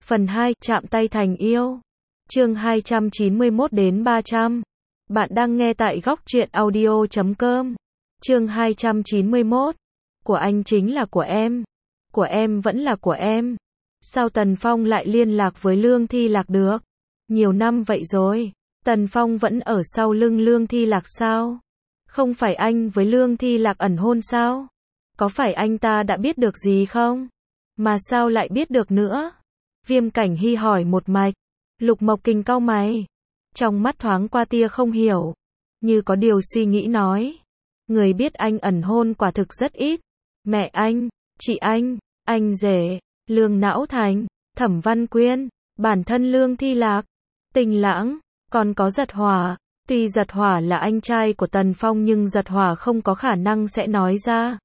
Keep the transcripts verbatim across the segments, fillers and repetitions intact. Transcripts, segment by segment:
Phần hai, chạm tay thành yêu. Chương hai trăm chín mươi mốt đến ba trăm. Bạn đang nghe tại góc truyện audio chấm com. Chương hai trăm chín mươi mốt. Của anh chính là của em. Của em vẫn là của em. Sao Tần Phong lại liên lạc với Lương Thi Lạc được? Nhiều năm vậy rồi. Tần Phong vẫn ở sau lưng Lương Thi Lạc sao? Không phải anh với Lương Thi Lạc ẩn hôn sao? Có phải anh ta đã biết được gì không? Mà sao lại biết được nữa? Viêm Cảnh Hy hỏi một mạch. Lục Mộc Kình cau mày. Trong mắt thoáng qua tia không hiểu. Như có điều suy nghĩ nói. Người biết anh ẩn hôn quả thực rất ít. Mẹ anh, chị anh, anh rể, Lương Não Thành, Thẩm Văn Quyên, bản thân Lương Thi Lạc, Tình Lãng, còn có Giật Hỏa. Tuy Giật Hỏa là anh trai của Tần Phong nhưng Giật Hỏa không có khả năng sẽ nói ra.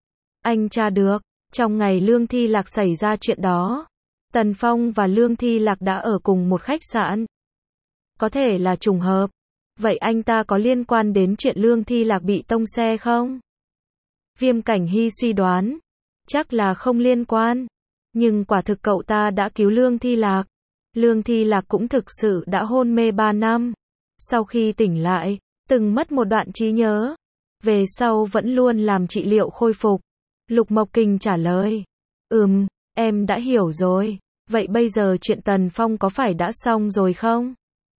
Anh tra được, trong ngày Lương Thi Lạc xảy ra chuyện đó, Tần Phong và Lương Thi Lạc đã ở cùng một khách sạn. Có thể là trùng hợp. Vậy anh ta có liên quan đến chuyện Lương Thi Lạc bị tông xe không? Viêm Cảnh Hy suy đoán. Chắc là không liên quan. Nhưng quả thực cậu ta đã cứu Lương Thi Lạc. Lương Thi Lạc cũng thực sự đã hôn mê ba năm. Sau khi tỉnh lại, từng mất một đoạn trí nhớ. Về sau vẫn luôn làm trị liệu khôi phục. Lục Mộc Kình trả lời. Ừm, em đã hiểu rồi. Vậy bây giờ chuyện Tần Phong có phải đã xong rồi không?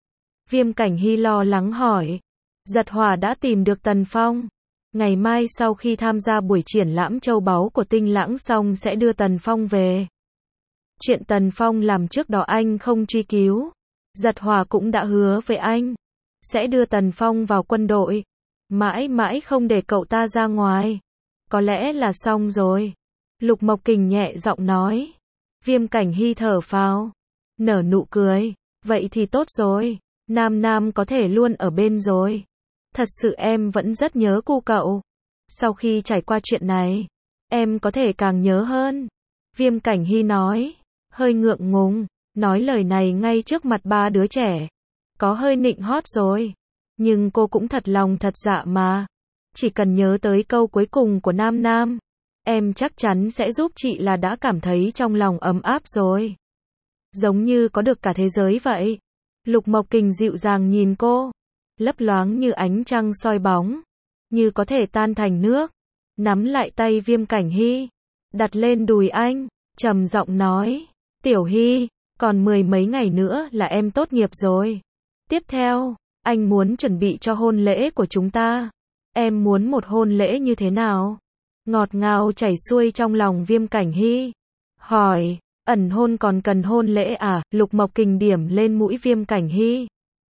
Viêm Cảnh Hy lo lắng hỏi. Giật Hỏa đã tìm được Tần Phong. Ngày mai sau khi tham gia buổi triển lãm châu báu của Tinh Lãng xong sẽ đưa Tần Phong về. Chuyện Tần Phong làm trước đó anh không truy cứu. Giật Hỏa cũng đã hứa với anh. Sẽ đưa Tần Phong vào quân đội. Mãi mãi không để cậu ta ra ngoài. Có lẽ là xong rồi. Lục Mộc Kình nhẹ giọng nói. Viêm Cảnh Hy thở phào. Nở nụ cười. Vậy thì tốt rồi. Nam Nam có thể luôn ở bên rồi. Thật sự em vẫn rất nhớ cu cậu. Sau khi trải qua chuyện này, em có thể càng nhớ hơn. Viêm Cảnh Hy nói. Hơi ngượng ngùng. Nói lời này ngay trước mặt ba đứa trẻ. Có hơi nịnh hót rồi. Nhưng cô cũng thật lòng thật dạ mà. Chỉ cần nhớ tới câu cuối cùng của Nam Nam, em chắc chắn sẽ giúp chị là đã cảm thấy trong lòng ấm áp rồi. Giống như có được cả thế giới vậy. Lục Mộc Kình dịu dàng nhìn cô. Lấp loáng như ánh trăng soi bóng. Như có thể tan thành nước. Nắm lại tay Viêm Cảnh Hy. Đặt lên đùi anh. Trầm giọng nói. Tiểu Hy, còn mười mấy ngày nữa là em tốt nghiệp rồi. Tiếp theo, anh muốn chuẩn bị cho hôn lễ của chúng ta. Em muốn một hôn lễ như thế nào? Ngọt ngào chảy xuôi trong lòng Viêm Cảnh Hy. Hỏi, ẩn hôn còn cần hôn lễ à? Lục Mộc Kình điểm lên mũi Viêm Cảnh Hy.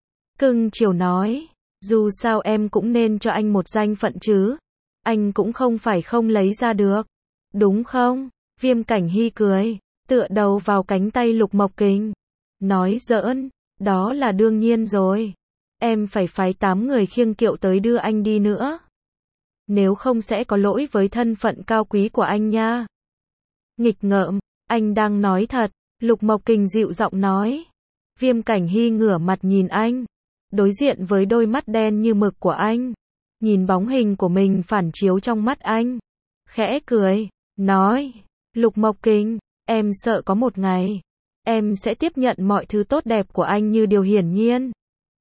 Cưng chiều nói, dù sao em cũng nên cho anh một danh phận chứ. Anh cũng không phải không lấy ra được. Đúng không? Viêm Cảnh Hy cười, tựa đầu vào cánh tay Lục Mộc Kình. Nói giỡn, đó là đương nhiên rồi. Em phải phái tám người khiêng kiệu tới đưa anh đi nữa. Nếu không sẽ có lỗi với thân phận cao quý của anh nha. Nghịch ngợm, anh đang nói thật. Lục Mộc Kình dịu giọng nói. Viêm Cảnh Hy ngửa mặt nhìn anh. Đối diện với đôi mắt đen như mực của anh. Nhìn bóng hình của mình phản chiếu trong mắt anh. Khẽ cười, nói. Lục Mộc Kình, em sợ có một ngày. Em sẽ tiếp nhận mọi thứ tốt đẹp của anh như điều hiển nhiên.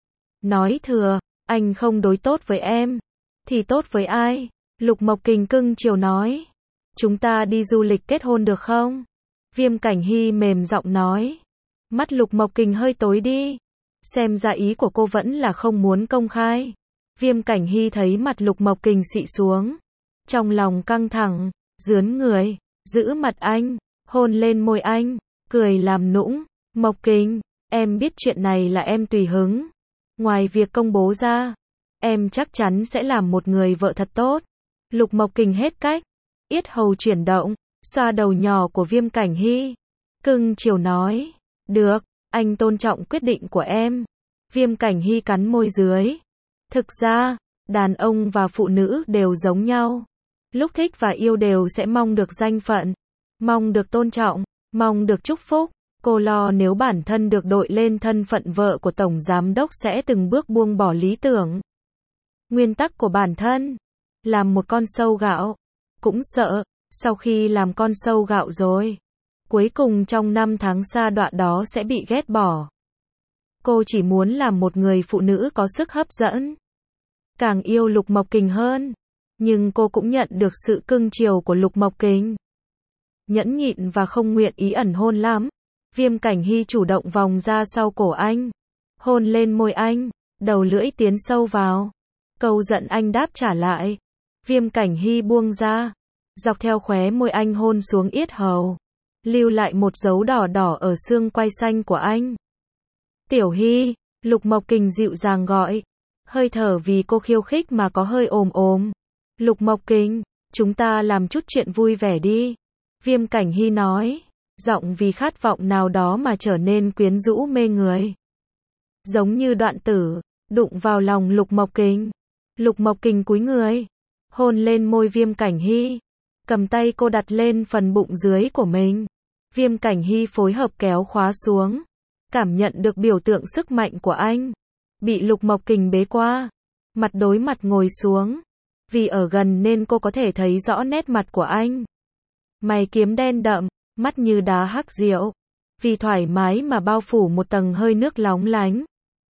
Nói thừa, anh không đối tốt với em. Thì tốt với ai? Lục Mộc Kình cưng chiều nói. Chúng ta đi du lịch kết hôn được không? Viêm Cảnh Hy mềm giọng nói. Mắt Lục Mộc Kình hơi tối đi. Xem ra ý của cô vẫn là không muốn công khai. Viêm Cảnh Hy thấy mặt Lục Mộc Kình xị xuống. Trong lòng căng thẳng, rướn người, giữ mặt anh, hôn lên môi anh, cười làm nũng. Mộc Kình, em biết chuyện này là em tùy hứng. Ngoài việc công bố ra, em chắc chắn sẽ làm một người vợ thật tốt. Lục Mộc Kình hết cách. Yết hầu chuyển động, xoa đầu nhỏ của Viêm Cảnh Hy. Cưng chiều nói. Được, anh tôn trọng quyết định của em. Viêm Cảnh Hy cắn môi dưới. Thực ra, đàn ông và phụ nữ đều giống nhau. Lúc thích và yêu đều sẽ mong được danh phận. Mong được tôn trọng, mong được chúc phúc. Cô lo nếu bản thân được đội lên thân phận vợ của Tổng Giám Đốc sẽ từng bước buông bỏ lý tưởng. Nguyên tắc của bản thân. Làm một con sâu gạo. Cũng sợ, sau khi làm con sâu gạo rồi, cuối cùng trong năm tháng sa đọa đó sẽ bị ghét bỏ. Cô chỉ muốn làm một người phụ nữ có sức hấp dẫn. Càng yêu Lục Mộc Kình hơn. Nhưng cô cũng nhận được sự cưng chiều của Lục Mộc Kình. Nhẫn nhịn và không nguyện ý ẩn hôn lắm. Viêm Cảnh Hy chủ động vòng ra sau cổ anh. Hôn lên môi anh. Đầu lưỡi tiến sâu vào. Câu giận anh đáp trả lại. Viêm Cảnh Hy buông ra. Dọc theo khóe môi anh hôn xuống yết hầu. Lưu lại một dấu đỏ đỏ ở xương quai xanh của anh. Tiểu Hy, Lục Mộc Kình dịu dàng gọi. Hơi thở vì cô khiêu khích mà có hơi ồm ồm. Lục Mộc Kình, chúng ta làm chút chuyện vui vẻ đi. Viêm Cảnh Hy nói. Giọng vì khát vọng nào đó mà trở nên quyến rũ mê người. Giống như Đoạn Tử, đụng vào lòng Lục Mộc Kình. Lục Mộc Kình cúi người. Hôn lên môi Viêm Cảnh Hy. Cầm tay cô đặt lên phần bụng dưới của mình. Viêm Cảnh Hy phối hợp kéo khóa xuống. Cảm nhận được biểu tượng sức mạnh của anh. Bị Lục Mộc Kình bế qua. Mặt đối mặt ngồi xuống. Vì ở gần nên cô có thể thấy rõ nét mặt của anh. Mày kiếm đen đậm, mắt như đá hắc rượu. Vì thoải mái mà bao phủ một tầng hơi nước lóng lánh.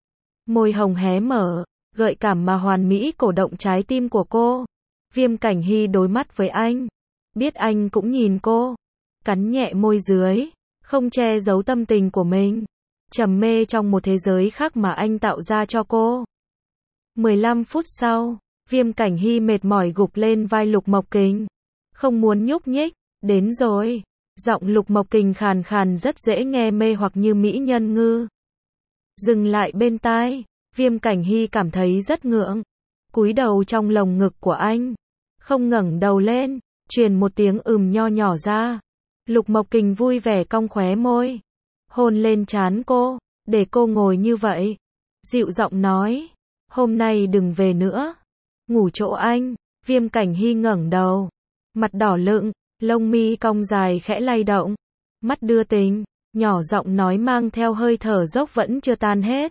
Môi hồng hé mở, gợi cảm mà hoàn mỹ cổ động trái tim của cô. Viêm Cảnh Hy đối mắt với anh. Biết anh cũng nhìn cô. Cắn nhẹ môi dưới. Không che giấu tâm tình của mình. Trầm mê trong một thế giới khác mà anh tạo ra cho cô. mười lăm phút sau, Viêm Cảnh Hy mệt mỏi gục lên vai Lục Mộc Kình. Không muốn nhúc nhích. Đến rồi. Giọng Lục Mộc Kình khàn khàn rất dễ nghe mê hoặc như mỹ nhân ngư. Dừng lại bên tai. Viêm Cảnh Hy cảm thấy rất ngượng. Cúi đầu trong lồng ngực của anh. Không ngẩng đầu lên. Truyền một tiếng ừm nho nhỏ ra. Lục Mộc Kình vui vẻ cong khóe môi. Hôn lên trán cô. Để cô ngồi như vậy. Dịu giọng nói. Hôm nay đừng về nữa. Ngủ chỗ anh. Viêm Cảnh Hy ngẩng đầu. Mặt đỏ lựng. Lông mi cong dài khẽ lay động. Mắt đưa tình. Nhỏ giọng nói mang theo hơi thở dốc vẫn chưa tan hết.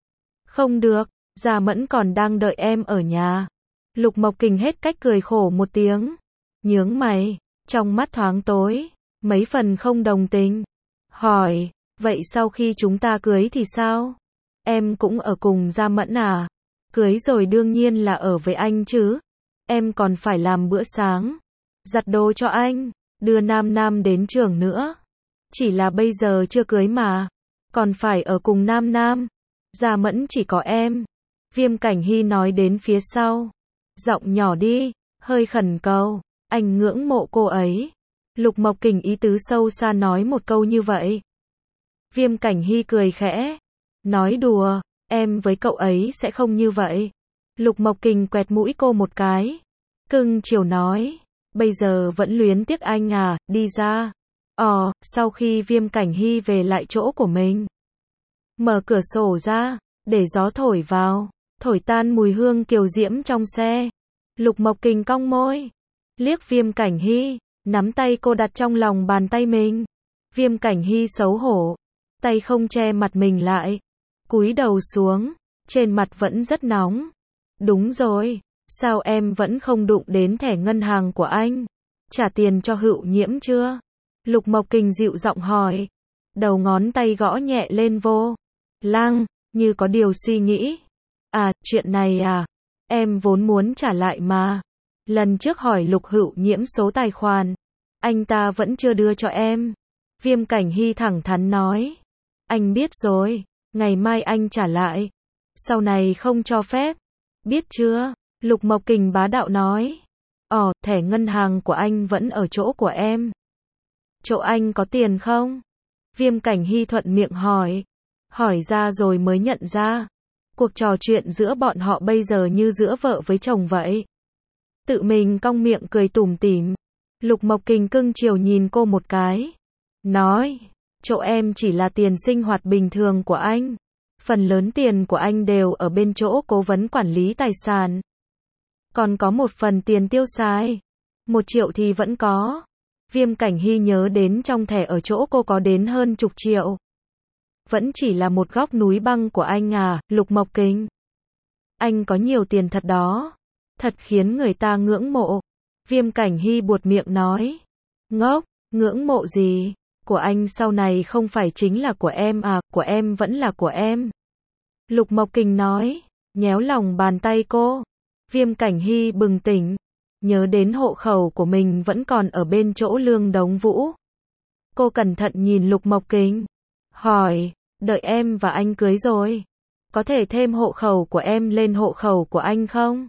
Không được. Gia Mẫn còn đang đợi em ở nhà. Lục Mộc Kình hết cách cười khổ một tiếng. Nhướng mày. Trong mắt thoáng tối. Mấy phần không đồng tình. Hỏi. Vậy sau khi chúng ta cưới thì sao? Em cũng ở cùng Gia Mẫn à? Cưới rồi đương nhiên là ở với anh chứ. Em còn phải làm bữa sáng. Giặt đồ cho anh. Đưa Nam Nam đến trường nữa. Chỉ là bây giờ chưa cưới mà. Còn phải ở cùng Nam Nam. Gia Mẫn chỉ có em. Viêm Cảnh Hy nói đến phía sau. Giọng nhỏ đi. Hơi khẩn cầu. Anh ngưỡng mộ cô ấy. Lục Mộc Kình ý tứ sâu xa nói một câu như vậy. Viêm Cảnh Hy cười khẽ. Nói đùa. Em với cậu ấy sẽ không như vậy. Lục Mộc Kình quẹt mũi cô một cái. Cưng chiều nói. Bây giờ vẫn luyến tiếc anh à, đi ra. Ờ, sau khi Viêm Cảnh Hy về lại chỗ của mình. Mở cửa sổ ra, để gió thổi vào, thổi tan mùi hương kiều diễm trong xe. Lục Mộc Kình cong môi, liếc Viêm Cảnh Hy, nắm tay cô đặt trong lòng bàn tay mình. Viêm Cảnh Hy xấu hổ, tay không che mặt mình lại, cúi đầu xuống, trên mặt vẫn rất nóng. Đúng rồi, sao em vẫn không đụng đến thẻ ngân hàng của anh? Trả tiền cho Hựu Nhiễm chưa? Lục Mộc Kình dịu giọng hỏi. Đầu ngón tay gõ nhẹ lên vô lăng, như có điều suy nghĩ. À, chuyện này à? Em vốn muốn trả lại mà. Lần trước hỏi Lục Hựu Nhiễm số tài khoản, anh ta vẫn chưa đưa cho em. Viêm Cảnh Hy thẳng thắn nói. Anh biết rồi, ngày mai anh trả lại. Sau này không cho phép. Biết chưa? Lục Mộc Kình bá đạo nói. Ồ, thẻ ngân hàng của anh vẫn ở chỗ của em. Chỗ anh có tiền không? Viêm Cảnh Hy thuận miệng hỏi. Hỏi ra rồi mới nhận ra. Cuộc trò chuyện giữa bọn họ bây giờ như giữa vợ với chồng vậy. Tự mình cong miệng cười tủm tỉm. Lục Mộc Kình cưng chiều nhìn cô một cái. Nói, chỗ em chỉ là tiền sinh hoạt bình thường của anh. Phần lớn tiền của anh đều ở bên chỗ cố vấn quản lý tài sản. Còn có một phần tiền tiêu xài. Một triệu thì vẫn có. Viêm Cảnh Hy nhớ đến trong thẻ ở chỗ cô có đến hơn chục triệu. Vẫn chỉ là một góc núi băng của anh à, Lục Mộc Kình. Anh có nhiều tiền thật đó. Thật khiến người ta ngưỡng mộ. Viêm Cảnh Hy buột miệng nói. Ngốc, ngưỡng mộ gì? của anh sau này không phải chính là của em à, của em vẫn là của em. Lục Mộc Kình nói, nhéo lòng bàn tay cô. Viêm Cảnh Hy bừng tỉnh, nhớ đến hộ khẩu của mình vẫn còn ở bên chỗ Lương Đống Vũ. Cô cẩn thận nhìn Lục Mộc Kình, hỏi, đợi em và anh cưới rồi, có thể thêm hộ khẩu của em lên hộ khẩu của anh không?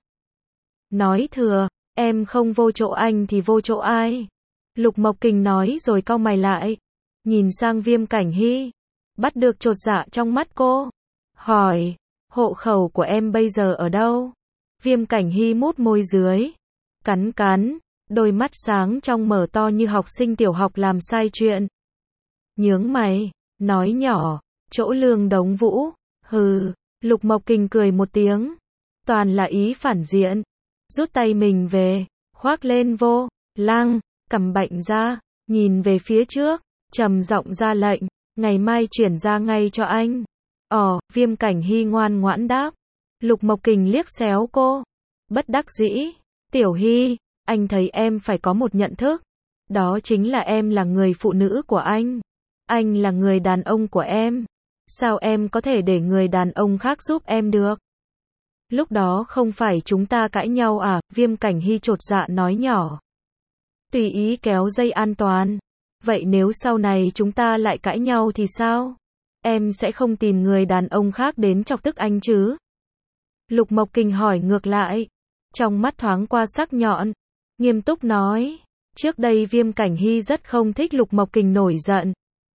Nói thừa, em không vô chỗ anh thì vô chỗ ai? Lục Mộc Kình nói rồi cau mày lại, nhìn sang Viêm Cảnh Hy, bắt được chột dạ trong mắt cô, hỏi, hộ khẩu của em bây giờ ở đâu? Viêm Cảnh Hy mút môi dưới, cắn cắn, đôi mắt sáng trong mở to như học sinh tiểu học làm sai chuyện. Nhướng mày, nói nhỏ, chỗ Lương Đống Vũ. Hừ, Lục Mộc Kình cười một tiếng, toàn là ý phản diện, rút tay mình về, khoác lên vô lăng, cầm bệnh ra, nhìn về phía trước, trầm giọng ra lệnh, ngày mai chuyển ra ngay cho anh. Ồ, Viêm Cảnh Hy ngoan ngoãn đáp. Lục Mộc Kình liếc xéo cô, bất đắc dĩ, Tiểu Hy, anh thấy em phải có một nhận thức, đó chính là em là người phụ nữ của anh, anh là người đàn ông của em, sao em có thể để người đàn ông khác giúp em được? Lúc đó không phải chúng ta cãi nhau à? Viêm Cảnh Hy chột dạ nói nhỏ. Tùy ý kéo dây an toàn. Vậy nếu sau này chúng ta lại cãi nhau thì sao? Em sẽ không tìm người đàn ông khác đến chọc tức anh chứ? Lục Mộc Kình hỏi ngược lại, trong mắt thoáng qua sắc nhọn, nghiêm túc nói. Trước đây Viêm Cảnh Hy rất không thích Lục Mộc Kình nổi giận.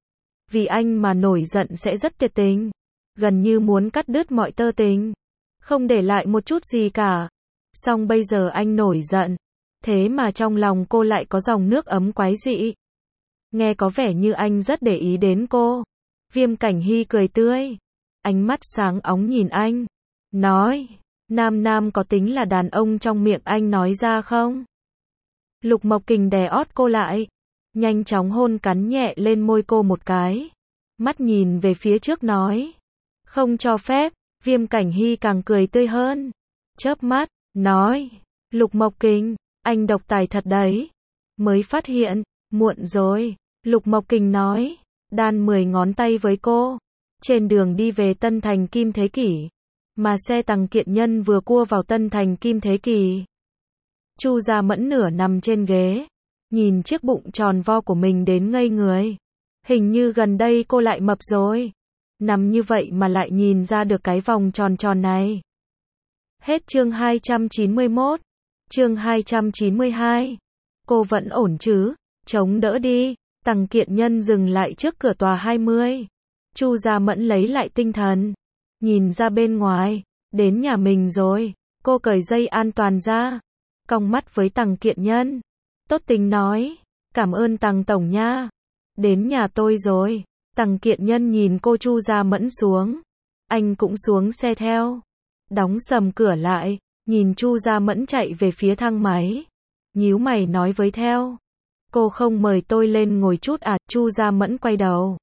Vì anh mà nổi giận sẽ rất tuyệt tình, gần như muốn cắt đứt mọi tơ tình, không để lại một chút gì cả. Song bây giờ anh nổi giận, thế mà trong lòng cô lại có dòng nước ấm quái dị. Nghe có vẻ như anh rất để ý đến cô. Viêm Cảnh Hy cười tươi, ánh mắt sáng óng nhìn anh, nói, nam nam có tính là đàn ông trong miệng anh nói ra không? Lục Mộc Kình đè ót cô lại, nhanh chóng hôn cắn nhẹ lên môi cô một cái, mắt nhìn về phía trước nói, không cho phép. Viêm Cảnh Hy càng cười tươi hơn, chớp mắt, nói, Lục Mộc Kình, anh độc tài thật đấy. Mới phát hiện, muộn rồi. Lục Mộc Kình nói, đan mười ngón tay với cô. Trên đường đi về Tân Thành Kim Thế Kỷ, mà xe Tằng Kiện Nhân vừa cua vào Tân Thành Kim Thế Kỷ. Chu Gia Mẫn nửa nằm trên ghế, nhìn chiếc bụng tròn vo của mình đến ngây người. Hình như gần đây cô lại mập rồi. Nằm như vậy mà lại nhìn ra được cái vòng tròn tròn này. Hết chương hai trăm chín mươi mốt. Chương hai trăm chín mươi hai. Cô vẫn ổn chứ? Chống đỡ đi. Tằng Kiện Nhân dừng lại trước cửa tòa hai mươi. Chu Gia Mẫn lấy lại tinh thần, nhìn ra bên ngoài, đến nhà mình rồi. Cô cởi dây an toàn ra, cong mắt với Tằng Kiện Nhân, tốt tính nói, cảm ơn Tằng tổng nha. Đến nhà tôi rồi. Tằng Kiện Nhân nhìn cô Chu Gia Mẫn xuống, anh cũng xuống xe theo, đóng sầm cửa lại, nhìn Chu Gia Mẫn chạy về phía thang máy, nhíu mày nói với theo, cô không mời tôi lên ngồi chút à? Chu Gia Mẫn quay đầu,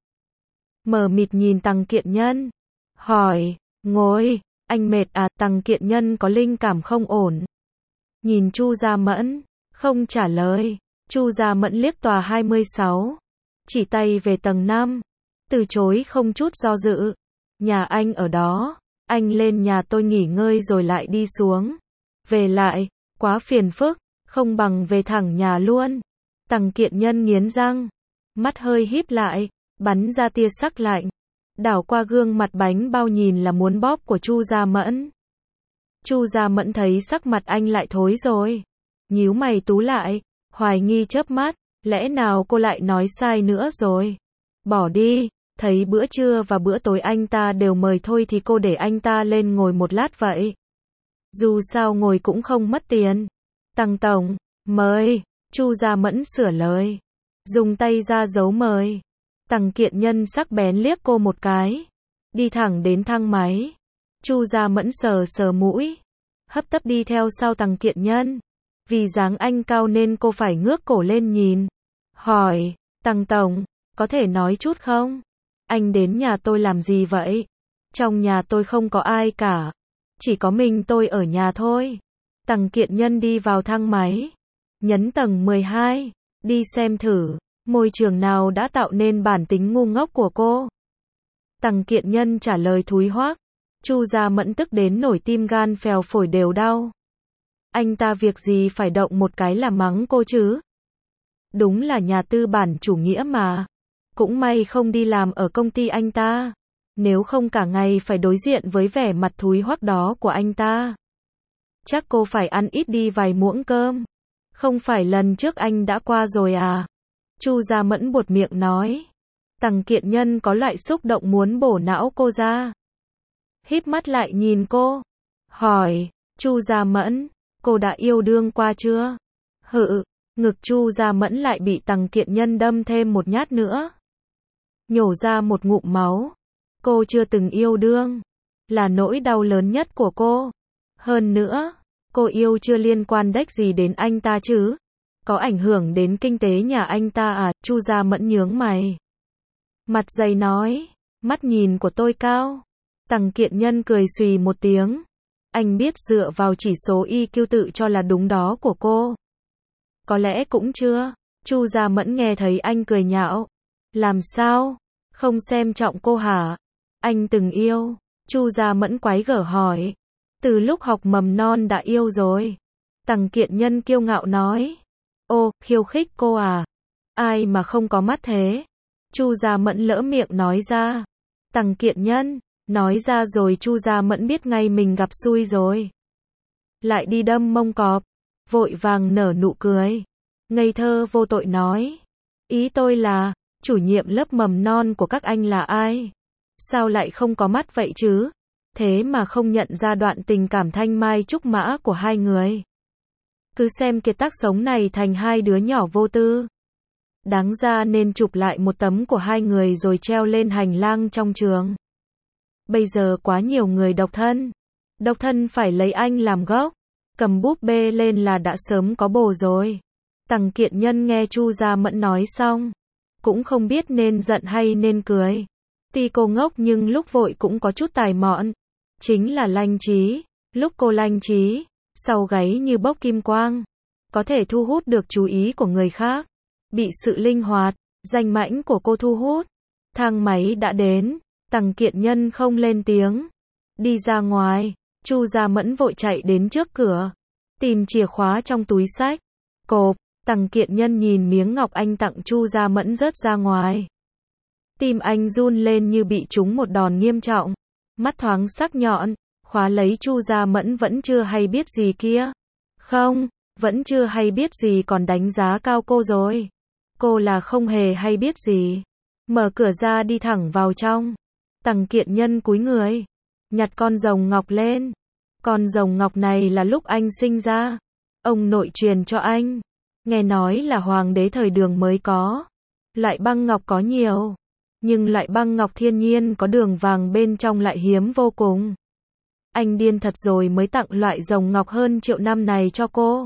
mờ mịt nhìn Tằng Kiện Nhân, hỏi, ngồi, anh mệt à? Tằng Kiện Nhân có linh cảm không ổn, nhìn Chu Gia Mẫn, không trả lời. Chu Gia Mẫn liếc tòa hai mươi sáu, chỉ tay về tầng năm, từ chối không chút do dự. Nhà anh ở đó, anh lên nhà tôi nghỉ ngơi rồi lại đi xuống. Về lại, quá phiền phức, không bằng về thẳng nhà luôn. Tằng Kiện Nhân nghiến răng, mắt hơi híp lại, bắn ra tia sắc lạnh, đảo qua gương mặt bánh bao nhìn là muốn bóp của Chu Gia Mẫn. Chu Gia Mẫn thấy sắc mặt anh lại thối rồi, nhíu mày tú lại, hoài nghi chớp mắt, lẽ nào cô lại nói sai nữa rồi? Bỏ đi, thấy bữa trưa và bữa tối anh ta đều mời thôi thì cô để anh ta lên ngồi một lát vậy. Dù sao ngồi cũng không mất tiền. Tằng tổng, mời. Chu Gia Mẫn sửa lời, dùng tay ra dấu mời. Tằng Kiện Nhân sắc bén liếc cô một cái, đi thẳng đến thang máy. Chu Gia Mẫn sờ sờ mũi, hấp tấp đi theo sau Tằng Kiện Nhân. Vì dáng anh cao nên cô phải ngước cổ lên nhìn, hỏi, Tằng tổng, có thể nói chút không? Anh đến nhà tôi làm gì vậy? Trong nhà tôi không có ai cả, chỉ có mình tôi ở nhà thôi. Tằng Kiện Nhân đi vào thang máy, nhấn tầng mười hai, đi xem thử. Môi trường nào đã tạo nên bản tính ngu ngốc của cô? Tằng Kiện Nhân trả lời thúi hoác. Chu Gia Mẫn tức đến nổi tim gan phèo phổi đều đau. Anh ta việc gì phải động một cái là mắng cô chứ? Đúng là nhà tư bản chủ nghĩa mà. Cũng may không đi làm ở công ty anh ta. Nếu không cả ngày phải đối diện với vẻ mặt thúi hoắc đó của anh ta. Chắc cô phải ăn ít đi vài muỗng cơm. Không phải lần trước anh đã qua rồi à? Chu Gia Mẫn buột miệng nói. Tằng Kiện Nhân có loại xúc động muốn bổ não cô ra. Híp mắt lại nhìn cô. Hỏi, Chu Gia Mẫn, cô đã yêu đương qua chưa? Hự, ngực Chu Gia Mẫn lại bị Tằng Kiện Nhân đâm thêm một nhát nữa. Nhổ ra một ngụm máu. Cô chưa từng yêu đương. Là nỗi đau lớn nhất của cô. Hơn nữa, cô yêu chưa liên quan đếch gì đến anh ta chứ. Có ảnh hưởng đến kinh tế nhà anh ta à? Chu Gia Mẫn nhướng mày. Mặt dày nói, mắt nhìn của tôi cao. Tằng Kiện Nhân cười xùy một tiếng. Anh biết dựa vào chỉ số i kiu tự cho là đúng đó của cô. Có lẽ cũng chưa. Chu Gia Mẫn nghe thấy anh cười nhạo. Làm sao? Không xem trọng cô hả? Anh từng yêu. Chu Gia Mẫn quái gở hỏi. Từ lúc học mầm non đã yêu rồi. Tằng Kiện Nhân kiêu ngạo nói. Ô, khiêu khích cô à? Ai mà không có mắt thế? Chu Gia Mẫn lỡ miệng nói ra. Tằng Kiện Nhân, nói ra rồi Chu Gia Mẫn biết ngay mình gặp xui rồi. Lại đi đâm mông cọp. Vội vàng nở nụ cười. Ngây thơ vô tội nói. Ý tôi là, chủ nhiệm lớp mầm non của các anh là ai? Sao lại không có mắt vậy chứ? Thế mà không nhận ra đoạn tình cảm thanh mai trúc mã của hai người. Cứ xem kiệt tác sống này thành hai đứa nhỏ vô tư. Đáng ra nên chụp lại một tấm của hai người rồi treo lên hành lang trong trường. Bây giờ quá nhiều người độc thân. Độc thân phải lấy anh làm gốc. Cầm búp bê lên là đã sớm có bồ rồi. Tằng Kiện Nhân nghe Chu Gia Mẫn nói xong. Cũng không biết nên giận hay nên cười. Tuy cô ngốc nhưng lúc vội cũng có chút tài mọn. Chính là lanh trí. Lúc cô lanh trí, sau gáy như bốc kim quang. Có thể thu hút được chú ý của người khác. Bị sự linh hoạt, danh mãnh của cô thu hút. Thang máy đã đến. Tằng Kiện Nhân không lên tiếng. Đi ra ngoài. Chu Gia Mẫn vội chạy đến trước cửa. Tìm chìa khóa trong túi xách. Cộp. Tằng Kiện Nhân nhìn miếng ngọc anh tặng Chu Gia Mẫn rớt ra ngoài. Tim anh run lên như bị trúng một đòn nghiêm trọng. Mắt thoáng sắc nhọn. Khóa lấy Chu Gia Mẫn vẫn chưa hay biết gì kia. Không, vẫn chưa hay biết gì còn đánh giá cao cô rồi. Cô là không hề hay biết gì. Mở cửa ra đi thẳng vào trong. Tằng Kiện Nhân cúi người. Nhặt con rồng ngọc lên. Con rồng ngọc này là lúc anh sinh ra. Ông nội truyền cho anh. Nghe nói là hoàng đế thời Đường mới có. Loại băng ngọc có nhiều. Nhưng loại băng ngọc thiên nhiên có đường vàng bên trong lại hiếm vô cùng. Anh điên thật rồi mới tặng loại rồng ngọc hơn triệu năm này cho cô.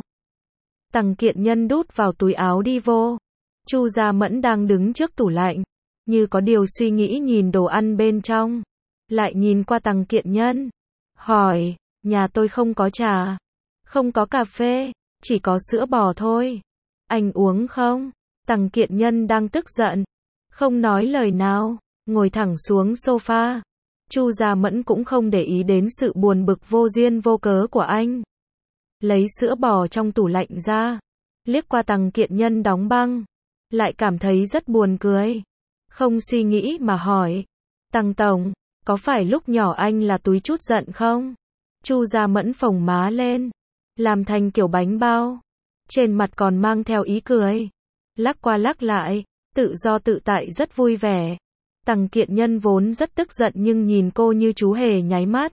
Tằng Kiện Nhân đút vào túi áo đi vô. Chu Gia Mẫn đang đứng trước tủ lạnh. Như có điều suy nghĩ nhìn đồ ăn bên trong. Lại nhìn qua Tằng Kiện Nhân. Hỏi, nhà tôi không có trà. Không có cà phê. Chỉ có sữa bò thôi. Anh uống không? Tằng Kiện Nhân đang tức giận. Không nói lời nào. Ngồi thẳng xuống sofa. Chu Gia Mẫn cũng không để ý đến sự buồn bực vô duyên vô cớ của anh. Lấy sữa bò trong tủ lạnh ra. Liếc qua Tằng Kiện Nhân đóng băng. Lại cảm thấy rất buồn cười. Không suy nghĩ mà hỏi. Tằng tổng, có phải lúc nhỏ anh là túi chút giận không? Chu Gia Mẫn phồng má lên. Làm thành kiểu bánh bao. Trên mặt còn mang theo ý cười. Lắc qua lắc lại. Tự do tự tại rất vui vẻ. Tằng Kiện Nhân vốn rất tức giận nhưng nhìn cô như chú hề nháy mắt.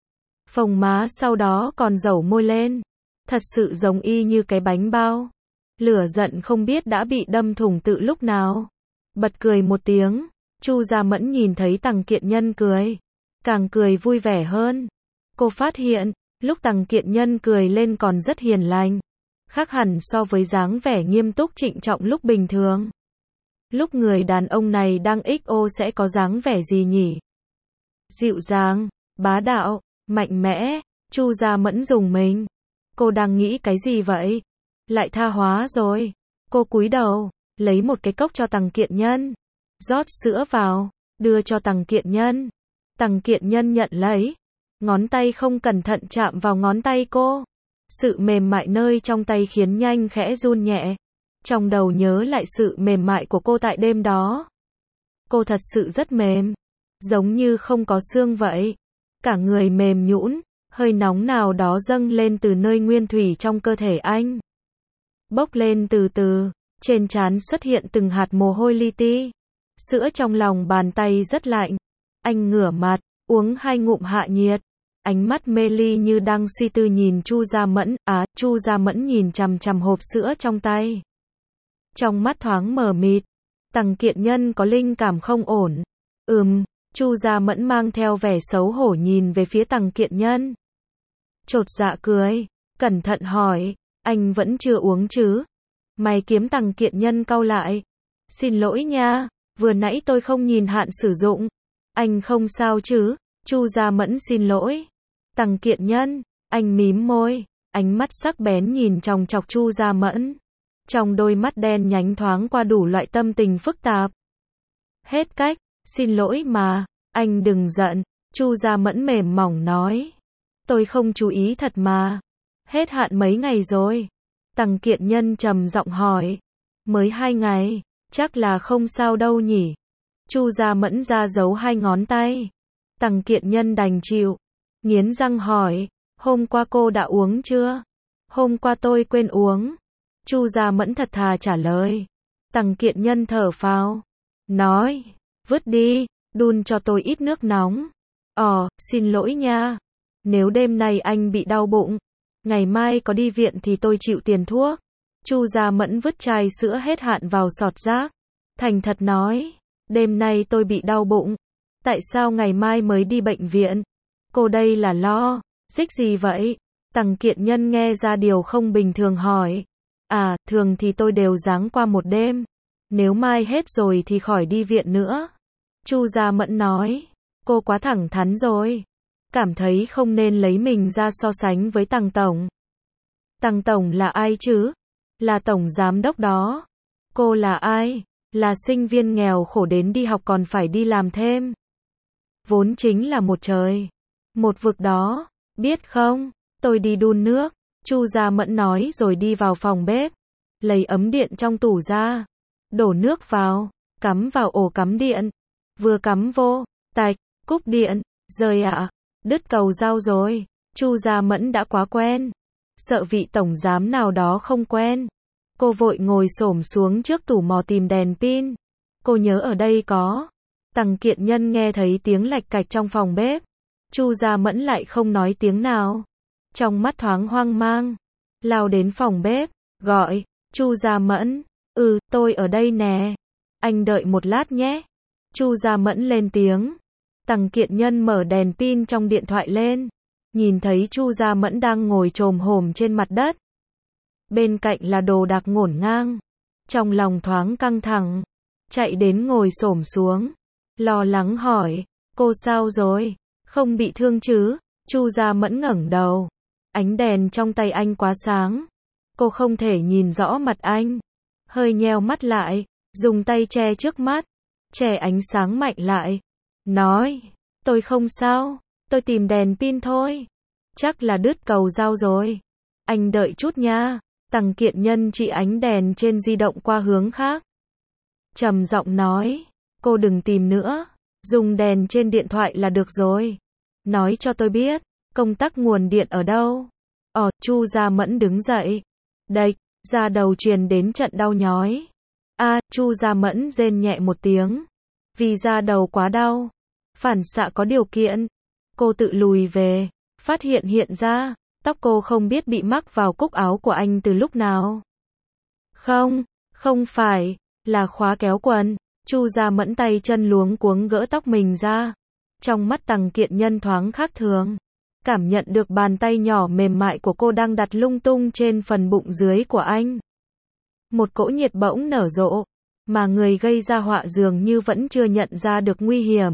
Phồng má sau đó còn dẩu môi lên. Thật sự giống y như cái bánh bao. Lửa giận không biết đã bị đâm thủng tự lúc nào. Bật cười một tiếng. Chu Gia Mẫn nhìn thấy Tằng Kiện Nhân cười. Càng cười vui vẻ hơn. Cô phát hiện, lúc Tằng Kiện Nhân cười lên còn rất hiền lành. Khác hẳn so với dáng vẻ nghiêm túc trịnh trọng lúc bình thường. Lúc người đàn ông này đang ích ô sẽ có dáng vẻ gì nhỉ? Dịu dàng, bá đạo, mạnh mẽ. Chu Gia Mẫn rùng mình. Cô đang nghĩ cái gì vậy? Lại tha hóa rồi. Cô cúi đầu, lấy một cái cốc cho Tằng Kiện Nhân, rót sữa vào, đưa cho Tằng Kiện Nhân. Tằng Kiện Nhân nhận lấy, ngón tay không cẩn thận chạm vào ngón tay cô. Sự mềm mại nơi trong tay khiến Nhanh khẽ run nhẹ. Trong đầu nhớ lại sự mềm mại của cô tại đêm đó. Cô thật sự rất mềm, giống như không có xương vậy. Cả người mềm nhũn, hơi nóng nào đó dâng lên từ nơi nguyên thủy trong cơ thể anh. Bốc lên từ từ, trên trán xuất hiện từng hạt mồ hôi li ti. Sữa trong lòng bàn tay rất lạnh. Anh ngửa mặt, uống hai ngụm hạ nhiệt. Ánh mắt mê ly như đang suy tư nhìn Chu Gia Mẫn. À, Chu Gia Mẫn nhìn chằm chằm hộp sữa trong tay. Trong mắt thoáng mờ mịt. Tằng Kiện Nhân có linh cảm không ổn. Ừm, Chu Gia Mẫn mang theo vẻ xấu hổ nhìn về phía Tằng Kiện Nhân. Chột dạ cười, cẩn thận hỏi, anh vẫn chưa uống chứ? Mày kiếm Tằng Kiện Nhân cau lại. Xin lỗi nha, vừa nãy tôi không nhìn hạn sử dụng. Anh không sao chứ? Chu Gia Mẫn xin lỗi. Tằng Kiện Nhân, anh mím môi, ánh mắt sắc bén nhìn chòng chọc Chu Gia Mẫn. Trong đôi mắt đen nhánh thoáng qua đủ loại tâm tình phức tạp. Hết cách, xin lỗi mà, anh đừng giận, Chu Gia Mẫn mềm mỏng nói. Tôi không chú ý thật mà. Hết hạn mấy ngày rồi? Tằng Kiện Nhân trầm giọng hỏi. Mới hai ngày, chắc là không sao đâu nhỉ? Chu Gia Mẫn ra giấu hai ngón tay. Tằng Kiện Nhân đành chịu, nghiến răng hỏi, hôm qua cô đã uống chưa? Hôm qua tôi quên uống. Chu Gia Mẫn thật thà trả lời. Tằng Kiện Nhân thở phào, nói, vứt đi, đun cho tôi ít nước nóng. Ồ, xin lỗi nha. Nếu đêm nay anh bị đau bụng, ngày mai có đi viện thì tôi chịu tiền thuốc. Chu Gia Mẫn vứt chai sữa hết hạn vào sọt rác. Thành thật nói, đêm nay tôi bị đau bụng. Tại sao ngày mai mới đi bệnh viện? Cô đây là lo, xích gì vậy? Tằng Kiện Nhân nghe ra điều không bình thường hỏi. À, thường thì tôi đều giáng qua một đêm. Nếu mai hết rồi thì khỏi đi viện nữa. Chu Gia Mẫn nói, cô quá thẳng thắn rồi. Cảm thấy không nên lấy mình ra so sánh với Tằng Tổng. Tằng Tổng là ai chứ? Là Tổng Giám Đốc đó. Cô là ai? Là sinh viên nghèo khổ đến đi học còn phải đi làm thêm. Vốn chính là một trời, một vực đó, biết không? Tôi đi đun nước. Chu Gia Mẫn nói rồi đi vào phòng bếp, lấy ấm điện trong tủ ra, đổ nước vào, cắm vào ổ cắm điện. Vừa cắm vô, tạch, cúp điện, rời ạ, à, đứt cầu dao rồi. Chu Gia Mẫn đã quá quen, sợ vị tổng giám nào đó không quen. Cô vội ngồi xổm xuống trước tủ mò tìm đèn pin. Cô nhớ ở đây có. Tằng Kiện Nhân nghe thấy tiếng lạch cạch trong phòng bếp. Chu Gia Mẫn lại không nói tiếng nào. Trong mắt thoáng hoang mang, lao đến phòng bếp, gọi, Chu Gia Mẫn, ừ, tôi ở đây nè. Anh đợi một lát nhé. Chu Gia Mẫn lên tiếng. Tằng Kiện Nhân mở đèn pin trong điện thoại lên, nhìn thấy Chu Gia Mẫn đang ngồi chồm hổm trên mặt đất. Bên cạnh là đồ đạc ngổn ngang. Trong lòng thoáng căng thẳng, chạy đến ngồi xổm xuống, lo lắng hỏi, cô sao rồi? Không bị thương chứ? Chu Gia Mẫn ngẩng đầu. Ánh đèn trong tay anh quá sáng. Cô không thể nhìn rõ mặt anh. Hơi nheo mắt lại, dùng tay che trước mắt, che ánh sáng mạnh lại. Nói, tôi không sao, tôi tìm đèn pin thôi. Chắc là đứt cầu dao rồi. Anh đợi chút nha. Tằng Kiện Nhân chỉ ánh đèn trên di động qua hướng khác. Trầm giọng nói, cô đừng tìm nữa. Dùng đèn trên điện thoại là được rồi. Nói cho tôi biết, công tắc nguồn điện ở đâu? Ồ, Chu Gia Mẫn đứng dậy. Đạch, da đầu truyền đến trận đau nhói. A, à, Chu Gia Mẫn rên nhẹ một tiếng. Vì da đầu quá đau. Phản xạ có điều kiện. Cô tự lùi về, phát hiện hiện ra, tóc cô không biết bị mắc vào cúc áo của anh từ lúc nào. Không, không phải, là khóa kéo quần. Chu Gia Mẫn tay chân luống cuống gỡ tóc mình ra. Trong mắt Tằng Kiện Nhân thoáng khác thường. Cảm nhận được bàn tay nhỏ mềm mại của cô đang đặt lung tung trên phần bụng dưới của anh. Một cỗ nhiệt bỗng nở rộ, mà người gây ra họa dường như vẫn chưa nhận ra được nguy hiểm.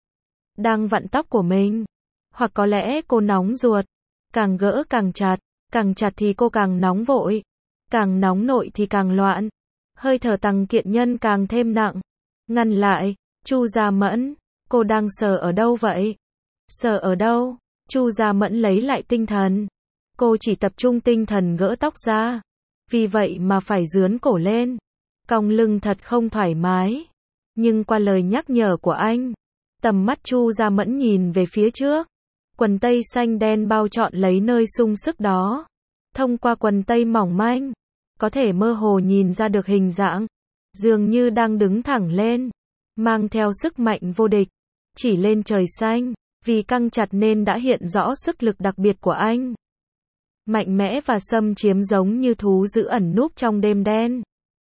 Đang vặn tóc của mình. Hoặc có lẽ cô nóng ruột. Càng gỡ càng chặt, càng chặt thì cô càng nóng vội. Càng nóng nội thì càng loạn. Hơi thở Tằng Kiện Nhân càng thêm nặng. Ngăn lại, Chu Gia Mẫn, cô đang sờ ở đâu vậy? Sờ ở đâu? Chu Gia Mẫn lấy lại tinh thần. Cô chỉ tập trung tinh thần gỡ tóc ra. Vì vậy mà phải rướn cổ lên. Cong lưng thật không thoải mái. Nhưng qua lời nhắc nhở của anh, tầm mắt Chu Gia Mẫn nhìn về phía trước. Quần tây xanh đen bao trọn lấy nơi sung sức đó. Thông qua quần tây mỏng manh, có thể mơ hồ nhìn ra được hình dạng. Dường như đang đứng thẳng lên, mang theo sức mạnh vô địch. Chỉ lên trời xanh, vì căng chặt nên đã hiện rõ sức lực đặc biệt của anh. Mạnh mẽ và xâm chiếm giống như thú dữ ẩn núp trong đêm đen.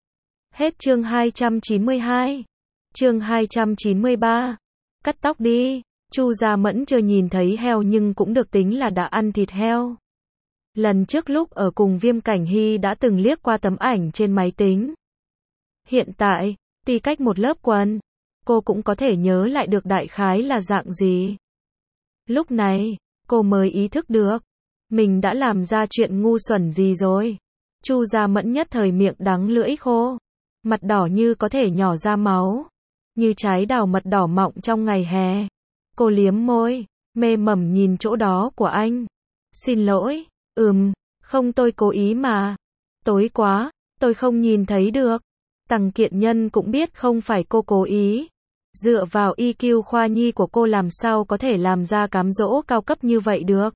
Hết chương hai trăm chín mươi hai. Chương hai trăm chín mươi ba. Cắt tóc đi. Chu Gia Mẫn chưa nhìn thấy heo nhưng cũng được tính là đã ăn thịt heo. Lần trước lúc ở cùng Viêm Cảnh Hy đã từng liếc qua tấm ảnh trên máy tính. Hiện tại, tuy cách một lớp quần, cô cũng có thể nhớ lại được đại khái là dạng gì. Lúc này, cô mới ý thức được, mình đã làm ra chuyện ngu xuẩn gì rồi. Chu Gia Mẫn nhất thời miệng đắng lưỡi khô, mặt đỏ như có thể nhỏ ra máu, như trái đào mật đỏ mọng trong ngày hè. Cô liếm môi, mê mẩn nhìn chỗ đó của anh. Xin lỗi, ừm, không tôi cố ý mà. Tối quá, tôi không nhìn thấy được. Tằng Kiện Nhân cũng biết không phải cô cố ý. Dựa vào i kiu khoa nhi của cô làm sao có thể làm ra cám dỗ cao cấp như vậy được.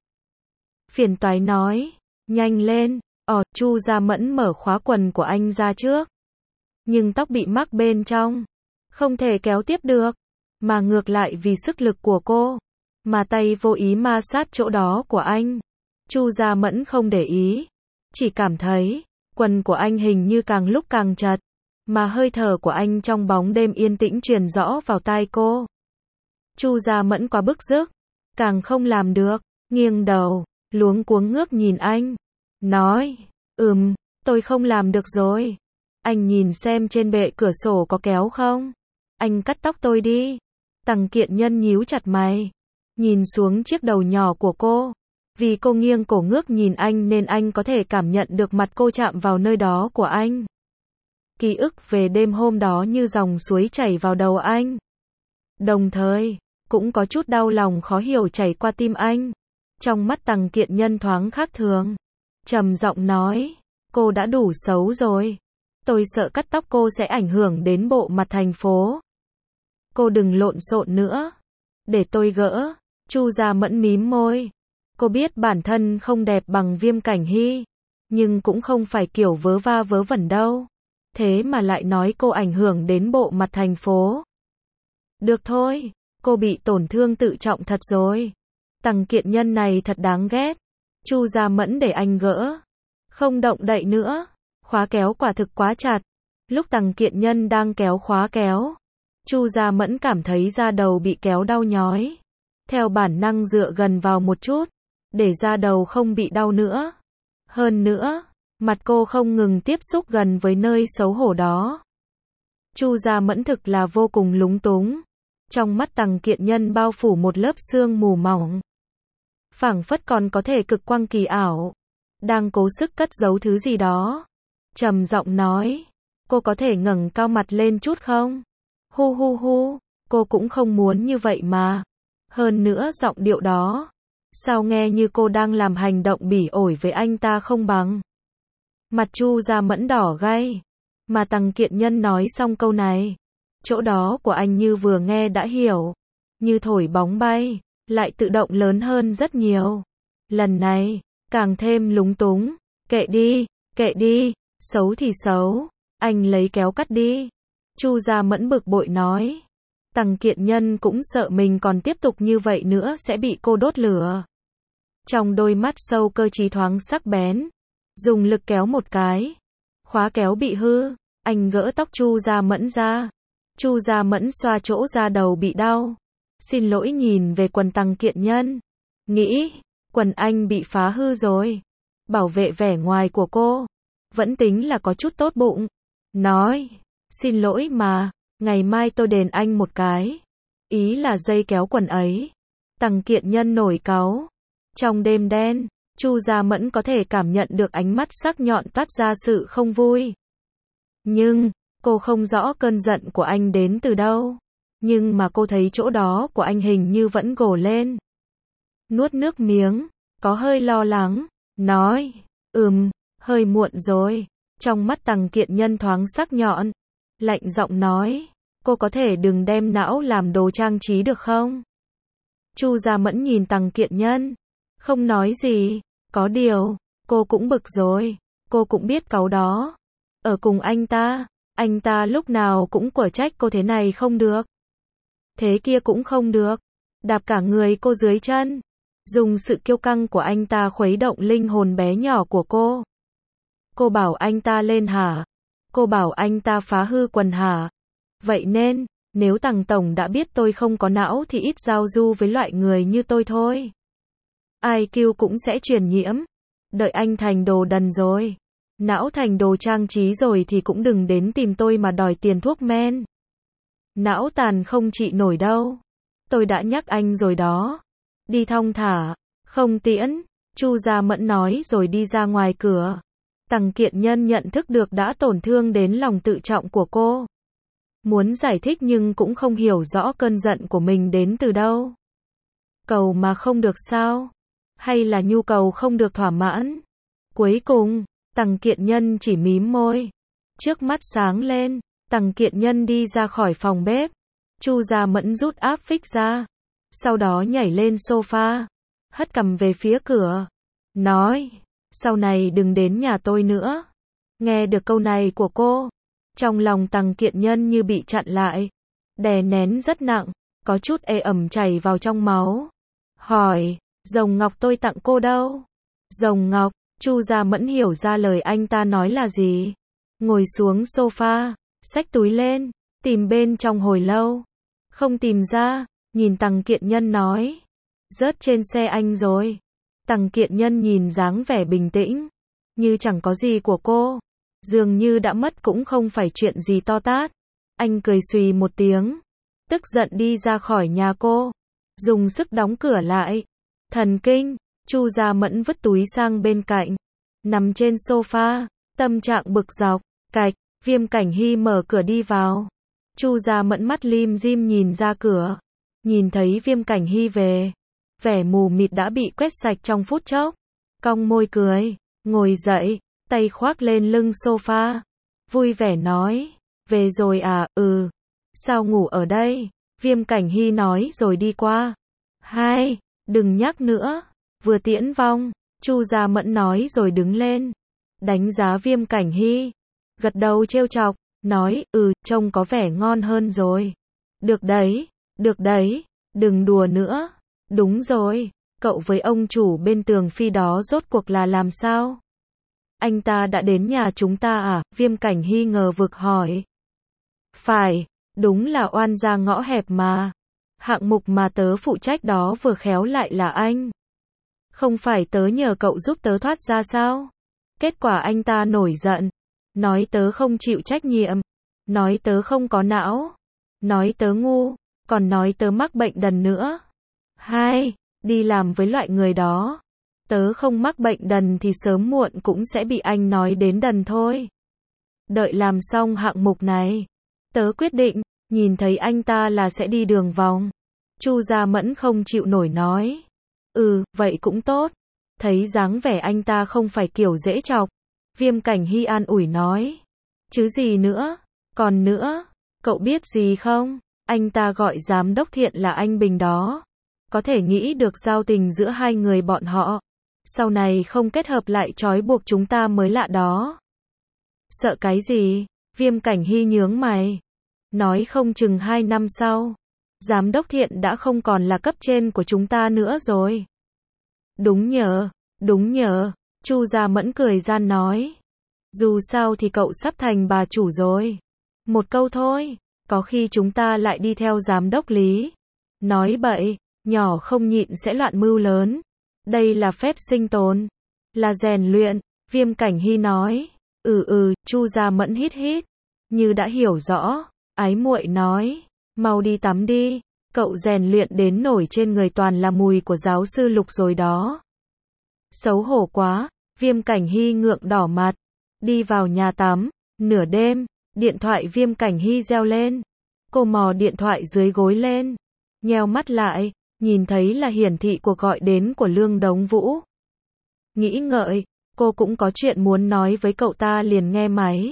Phiền toái nói, nhanh lên. Ồ, Chu Gia Mẫn mở khóa quần của anh ra trước. Nhưng tóc bị mắc bên trong, không thể kéo tiếp được. Mà ngược lại vì sức lực của cô, mà tay vô ý ma sát chỗ đó của anh. Chu Gia Mẫn không để ý, chỉ cảm thấy quần của anh hình như càng lúc càng chật, mà hơi thở của anh trong bóng đêm yên tĩnh truyền rõ vào tai cô. Chu Gia Mẫn quá bức rứt, càng không làm được, nghiêng đầu, luống cuống ngước nhìn anh, nói, ừm, tôi không làm được rồi. Anh nhìn xem trên bệ cửa sổ có kéo không? Anh cắt tóc tôi đi. Tằng Kiện Nhân nhíu chặt mày, nhìn xuống chiếc đầu nhỏ của cô. Vì cô nghiêng cổ ngước nhìn anh nên anh có thể cảm nhận được mặt cô chạm vào nơi đó của anh. Ký ức về đêm hôm đó như dòng suối chảy vào đầu anh. Đồng thời, cũng có chút đau lòng khó hiểu chảy qua tim anh. Trong mắt Tằng Kiện Nhân thoáng khác thường, trầm giọng nói, cô đã đủ xấu rồi. Tôi sợ cắt tóc cô sẽ ảnh hưởng đến bộ mặt thành phố. Cô đừng lộn xộn nữa. Để tôi gỡ. Chu Gia Mẫn mím môi. Cô biết bản thân không đẹp bằng Viêm Cảnh Hy, nhưng cũng không phải kiểu vớ va vớ vẩn đâu. Thế mà lại nói cô ảnh hưởng đến bộ mặt thành phố. Được thôi, cô bị tổn thương tự trọng thật rồi. Tằng Kiện Nhân này thật đáng ghét. Chu Gia Mẫn để anh gỡ. Không động đậy nữa. Khóa kéo quả thực quá chặt. Lúc Tằng Kiện Nhân đang kéo khóa kéo, Chu Gia Mẫn cảm thấy da đầu bị kéo đau nhói. Theo bản năng dựa gần vào một chút, để da đầu không bị đau nữa. Hơn nữa, mặt cô không ngừng tiếp xúc gần với nơi xấu hổ đó. Chu Gia Mẫn thực là vô cùng lúng túng. Trong mắt Tằng Kiện Nhân bao phủ một lớp sương mù mỏng. Phảng phất còn có thể cực quang kỳ ảo. Đang cố sức cất giấu thứ gì đó. Trầm giọng nói, cô có thể ngẩng cao mặt lên chút không? Hu hu hu, cô cũng không muốn như vậy mà. Hơn nữa giọng điệu đó, sao nghe như cô đang làm hành động bỉ ổi với anh ta không bằng. Mặt Chu Gia Mẫn đỏ gay, mà Tằng Kiện Nhân nói xong câu này, chỗ đó của anh như vừa nghe đã hiểu, như thổi bóng bay, lại tự động lớn hơn rất nhiều. Lần này, càng thêm lúng túng, kệ đi, kệ đi, xấu thì xấu, anh lấy kéo cắt đi. Chu Gia Mẫn bực bội nói. Tằng Kiện Nhân cũng sợ mình còn tiếp tục như vậy nữa sẽ bị cô đốt lửa. Trong đôi mắt sâu cơ trí thoáng sắc bén, dùng lực kéo một cái, khóa kéo bị hư, anh gỡ tóc Chu Gia Mẫn ra. Chu Gia Mẫn xoa chỗ da đầu bị đau, xin lỗi nhìn về quần Tằng Kiện Nhân, nghĩ, quần anh bị phá hư rồi. Bảo vệ vẻ ngoài của cô, vẫn tính là có chút tốt bụng, nói, xin lỗi mà, ngày mai tôi đền anh một cái. Ý là dây kéo quần ấy. Tằng Kiện Nhân nổi cáu. Trong đêm đen, Chu Gia Mẫn có thể cảm nhận được ánh mắt sắc nhọn toát ra sự không vui. Nhưng, cô không rõ cơn giận của anh đến từ đâu. Nhưng mà cô thấy chỗ đó của anh hình như vẫn gồ lên. Nuốt nước miếng, có hơi lo lắng, nói, ừm, hơi muộn rồi. Trong mắt Tằng Kiện Nhân thoáng sắc nhọn, lạnh giọng nói, cô có thể đừng đem não làm đồ trang trí được không? Chu Gia Mẫn nhìn Tằng Kiện Nhân, không nói gì, có điều, cô cũng bực rồi, cô cũng biết cáu đó. Ở cùng anh ta, anh ta lúc nào cũng quở trách cô thế này không được. Thế kia cũng không được, đạp cả người cô dưới chân, dùng sự kiêu căng của anh ta khuấy động linh hồn bé nhỏ của cô. Cô bảo anh ta lên hả? Cô bảo anh ta phá hư quần hả? Vậy nên, nếu Tằng Tổng đã biết tôi không có não thì ít giao du với loại người như tôi thôi. i kiu cũng sẽ truyền nhiễm. Đợi anh thành đồ đần rồi, não thành đồ trang trí rồi thì cũng đừng đến tìm tôi mà đòi tiền thuốc men. Não tàn không trị nổi đâu. Tôi đã nhắc anh rồi đó. Đi thong thả, không tiễn. Chu Gia Mẫn nói rồi đi ra ngoài cửa. Tằng Kiện Nhân nhận thức được đã tổn thương đến lòng tự trọng của cô. Muốn giải thích nhưng cũng không hiểu rõ cơn giận của mình đến từ đâu. Cầu mà không được sao? Hay là nhu cầu không được thỏa mãn? Cuối cùng, Tằng Kiện Nhân chỉ mím môi. Trước mắt sáng lên, Tằng Kiện Nhân đi ra khỏi phòng bếp. Chu Gia Mẫn rút áp phích ra. Sau đó nhảy lên sofa, hất cằm về phía cửa. Nói, sau này đừng đến nhà tôi nữa. Nghe được câu này của cô, trong lòng Tằng Kiện Nhân như bị chặn lại. Đè nén rất nặng, có chút ê ẩm chảy vào trong máu. Hỏi, rồng ngọc tôi tặng cô đâu? Rồng ngọc, Chu Gia Mẫn hiểu ra lời anh ta nói là gì. Ngồi xuống sofa, xách túi lên, tìm bên trong hồi lâu. Không tìm ra, nhìn Tằng Kiện Nhân nói. Rớt trên xe anh rồi. Tằng Kiện Nhân nhìn dáng vẻ bình tĩnh, như chẳng có gì của cô. Dường như đã mất cũng không phải chuyện gì to tát. Anh cười xùy một tiếng, tức giận đi ra khỏi nhà cô, dùng sức đóng cửa lại. Thần kinh, Chu Gia Mẫn vứt túi sang bên cạnh, nằm trên sofa, tâm trạng bực dọc. Cạch, Viêm Cảnh Hy mở cửa đi vào. Chu Gia Mẫn mắt lim dim nhìn ra cửa, nhìn thấy Viêm Cảnh Hy về, vẻ mù mịt đã bị quét sạch trong phút chốc. Cong môi cười, ngồi dậy, tay khoác lên lưng sofa, vui vẻ nói, về rồi à? Ừ. Sao ngủ ở đây? Viêm Cảnh Hy nói rồi đi qua. Hai, đừng nhắc nữa, vừa tiễn vong. Chu Gia Mẫn nói rồi đứng lên, đánh giá Viêm Cảnh Hy, gật đầu trêu chọc, nói, ừ, trông có vẻ ngon hơn rồi. Được đấy, được đấy, đừng đùa nữa. Đúng rồi, cậu với ông chủ bên Tường Phi đó rốt cuộc là làm sao? Anh ta đã đến nhà chúng ta à? Viêm Cảnh Hy ngờ vực hỏi. Phải, đúng là oan gia ngõ hẹp mà. Hạng mục mà tớ phụ trách đó vừa khéo lại là anh. Không phải tớ nhờ cậu giúp tớ thoát ra sao? Kết quả anh ta nổi giận, nói tớ không chịu trách nhiệm, nói tớ không có não, nói tớ ngu, còn nói tớ mắc bệnh đần nữa. Hai, đi làm với loại người đó, tớ không mắc bệnh đần thì sớm muộn cũng sẽ bị anh nói đến đần thôi. Đợi làm xong hạng mục này, tớ quyết định, nhìn thấy anh ta là sẽ đi đường vòng. Chu Gia Mẫn không chịu nổi nói. Ừ, vậy cũng tốt. Thấy dáng vẻ anh ta không phải kiểu dễ chọc. Viêm Cảnh Hy an ủi nói. Chứ gì nữa, còn nữa, cậu biết gì không? Anh ta gọi giám đốc Thiện là anh Bình đó. Có thể nghĩ được giao tình giữa hai người bọn họ. Sau này không kết hợp lại trói buộc chúng ta mới lạ đó. Sợ cái gì? Viêm Cảnh Hy nhướng mày. Nói không chừng hai năm sau, giám đốc Thiện đã không còn là cấp trên của chúng ta nữa rồi. Đúng nhờ, đúng nhờ, Chu Gia Mẫn cười gian nói. Dù sao thì cậu sắp thành bà chủ rồi. Một câu thôi, có khi chúng ta lại đi theo giám đốc Lý. Nói bậy, nhỏ không nhịn sẽ loạn mưu lớn. Đây là phép sinh tồn, là rèn luyện, Viêm Cảnh Hy nói. Ừ ừ, Chu Gia Mẫn hít hít, như đã hiểu rõ, ái muội nói, mau đi tắm đi, cậu rèn luyện đến nổi trên người toàn là mùi của giáo sư Lục rồi đó. Xấu hổ quá, Viêm Cảnh Hy ngượng đỏ mặt, đi vào nhà tắm, Nửa đêm, điện thoại Viêm Cảnh Hy reo lên. Cô mò điện thoại dưới gối lên, nheo mắt lại, nhìn thấy là hiển thị cuộc gọi đến của Lương Đống Vũ. Nghĩ ngợi, cô cũng có chuyện muốn nói với cậu ta liền nghe máy.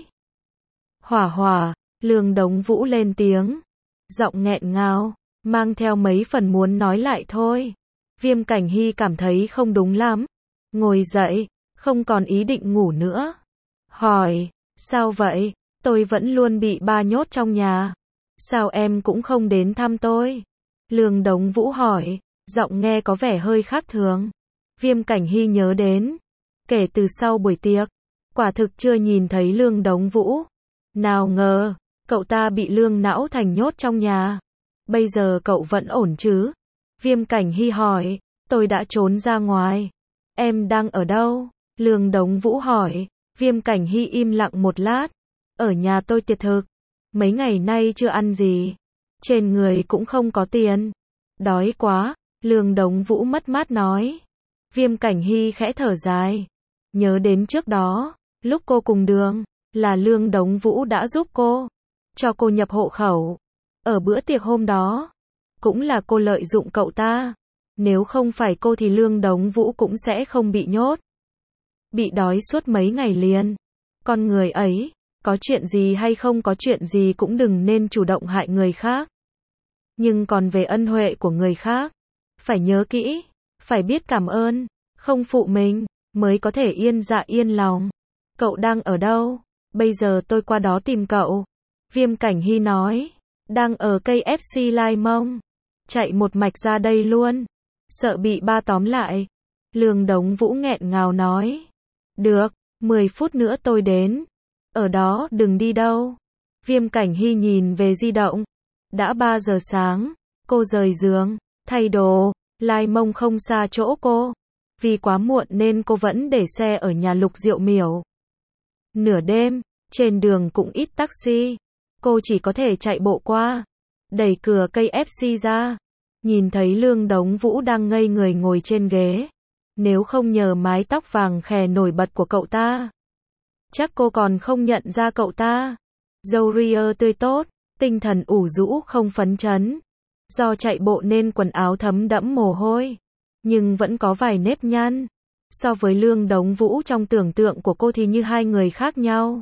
Hỏa hỏa, Lương Đống Vũ lên tiếng, giọng nghẹn ngào, mang theo mấy phần muốn nói lại thôi. Viêm Cảnh Hy cảm thấy không đúng lắm, ngồi dậy, không còn ý định ngủ nữa. Hỏi, sao vậy? Tôi vẫn luôn bị ba nhốt trong nhà. Sao em cũng không đến thăm tôi? Lương Đống Vũ hỏi, giọng nghe có vẻ hơi khác thường. Viêm Cảnh Hy nhớ đến, kể từ sau buổi tiệc, quả thực chưa nhìn thấy Lương Đống Vũ. Nào ngờ, cậu ta bị Lương Não Thành nhốt trong nhà. Bây giờ cậu vẫn ổn chứ? Viêm Cảnh Hy hỏi, tôi đã trốn ra ngoài. Em đang ở đâu? Lương Đống Vũ hỏi. Viêm Cảnh Hy im lặng một lát. Ở nhà tôi tiệt thực. Mấy ngày nay chưa ăn gì. Trên người cũng không có tiền. Đói quá, Lương Đống Vũ mất mát nói. Viêm Cảnh Hy khẽ thở dài. Nhớ đến trước đó, lúc cô cùng đường, là Lương Đống Vũ đã giúp cô, cho cô nhập hộ khẩu. Ở bữa tiệc hôm đó, cũng là cô lợi dụng cậu ta. Nếu không phải cô thì Lương Đống Vũ cũng sẽ không bị nhốt. Bị đói suốt mấy ngày liền. Con người ấy, có chuyện gì hay không có chuyện gì cũng đừng nên chủ động hại người khác. Nhưng còn về ân huệ của người khác, phải nhớ kỹ, phải biết cảm ơn, không phụ mình, mới có thể yên dạ yên lòng. Cậu đang ở đâu? Bây giờ tôi qua đó tìm cậu. Viêm Cảnh Hy nói, đang ở ca ép xê Lai Mông. Chạy một mạch ra đây luôn. Sợ bị ba tóm lại. Lương Đống Vũ nghẹn ngào nói. Được, mười phút nữa tôi đến. Ở đó đừng đi đâu. Viêm Cảnh Hy nhìn về di động. Đã ba giờ sáng, cô rời giường, thay đồ, Lai Mông không xa chỗ cô. Vì quá muộn nên cô vẫn để xe ở nhà Lục Diệu Miểu. Nửa đêm, trên đường cũng ít taxi. Cô chỉ có thể chạy bộ qua. Đẩy cửa ca ép xê ra. Nhìn thấy Lương Đống Vũ đang ngây người ngồi trên ghế. Nếu không nhờ mái tóc vàng khè nổi bật của cậu ta, chắc cô còn không nhận ra cậu ta. Râu ria tươi tốt, tinh thần ủ rũ không phấn chấn. Do chạy bộ nên quần áo thấm đẫm mồ hôi, nhưng vẫn có vài nếp nhăn. So với Lương Đống Vũ trong tưởng tượng của cô thì như hai người khác nhau.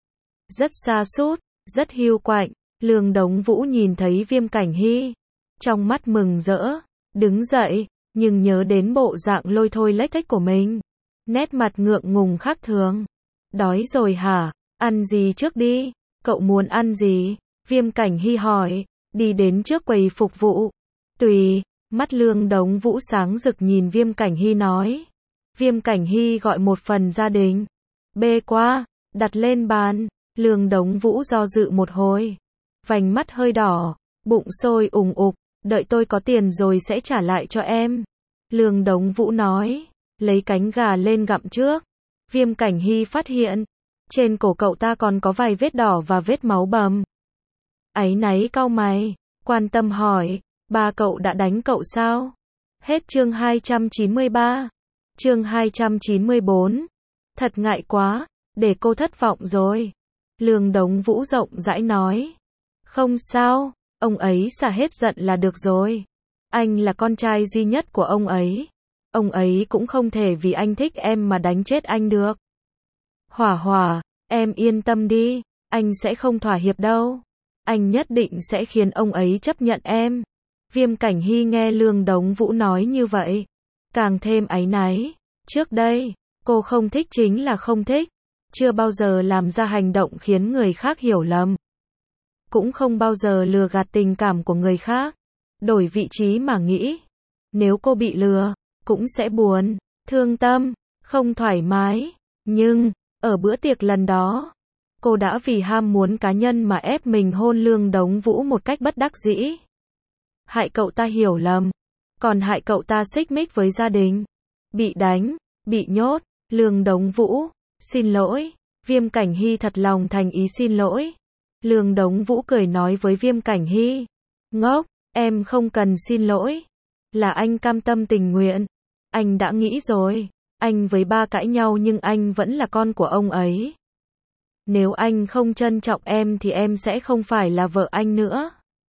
Rất sa sút, rất hiu quạnh. Lương Đống Vũ nhìn thấy Viêm Cảnh Hy, trong mắt mừng rỡ, đứng dậy, nhưng nhớ đến bộ dạng lôi thôi lếch thếch của mình. Nét mặt ngượng ngùng khác thường. Đói rồi hả? Ăn gì trước đi? Cậu muốn ăn gì? Viêm Cảnh Hy hỏi, đi đến trước quầy phục vụ. Tùy. Mắt Lương Đống Vũ sáng rực nhìn Viêm Cảnh Hy nói. Viêm Cảnh Hy gọi một phần gia đình. Bê qua, đặt lên bàn. Lương Đống Vũ do dự một hồi. Vành mắt hơi đỏ, bụng sôi ùng ục, đợi tôi có tiền rồi sẽ trả lại cho em. Lương Đống Vũ nói, lấy cánh gà lên gặm trước. Viêm Cảnh Hy phát hiện, trên cổ cậu ta còn có vài vết đỏ và vết máu bầm. Áy náy cau mày, quan tâm hỏi, ba cậu đã đánh cậu sao? Hết chương hai trăm chín mươi ba. Chương hai trăm chín mươi bốn. Thật ngại quá, để cô thất vọng rồi. Lương Đống Vũ rộng rãi nói. Không sao, ông ấy xả hết giận là được rồi. Anh là con trai duy nhất của ông ấy. Ông ấy cũng không thể vì anh thích em mà đánh chết anh được. Hỏa Hỏa, em yên tâm đi, anh sẽ không thỏa hiệp đâu. Anh nhất định sẽ khiến ông ấy chấp nhận em. Viêm Cảnh Hy nghe Lương Đống Vũ nói như vậy, càng thêm áy náy. Trước đây, cô không thích chính là không thích. Chưa bao giờ làm ra hành động khiến người khác hiểu lầm. Cũng không bao giờ lừa gạt tình cảm của người khác. Đổi vị trí mà nghĩ. Nếu cô bị lừa, cũng sẽ buồn, thương tâm, không thoải mái. Nhưng, ở bữa tiệc lần đó, cô đã vì ham muốn cá nhân mà ép mình hôn Lương Đống Vũ một cách bất đắc dĩ. Hại cậu ta hiểu lầm, còn hại cậu ta xích mích với gia đình. Bị đánh, bị nhốt. Lương Đống Vũ, xin lỗi. Viêm Cảnh Hy thật lòng thành ý xin lỗi. Lương Đống Vũ cười nói với Viêm Cảnh Hy. Ngốc, em không cần xin lỗi. Là anh cam tâm tình nguyện. Anh đã nghĩ rồi. Anh với ba cãi nhau nhưng anh vẫn là con của ông ấy. Nếu anh không trân trọng em thì em sẽ không phải là vợ anh nữa.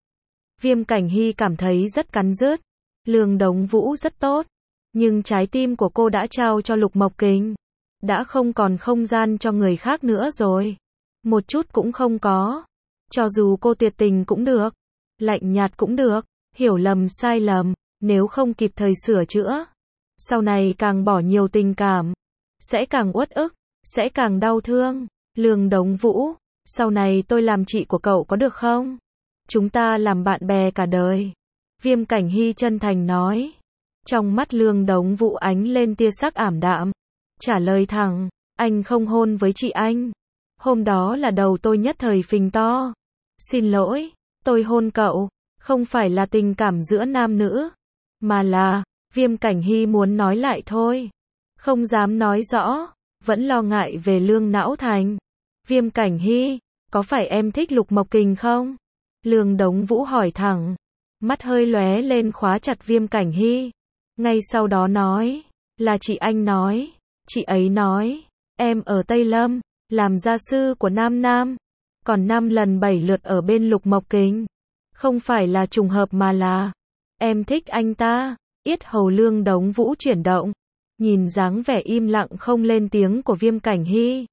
Viêm Cảnh Hy cảm thấy rất cắn rứt. Lương Đống Vũ rất tốt, nhưng trái tim của cô đã trao cho Lục Mộc Kình. Đã không còn không gian cho người khác nữa rồi. Một chút cũng không có. Cho dù cô tuyệt tình cũng được, lạnh nhạt cũng được, hiểu lầm sai lầm, nếu không kịp thời sửa chữa, sau này càng bỏ nhiều tình cảm, sẽ càng uất ức, sẽ càng đau thương. Lương Đống Vũ, sau này tôi làm chị của cậu có được không? Chúng ta làm bạn bè cả đời. Viêm Cảnh Hy chân thành nói. Trong mắt Lương Đống Vũ ánh lên tia sắc ảm đạm. Trả lời thẳng, anh không hôn với chị anh. Hôm đó là đầu tôi nhất thời phình to. Xin lỗi, tôi hôn cậu, không phải là tình cảm giữa nam nữ, mà là, Viêm Cảnh Hy muốn nói lại thôi. Không dám nói rõ, vẫn lo ngại về Lương Não Thành. Viêm Cảnh Hy, có phải em thích Lục Mộc Kình không? Lương Đống Vũ hỏi thẳng, mắt hơi lóe lên khóa chặt Viêm Cảnh Hy. Ngay sau đó nói, là chị anh nói, chị ấy nói, em ở Tây Lâm, làm gia sư của Nam Nam, còn năm lần bảy lượt ở bên Lục Mộc Kình. Không phải là trùng hợp mà là, em thích anh ta. Yết hầu Lương Đống Vũ chuyển động, nhìn dáng vẻ im lặng không lên tiếng của Viêm Cảnh Hy.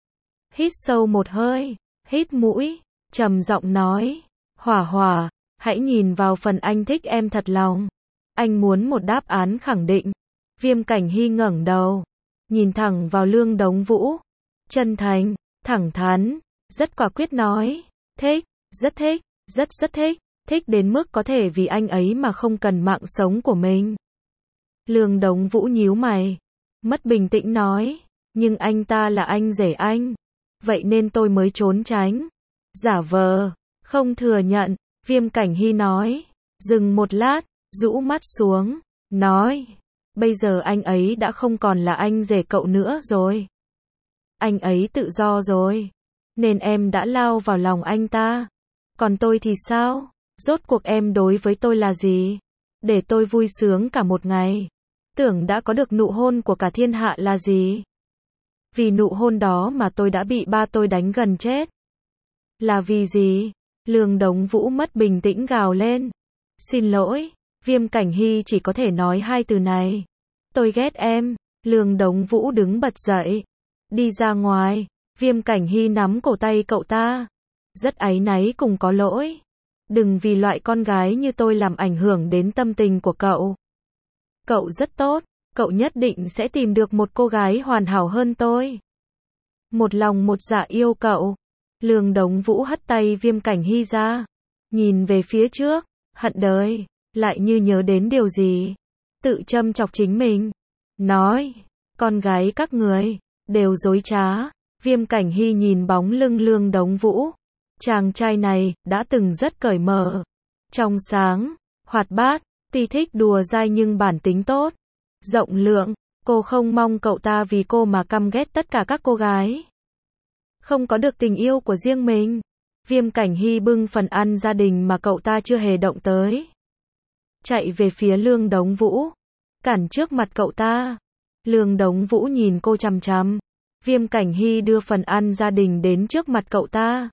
Hít sâu một hơi, hít mũi, trầm giọng nói, Hỏa Hỏa, hãy nhìn vào phần anh thích em thật lòng. Anh muốn một đáp án khẳng định. Viêm Cảnh Hy ngẩng đầu, nhìn thẳng vào Lương Đống Vũ, chân thành, thẳng thắn, rất quả quyết nói, thích, rất thích, rất rất thích, thích đến mức có thể vì anh ấy mà không cần mạng sống của mình. Lương Đống Vũ nhíu mày, mất bình tĩnh nói, nhưng anh ta là anh rể anh, vậy nên tôi mới trốn tránh, giả vờ, không thừa nhận. Viêm Cảnh Hy nói, dừng một lát, rũ mắt xuống, nói, bây giờ anh ấy đã không còn là anh rể cậu nữa rồi. Anh ấy tự do rồi, nên em đã lao vào lòng anh ta. Còn tôi thì sao? Rốt cuộc em đối với tôi là gì? Để tôi vui sướng cả một ngày. Tưởng đã có được nụ hôn của cả thiên hạ là gì? Vì nụ hôn đó mà tôi đã bị ba tôi đánh gần chết. Là vì gì? Lương Đống Vũ mất bình tĩnh gào lên. Xin lỗi, Viêm Cảnh Hy chỉ có thể nói hai từ này. Tôi ghét em. Lương Đống Vũ đứng bật dậy, đi ra ngoài. Viêm Cảnh Hy nắm cổ tay cậu ta, rất áy náy cùng có lỗi. Đừng vì loại con gái như tôi làm ảnh hưởng đến tâm tình của cậu. Cậu rất tốt, cậu nhất định sẽ tìm được một cô gái hoàn hảo hơn tôi. Một lòng một dạ yêu cậu. Lương Đống Vũ hất tay Viêm Cảnh Hy ra, nhìn về phía trước, hận đời, lại như nhớ đến điều gì, tự châm chọc chính mình, nói, con gái các người, đều dối trá. Viêm Cảnh Hy nhìn bóng lưng Lương Đống Vũ, chàng trai này, đã từng rất cởi mở, trong sáng, hoạt bát, tuy thích đùa dai nhưng bản tính tốt, rộng lượng, cô không mong cậu ta vì cô mà căm ghét tất cả các cô gái. Không có được tình yêu của riêng mình. Viêm Cảnh Hy bưng phần ăn gia đình mà cậu ta chưa hề động tới, chạy về phía Lương Đống Vũ, cản trước mặt cậu ta. Lương Đống Vũ nhìn cô chằm chằm. Viêm Cảnh Hy đưa phần ăn gia đình đến trước mặt cậu ta.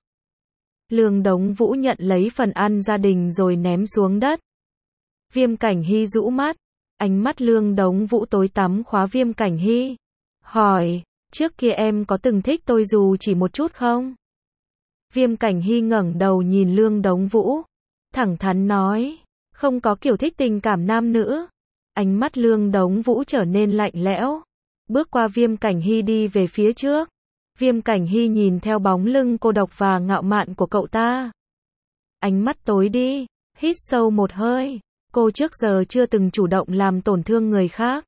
Lương Đống Vũ nhận lấy phần ăn gia đình rồi ném xuống đất. Viêm Cảnh Hy rũ mắt, ánh mắt Lương Đống Vũ tối tăm khóa Viêm Cảnh Hy, hỏi, trước kia em có từng thích tôi dù chỉ một chút không? Viêm Cảnh Hy ngẩng đầu nhìn Lương Đống Vũ, thẳng thắn nói, không có kiểu thích tình cảm nam nữ. Ánh mắt Lương Đống Vũ trở nên lạnh lẽo, bước qua Viêm Cảnh Hy đi về phía trước. Viêm Cảnh Hy nhìn theo bóng lưng cô độc và ngạo mạn của cậu ta, ánh mắt tối đi, hít sâu một hơi. Cô trước giờ chưa từng chủ động làm tổn thương người khác.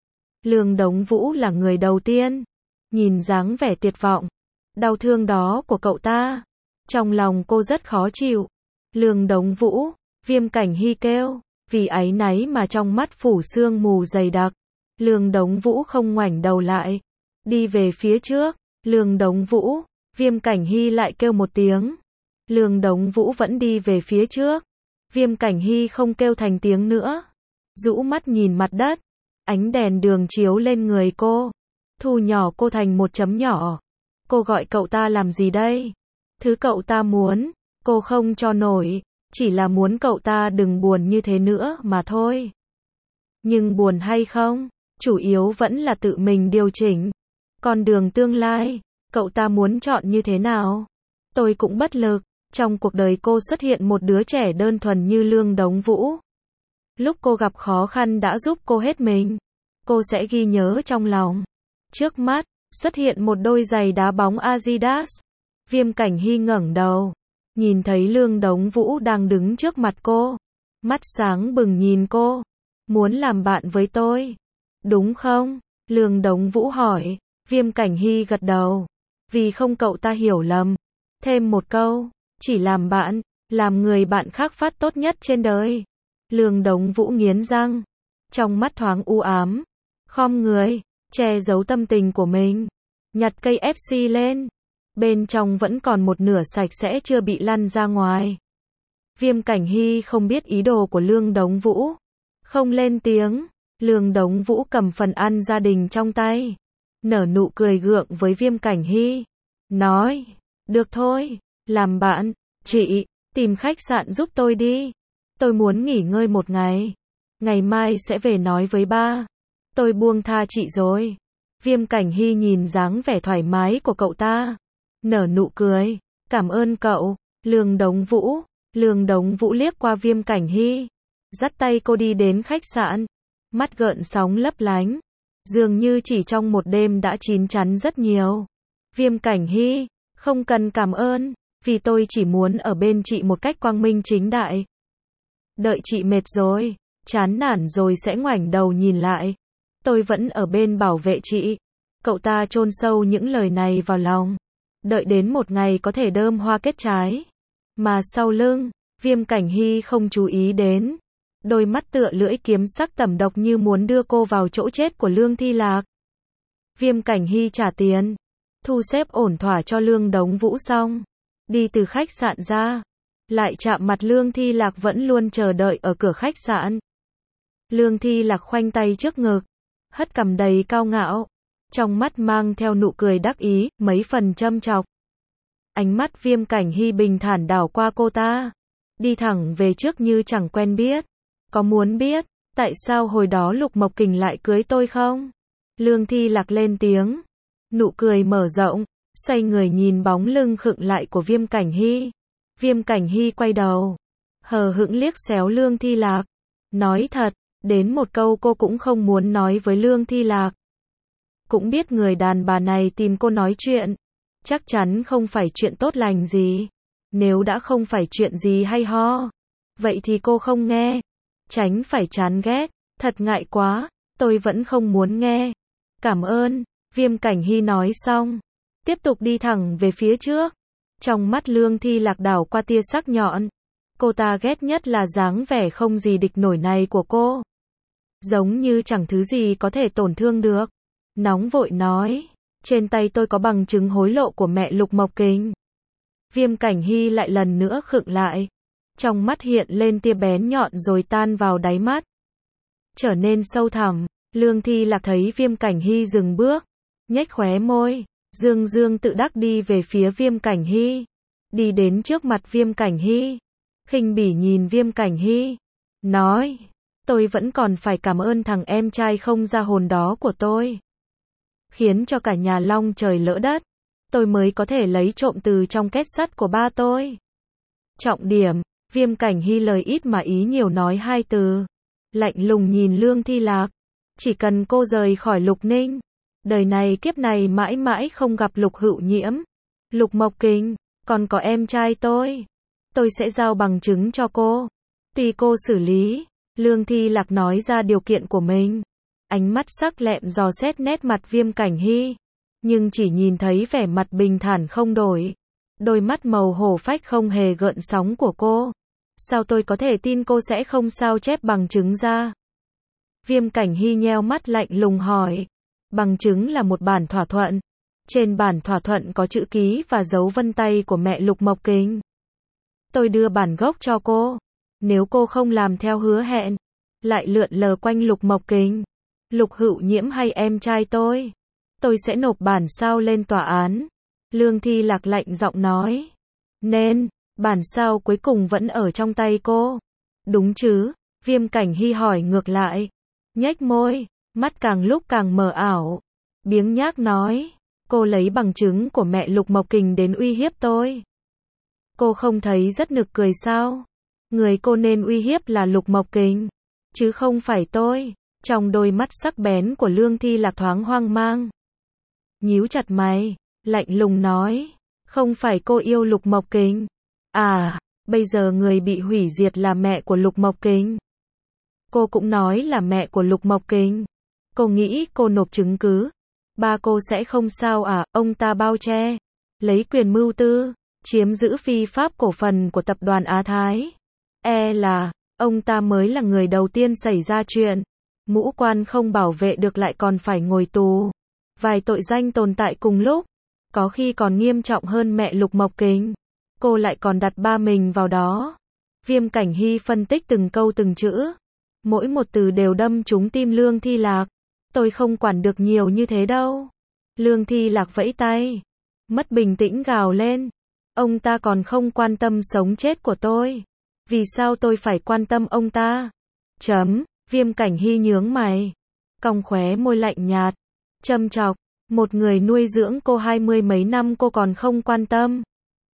Lương Đống Vũ là người đầu tiên. Nhìn dáng vẻ tuyệt vọng, đau thương đó của cậu ta, trong lòng cô rất khó chịu. Lương Đống Vũ, Viêm Cảnh Hy kêu, vì áy náy mà trong mắt phủ sương mù dày đặc. Lương Đống Vũ không ngoảnh đầu lại, đi về phía trước. Lương Đống Vũ, Viêm Cảnh Hy lại kêu một tiếng. Lương Đống Vũ vẫn đi về phía trước. Viêm Cảnh Hy không kêu thành tiếng nữa, rũ mắt nhìn mặt đất. Ánh đèn đường chiếu lên người cô, thu nhỏ cô thành một chấm nhỏ. Cô gọi cậu ta làm gì đây? Thứ cậu ta muốn, cô không cho nổi, chỉ là muốn cậu ta đừng buồn như thế nữa mà thôi. Nhưng buồn hay không, chủ yếu vẫn là tự mình điều chỉnh. Con đường tương lai, cậu ta muốn chọn như thế nào? Tôi cũng bất lực. Trong cuộc đời cô xuất hiện một đứa trẻ đơn thuần như Lương Đống Vũ. Lúc cô gặp khó khăn đã giúp cô hết mình. Cô sẽ ghi nhớ trong lòng. Trước mắt, xuất hiện một đôi giày đá bóng Adidas. Viêm Cảnh Hy ngẩng đầu. Nhìn thấy Lương Đống Vũ đang đứng trước mặt cô. Mắt sáng bừng nhìn cô. Muốn làm bạn với tôi. Đúng không? Lương Đống Vũ hỏi. Viêm Cảnh Hy gật đầu. Vì không cậu ta hiểu lầm. Thêm một câu. Chỉ làm bạn, làm người bạn khác phát tốt nhất trên đời. Lương Đống Vũ nghiến răng. Trong mắt thoáng u ám. Khom người, che giấu tâm tình của mình. Nhặt cây ép xê lên. Bên trong vẫn còn một nửa sạch sẽ chưa bị lăn ra ngoài. Viêm Cảnh Hy không biết ý đồ của Lương Đống Vũ. Không lên tiếng. Lương Đống Vũ cầm phần ăn gia đình trong tay. Nở nụ cười gượng với Viêm Cảnh Hy. Nói. Được thôi. Làm bạn. Chị. Tìm khách sạn giúp tôi đi. Tôi muốn nghỉ ngơi một ngày. Ngày mai sẽ về nói với ba. Tôi buông tha chị rồi. Viêm Cảnh Hy nhìn dáng vẻ thoải mái của cậu ta. Nở nụ cười. Cảm ơn cậu. Lương Đống Vũ. Lương Đống Vũ liếc qua Viêm Cảnh Hy. Dắt tay cô đi đến khách sạn. Mắt gợn sóng lấp lánh. Dường như chỉ trong một đêm đã chín chắn rất nhiều. Viêm Cảnh Hy. Không cần cảm ơn. Vì tôi chỉ muốn ở bên chị một cách quang minh chính đại. Đợi chị mệt rồi, chán nản rồi sẽ ngoảnh đầu nhìn lại. Tôi vẫn ở bên bảo vệ chị. Cậu ta chôn sâu những lời này vào lòng. Đợi đến một ngày có thể đơm hoa kết trái. Mà sau lưng, Viêm Cảnh Hy không chú ý đến. Đôi mắt tựa lưỡi kiếm sắc tẩm độc như muốn đưa cô vào chỗ chết của Lương Thi Lạc. Viêm Cảnh Hy trả tiền. Thu xếp ổn thỏa cho Lương Đống Vũ xong. Đi từ khách sạn ra. Lại chạm mặt Lương Thi Lạc vẫn luôn chờ đợi ở cửa khách sạn. Lương Thi Lạc khoanh tay trước ngực. Hất cằm đầy cao ngạo. Trong mắt mang theo nụ cười đắc ý, mấy phần châm chọc. Ánh mắt Viêm Cảnh Hy bình thản đảo qua cô ta. Đi thẳng về trước như chẳng quen biết. Có muốn biết, tại sao hồi đó Lục Mộc Kình lại cưới tôi không? Lương Thi Lạc lên tiếng. Nụ cười mở rộng. Xoay người nhìn bóng lưng khựng lại của Viêm Cảnh Hy. Viêm Cảnh Hy quay đầu. Hờ hững liếc xéo Lương Thi Lạc. Nói thật, đến một câu cô cũng không muốn nói với Lương Thi Lạc. Cũng biết người đàn bà này tìm cô nói chuyện. Chắc chắn không phải chuyện tốt lành gì. Nếu đã không phải chuyện gì hay ho. Vậy thì cô không nghe. Tránh phải chán ghét. Thật ngại quá. Tôi vẫn không muốn nghe. Cảm ơn. Viêm Cảnh Hy nói xong. Tiếp tục đi thẳng về phía trước. Trong mắt Lương Thi Lạc đảo qua tia sắc nhọn. Cô ta ghét nhất là dáng vẻ không gì địch nổi này của cô. Giống như chẳng thứ gì có thể tổn thương được. Nóng vội nói. Trên tay tôi có bằng chứng hối lộ của mẹ Lục Mộc Kình. Viêm Cảnh Hy lại lần nữa khựng lại. Trong mắt hiện lên tia bén nhọn rồi tan vào đáy mắt. Trở nên sâu thẳm. Lương Thi Lạc thấy Viêm Cảnh Hy dừng bước. Nhếch khóe môi. Dương dương tự đắc đi về phía Viêm Cảnh Hy. Đi đến trước mặt Viêm Cảnh Hy. Khinh bỉ nhìn Viêm Cảnh Hy. Nói. Tôi vẫn còn phải cảm ơn thằng em trai không ra hồn đó của tôi. Khiến cho cả nhà long trời lỡ đất. Tôi mới có thể lấy trộm từ trong két sắt của ba tôi. Trọng điểm. Viêm Cảnh Hy lời ít mà ý nhiều nói hai từ. Lạnh lùng nhìn Lương Thi Lạc. Chỉ cần cô rời khỏi Lục Ninh. Đời này kiếp này mãi mãi không gặp Lục Hữu Nhiễm. Lục Mộc Kình. Còn có em trai tôi. Tôi sẽ giao bằng chứng cho cô. Tùy cô xử lý. Lương Thi Lạc nói ra điều kiện của mình. Ánh mắt sắc lẹm dò xét nét mặt Viêm Cảnh Hy. Nhưng chỉ nhìn thấy vẻ mặt bình thản không đổi. Đôi mắt màu hổ phách không hề gợn sóng của cô. Sao tôi có thể tin cô sẽ không sao chép bằng chứng ra? Viêm Cảnh Hy nheo mắt lạnh lùng hỏi. Bằng chứng là một bản thỏa thuận. Trên bản thỏa thuận có chữ ký và dấu vân tay của mẹ Lục Mộc Kình. Tôi đưa bản gốc cho cô. Nếu cô không làm theo hứa hẹn, lại lượn lờ quanh Lục Mộc Kình, Lục Hữu Nhiễm hay em trai tôi, tôi sẽ nộp bản sao lên tòa án. Lương Thi Lạc lạnh giọng nói. Nên, bản sao cuối cùng vẫn ở trong tay cô. Đúng chứ? Viêm Cảnh Hy hỏi ngược lại. Nhếch môi, mắt càng lúc càng mờ ảo. Biếng nhác nói. Cô lấy bằng chứng của mẹ Lục Mộc Kình đến uy hiếp tôi. Cô không thấy rất nực cười sao? Người cô nên uy hiếp là Lục Mộc Kình, chứ không phải tôi. Trong đôi mắt sắc bén của Lương Thi Lạc thoáng hoang mang. Nhíu chặt mày, lạnh lùng nói. Không phải cô yêu Lục Mộc Kình. À, bây giờ người bị hủy diệt là mẹ của Lục Mộc Kình. Cô cũng nói là mẹ của Lục Mộc Kình. Cô nghĩ cô nộp chứng cứ, ba cô sẽ không sao à? Ông ta bao che, lấy quyền mưu tư, chiếm giữ phi pháp cổ phần của tập đoàn Á Thái. E là, ông ta mới là người đầu tiên xảy ra chuyện. Mũ quan không bảo vệ được lại còn phải ngồi tù. Vài tội danh tồn tại cùng lúc, có khi còn nghiêm trọng hơn mẹ Lục Mộc Kình. Cô lại còn đặt ba mình vào đó. Viêm Cảnh Hy phân tích từng câu từng chữ. Mỗi một từ đều đâm trúng tim Lương Thi Lạc. Tôi không quản được nhiều như thế đâu. Lương Thi Lạc vẫy tay. Mất bình tĩnh gào lên. Ông ta còn không quan tâm sống chết của tôi. Vì sao tôi phải quan tâm ông ta? Chấm. Viêm Cảnh Hy nhướng mày. Cong khóe môi lạnh nhạt. Châm chọc. Một người nuôi dưỡng cô hai mươi mấy năm cô còn không quan tâm.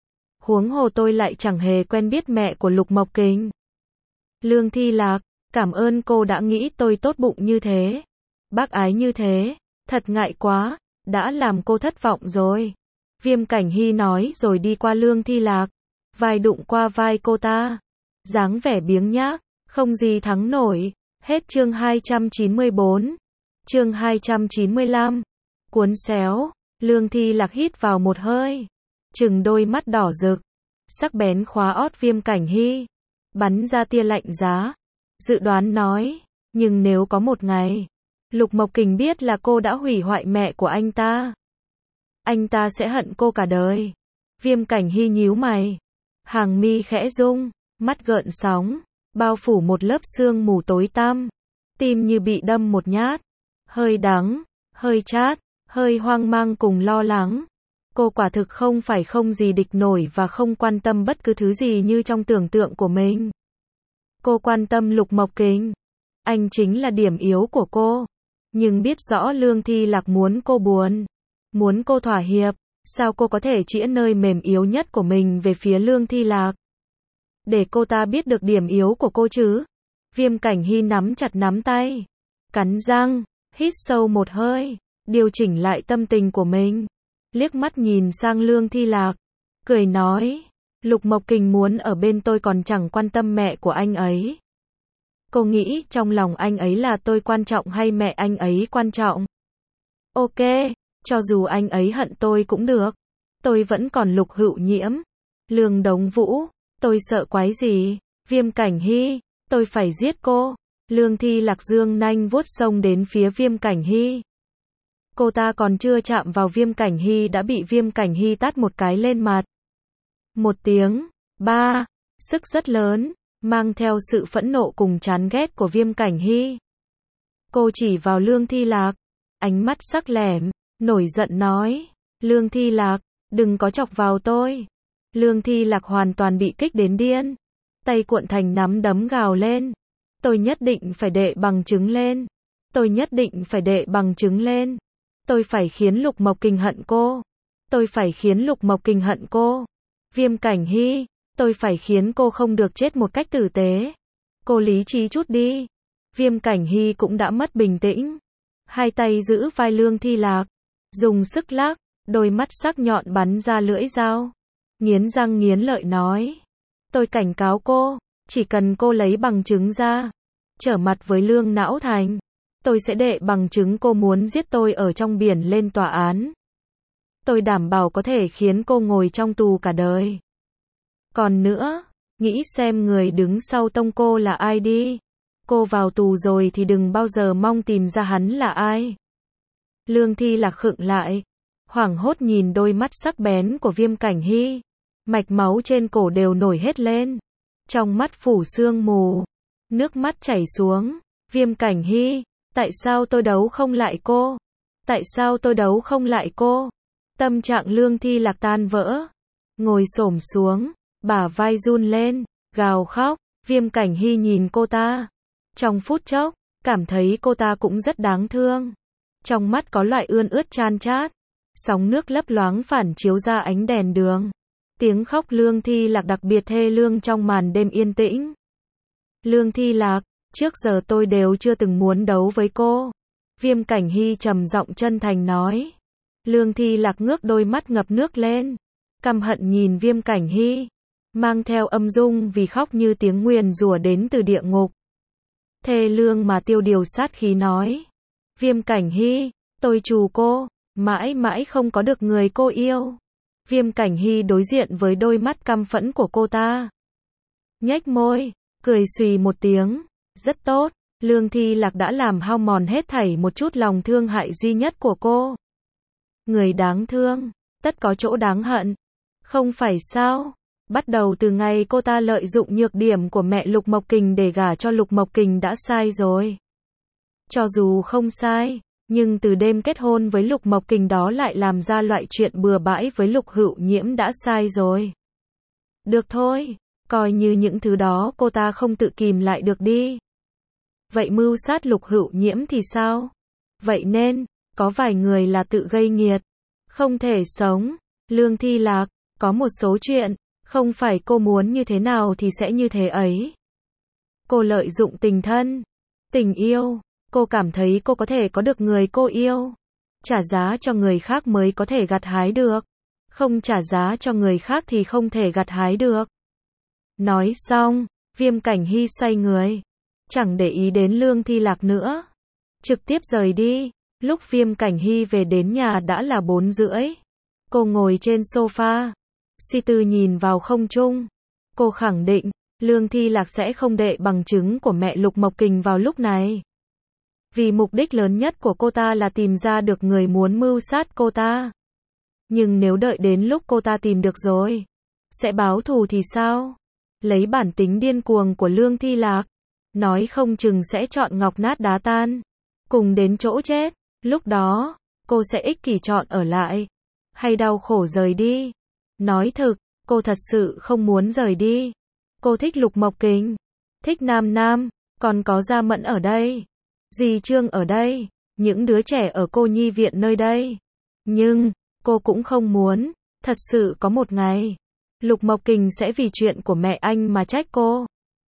Huống hồ tôi lại chẳng hề quen biết mẹ của Lục Mộc Kình. Lương Thi Lạc, cảm ơn cô đã nghĩ tôi tốt bụng như thế. Bác ái như thế. Thật ngại quá, đã làm cô thất vọng rồi. Viêm Cảnh Hy nói rồi đi qua Lương Thi Lạc. Vai đụng qua vai cô ta. Dáng vẻ biếng nhác, không gì thắng nổi. Hết chương hai trăm chín mươi bốn. Chương hai trăm chín mươi lăm. Cuốn xéo. Lương Thi Lạc hít vào một hơi. Trừng đôi mắt đỏ rực. Sắc bén khóa ót Viêm Cảnh Hy. Bắn ra tia lạnh giá. Dự đoán nói. Nhưng nếu có một ngày, Lục Mộc Kình biết là cô đã hủy hoại mẹ của anh ta, anh ta sẽ hận cô cả đời. Viêm Cảnh Hy nhíu mày. Hàng mi khẽ rung. Mắt gợn sóng. Bao phủ một lớp sương mù tối tăm. Tim như bị đâm một nhát. Hơi đắng. Hơi chát. Hơi hoang mang cùng lo lắng. Cô quả thực không phải không gì địch nổi và không quan tâm bất cứ thứ gì như trong tưởng tượng của mình. Cô quan tâm Lục Mộc Kình. Anh chính là điểm yếu của cô. Nhưng biết rõ Lương Thi Lạc muốn cô buồn. Muốn cô thỏa hiệp. Sao cô có thể chĩa nơi mềm yếu nhất của mình về phía Lương Thi Lạc? Để cô ta biết được điểm yếu của cô chứ. Viêm Cảnh Hy nắm chặt nắm tay. Cắn răng. Hít sâu một hơi. Điều chỉnh lại tâm tình của mình. Liếc mắt nhìn sang Lương Thi Lạc. Cười nói. Lục Mộc Kình muốn ở bên tôi còn chẳng quan tâm mẹ của anh ấy. Cô nghĩ trong lòng anh ấy là tôi quan trọng hay mẹ anh ấy quan trọng? Ok, cho dù anh ấy hận tôi cũng được. Tôi vẫn còn Lục Hữu Nhiễm. Lương Đống Vũ, tôi sợ quái gì? Viêm Cảnh Hy, tôi phải giết cô. Lương Thi Lạc dương nanh vuốt xông đến phía Viêm Cảnh Hy. Cô ta còn chưa chạm vào Viêm Cảnh Hy đã bị Viêm Cảnh Hy tát một cái lên mặt. Một tiếng, ba, sức rất lớn, mang theo sự phẫn nộ cùng chán ghét của Viêm Cảnh Hy. Cô chỉ vào Lương Thi Lạc, ánh mắt sắc lẻm, nổi giận nói, Lương Thi Lạc, đừng có chọc vào tôi. Lương Thi Lạc hoàn toàn bị kích đến điên, tay cuộn thành nắm đấm gào lên, tôi nhất định phải đệ bằng chứng lên, tôi nhất định phải đệ bằng chứng lên, tôi phải khiến Lục Mộc Kình hận cô, tôi phải khiến Lục Mộc Kình hận cô. Viêm Cảnh Hy, tôi phải khiến cô không được chết một cách tử tế. Cô lý trí chút đi. Viêm Cảnh Hy cũng đã mất bình tĩnh. Hai tay giữ vai Lương Thi Lạc. Dùng sức lắc, đôi mắt sắc nhọn bắn ra lưỡi dao. Nghiến răng nghiến lợi nói. Tôi cảnh cáo cô, chỉ cần cô lấy bằng chứng ra, trở mặt với Lương Não Thành, tôi sẽ đệ bằng chứng cô muốn giết tôi ở trong biển lên tòa án. Tôi đảm bảo có thể khiến cô ngồi trong tù cả đời. Còn nữa, nghĩ xem người đứng sau tông cô là ai đi. Cô vào tù rồi thì đừng bao giờ mong tìm ra hắn là ai. Lương Thi Lạc khựng lại, hoảng hốt nhìn đôi mắt sắc bén của Viêm Cảnh Hy. Mạch máu trên cổ đều nổi hết lên. Trong mắt phủ sương mù. Nước mắt chảy xuống. Viêm Cảnh Hy, tại sao tôi đấu không lại cô? Tại sao tôi đấu không lại cô? Tâm trạng Lương Thi Lạc tan vỡ. Ngồi xổm xuống, bả vai run lên, gào khóc. Viêm Cảnh Hy nhìn cô ta. Trong phút chốc, cảm thấy cô ta cũng rất đáng thương. Trong mắt có loại ươn ướt chan chát. Sóng nước lấp loáng phản chiếu ra ánh đèn đường. Tiếng khóc Lương Thi Lạc đặc biệt thê lương trong màn đêm yên tĩnh. Lương Thi Lạc, trước giờ tôi đều chưa từng muốn đấu với cô. Viêm Cảnh Hy trầm giọng chân thành nói. Lương Thi Lạc ngước đôi mắt ngập nước lên. Căm hận nhìn Viêm Cảnh Hy. Mang theo âm dung vì khóc như tiếng nguyền rủa đến từ địa ngục. Thê lương mà tiêu điều sát khí nói. Viêm Cảnh Hy, tôi trù cô, mãi mãi không có được người cô yêu. Viêm Cảnh Hy đối diện với đôi mắt căm phẫn của cô ta. Nhếch môi, cười xùy một tiếng. Rất tốt, Lương Thi Lạc đã làm hao mòn hết thảy một chút lòng thương hại duy nhất của cô. Người đáng thương, tất có chỗ đáng hận. Không phải sao? Bắt đầu từ ngày cô ta lợi dụng nhược điểm của mẹ Lục Mộc Kình để gả cho Lục Mộc Kình đã sai rồi. Cho dù không sai, nhưng từ đêm kết hôn với Lục Mộc Kình đó lại làm ra loại chuyện bừa bãi với Lục Hữu Nhiễm đã sai rồi. Được thôi, coi như những thứ đó cô ta không tự kìm lại được đi. Vậy mưu sát Lục Hữu Nhiễm thì sao? Vậy nên, có vài người là tự gây nghiệt. Không thể sống. Lương Thi Lạc, có một số chuyện, không phải cô muốn như thế nào thì sẽ như thế ấy. Cô lợi dụng tình thân, tình yêu, cô cảm thấy cô có thể có được người cô yêu. Trả giá cho người khác mới có thể gặt hái được. Không trả giá cho người khác thì không thể gặt hái được. Nói xong, Viêm Cảnh Hy xoay người. Chẳng để ý đến Lương Thi Lạc nữa. Trực tiếp rời đi. Lúc Viêm Cảnh Hy về đến nhà đã là bốn rưỡi. Cô ngồi trên sofa. Suy tư nhìn vào không trung. Cô khẳng định, Lương Thi Lạc sẽ không đệ bằng chứng của mẹ Lục Mộc Kình vào lúc này. Vì mục đích lớn nhất của cô ta là tìm ra được người muốn mưu sát cô ta. Nhưng nếu đợi đến lúc cô ta tìm được rồi, sẽ báo thù thì sao? Lấy bản tính điên cuồng của Lương Thi Lạc, nói không chừng sẽ chọn ngọc nát đá tan, cùng đến chỗ chết. Lúc đó, cô sẽ ích kỷ chọn ở lại, hay đau khổ rời đi. Nói thực, cô thật sự không muốn rời đi. Cô thích Lục Mộc Kình, thích Nam Nam, còn có Gia Mẫn ở đây, dì Trương ở đây, những đứa trẻ ở cô nhi viện nơi đây. Nhưng, cô cũng không muốn, thật sự có một ngày, Lục Mộc Kình sẽ vì chuyện của mẹ anh mà trách cô.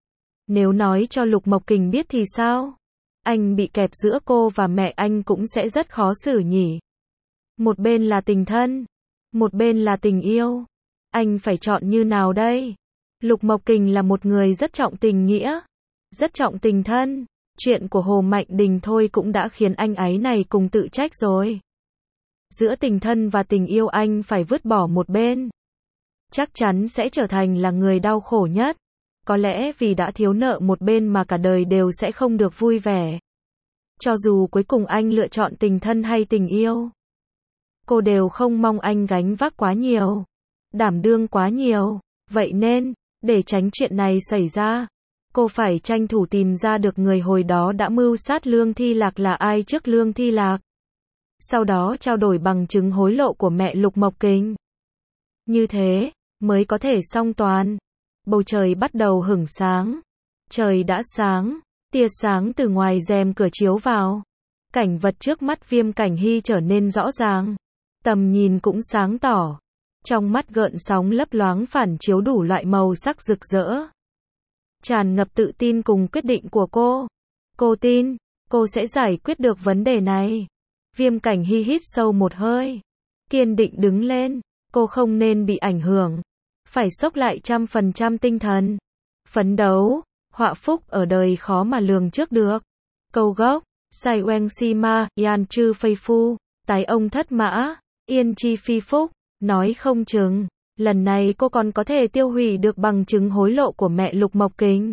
Nếu nói cho Lục Mộc Kình biết thì sao? Anh bị kẹp giữa cô và mẹ anh cũng sẽ rất khó xử nhỉ. Một bên là tình thân, một bên là tình yêu. Anh phải chọn như nào đây? Lục Mộc Kình là một người rất trọng tình nghĩa, rất trọng tình thân. Chuyện của Hồ Mạnh Đình thôi cũng đã khiến anh ấy này cùng tự trách rồi. Giữa tình thân và tình yêu anh phải vứt bỏ một bên. Chắc chắn sẽ trở thành là người đau khổ nhất. Có lẽ vì đã thiếu nợ một bên mà cả đời đều sẽ không được vui vẻ. Cho dù cuối cùng anh lựa chọn tình thân hay tình yêu, cô đều không mong anh gánh vác quá nhiều, đảm đương quá nhiều. Vậy nên, để tránh chuyện này xảy ra, cô phải tranh thủ tìm ra được người hồi đó đã mưu sát Lương Thi Lạc là ai trước Lương Thi Lạc. Sau đó trao đổi bằng chứng hối lộ của mẹ Lục Mộc Kình. Như thế, mới có thể xong toàn. Bầu trời bắt đầu hửng sáng. Trời đã sáng, tia sáng từ ngoài rèm cửa chiếu vào. Cảnh vật trước mắt Viêm Cảnh Hy trở nên rõ ràng. Tầm nhìn cũng sáng tỏ. Trong mắt gợn sóng lấp loáng phản chiếu đủ loại màu sắc rực rỡ. Tràn ngập tự tin cùng quyết định của cô. Cô tin, cô sẽ giải quyết được vấn đề này. Viêm Cảnh Hy hít sâu một hơi. Kiên định đứng lên. Cô không nên bị ảnh hưởng. Phải xốc lại trăm phần trăm tinh thần. Phấn đấu, họa phúc ở đời khó mà lường trước được. Câu gốc, Sai Oeng Si Ma, Yan Chư Phây Phu, tái ông thất mã, Yên Chi Phi Phúc, nói không chừng, lần này cô còn có thể tiêu hủy được bằng chứng hối lộ của mẹ Lục Mộc Kình.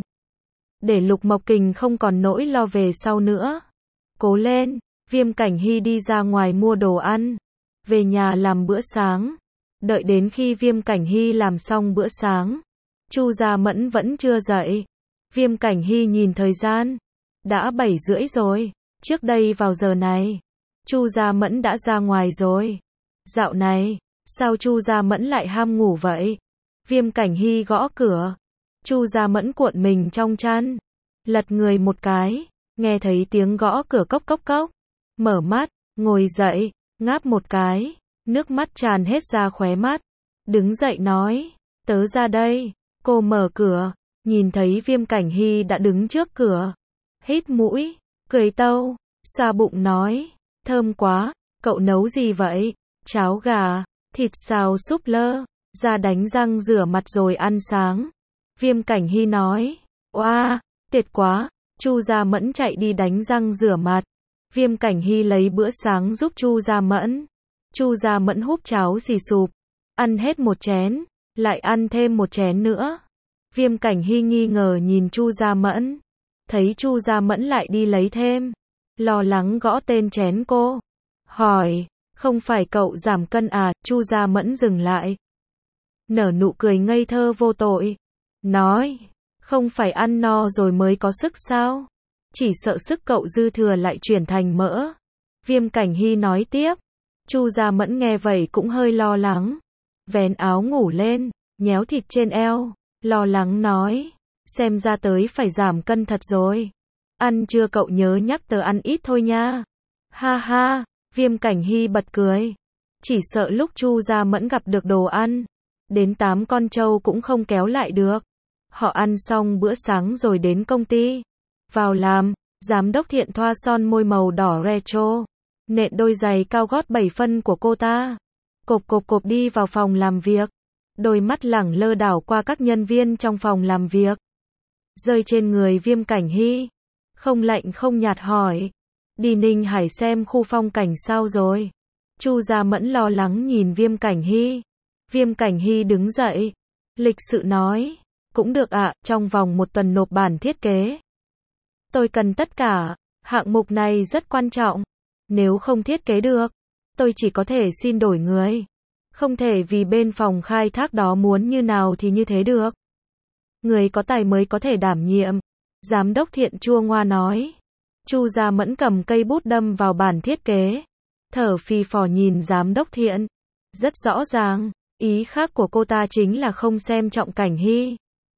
Để Lục Mộc Kình không còn nỗi lo về sau nữa. Cố lên, Viêm Cảnh Hy đi ra ngoài mua đồ ăn, về nhà làm bữa sáng. Đợi đến khi Viêm Cảnh Hy làm xong bữa sáng, Chu Gia Mẫn vẫn chưa dậy. Viêm Cảnh Hy nhìn thời gian, đã bảy rưỡi rồi. Trước đây vào giờ này, Chu Gia Mẫn đã ra ngoài rồi. Dạo này, sao Chu Gia Mẫn lại ham ngủ vậy? Viêm Cảnh Hy gõ cửa. Chu Gia Mẫn cuộn mình trong chăn, lật người một cái, nghe thấy tiếng gõ cửa cốc cốc cốc. Mở mắt, ngồi dậy, ngáp một cái, nước mắt tràn hết ra khóe mắt. Đứng dậy nói, tớ ra đây. Cô mở cửa, nhìn thấy Viêm Cảnh Hy đã đứng trước cửa. Hít mũi, cười tâu, xoa bụng nói, thơm quá, cậu nấu gì vậy? Cháo gà, thịt xào súp lơ, ra đánh răng rửa mặt rồi ăn sáng. Viêm Cảnh Hy nói, oa, tuyệt quá. Chu Gia Mẫn chạy đi đánh răng rửa mặt. Viêm Cảnh Hy lấy bữa sáng giúp Chu Gia Mẫn. Chu Gia Mẫn húp cháo xì sụp, ăn hết một chén, lại ăn thêm một chén nữa. Viêm Cảnh Hy nghi ngờ nhìn Chu Gia Mẫn, thấy Chu Gia Mẫn lại đi lấy thêm, lo lắng gõ tên chén cô, hỏi, không phải cậu giảm cân à? Chu Gia Mẫn dừng lại, nở nụ cười ngây thơ vô tội, nói, không phải ăn no rồi mới có sức sao? Chỉ sợ sức cậu dư thừa lại chuyển thành mỡ. Viêm Cảnh Hy nói tiếp. Chu Gia Mẫn nghe vậy cũng hơi lo lắng, vén áo ngủ lên, nhéo thịt trên eo, lo lắng nói, xem ra tới phải giảm cân thật rồi. Ăn chưa cậu nhớ nhắc tớ ăn ít thôi nha. Ha ha, Viêm Cảnh Hy bật cười. Chỉ sợ lúc Chu Gia Mẫn gặp được đồ ăn, đến tám con trâu cũng không kéo lại được. Họ ăn xong bữa sáng rồi đến công ty. Vào làm, giám đốc Thiện thoa son môi màu đỏ retro, nện đôi giày cao gót bảy phân của cô ta. Cộp cộp cộp đi vào phòng làm việc. Đôi mắt lẳng lơ đảo qua các nhân viên trong phòng làm việc, rơi trên người Viêm Cảnh Hy. Không lạnh không nhạt hỏi, đi Ninh Hải xem khu phong cảnh sao rồi? Chu Gia Mẫn lo lắng nhìn Viêm Cảnh Hy. Viêm Cảnh Hy đứng dậy, lịch sự nói, cũng được ạ, trong vòng một tuần nộp bản thiết kế. Tôi cần tất cả, hạng mục này rất quan trọng. Nếu không thiết kế được, tôi chỉ có thể xin đổi người. Không thể vì bên phòng khai thác đó muốn như nào thì như thế được. Người có tài mới có thể đảm nhiệm. Giám đốc Thiện chua ngoa nói. Chu Gia Mẫn cầm cây bút đâm vào bản thiết kế, thở phì phò nhìn giám đốc Thiện. Rất rõ ràng, ý khác của cô ta chính là không xem trọng Cảnh Hy.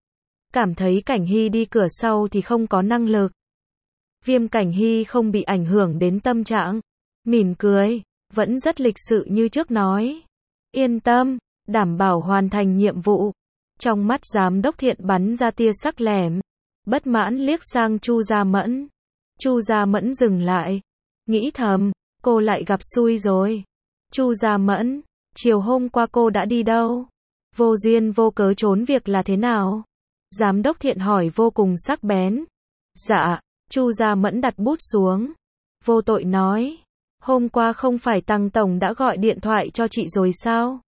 Cảm thấy Cảnh Hy đi cửa sau thì không có năng lực. Viêm Cảnh Hy không bị ảnh hưởng đến tâm trạng, mỉm cười, vẫn rất lịch sự như trước nói. Yên tâm, đảm bảo hoàn thành nhiệm vụ. Trong mắt giám đốc Thiện bắn ra tia sắc lẻm, bất mãn liếc sang Chu Gia Mẫn. Chu Gia Mẫn dừng lại, nghĩ thầm, cô lại gặp xui rồi. Chu Gia Mẫn, chiều hôm qua cô đã đi đâu? Vô duyên vô cớ trốn việc là thế nào? Giám đốc Thiện hỏi vô cùng sắc bén. Dạ, Chu Gia Mẫn đặt bút xuống, vô tội nói, hôm qua không phải Tăng Tổng đã gọi điện thoại cho chị rồi sao?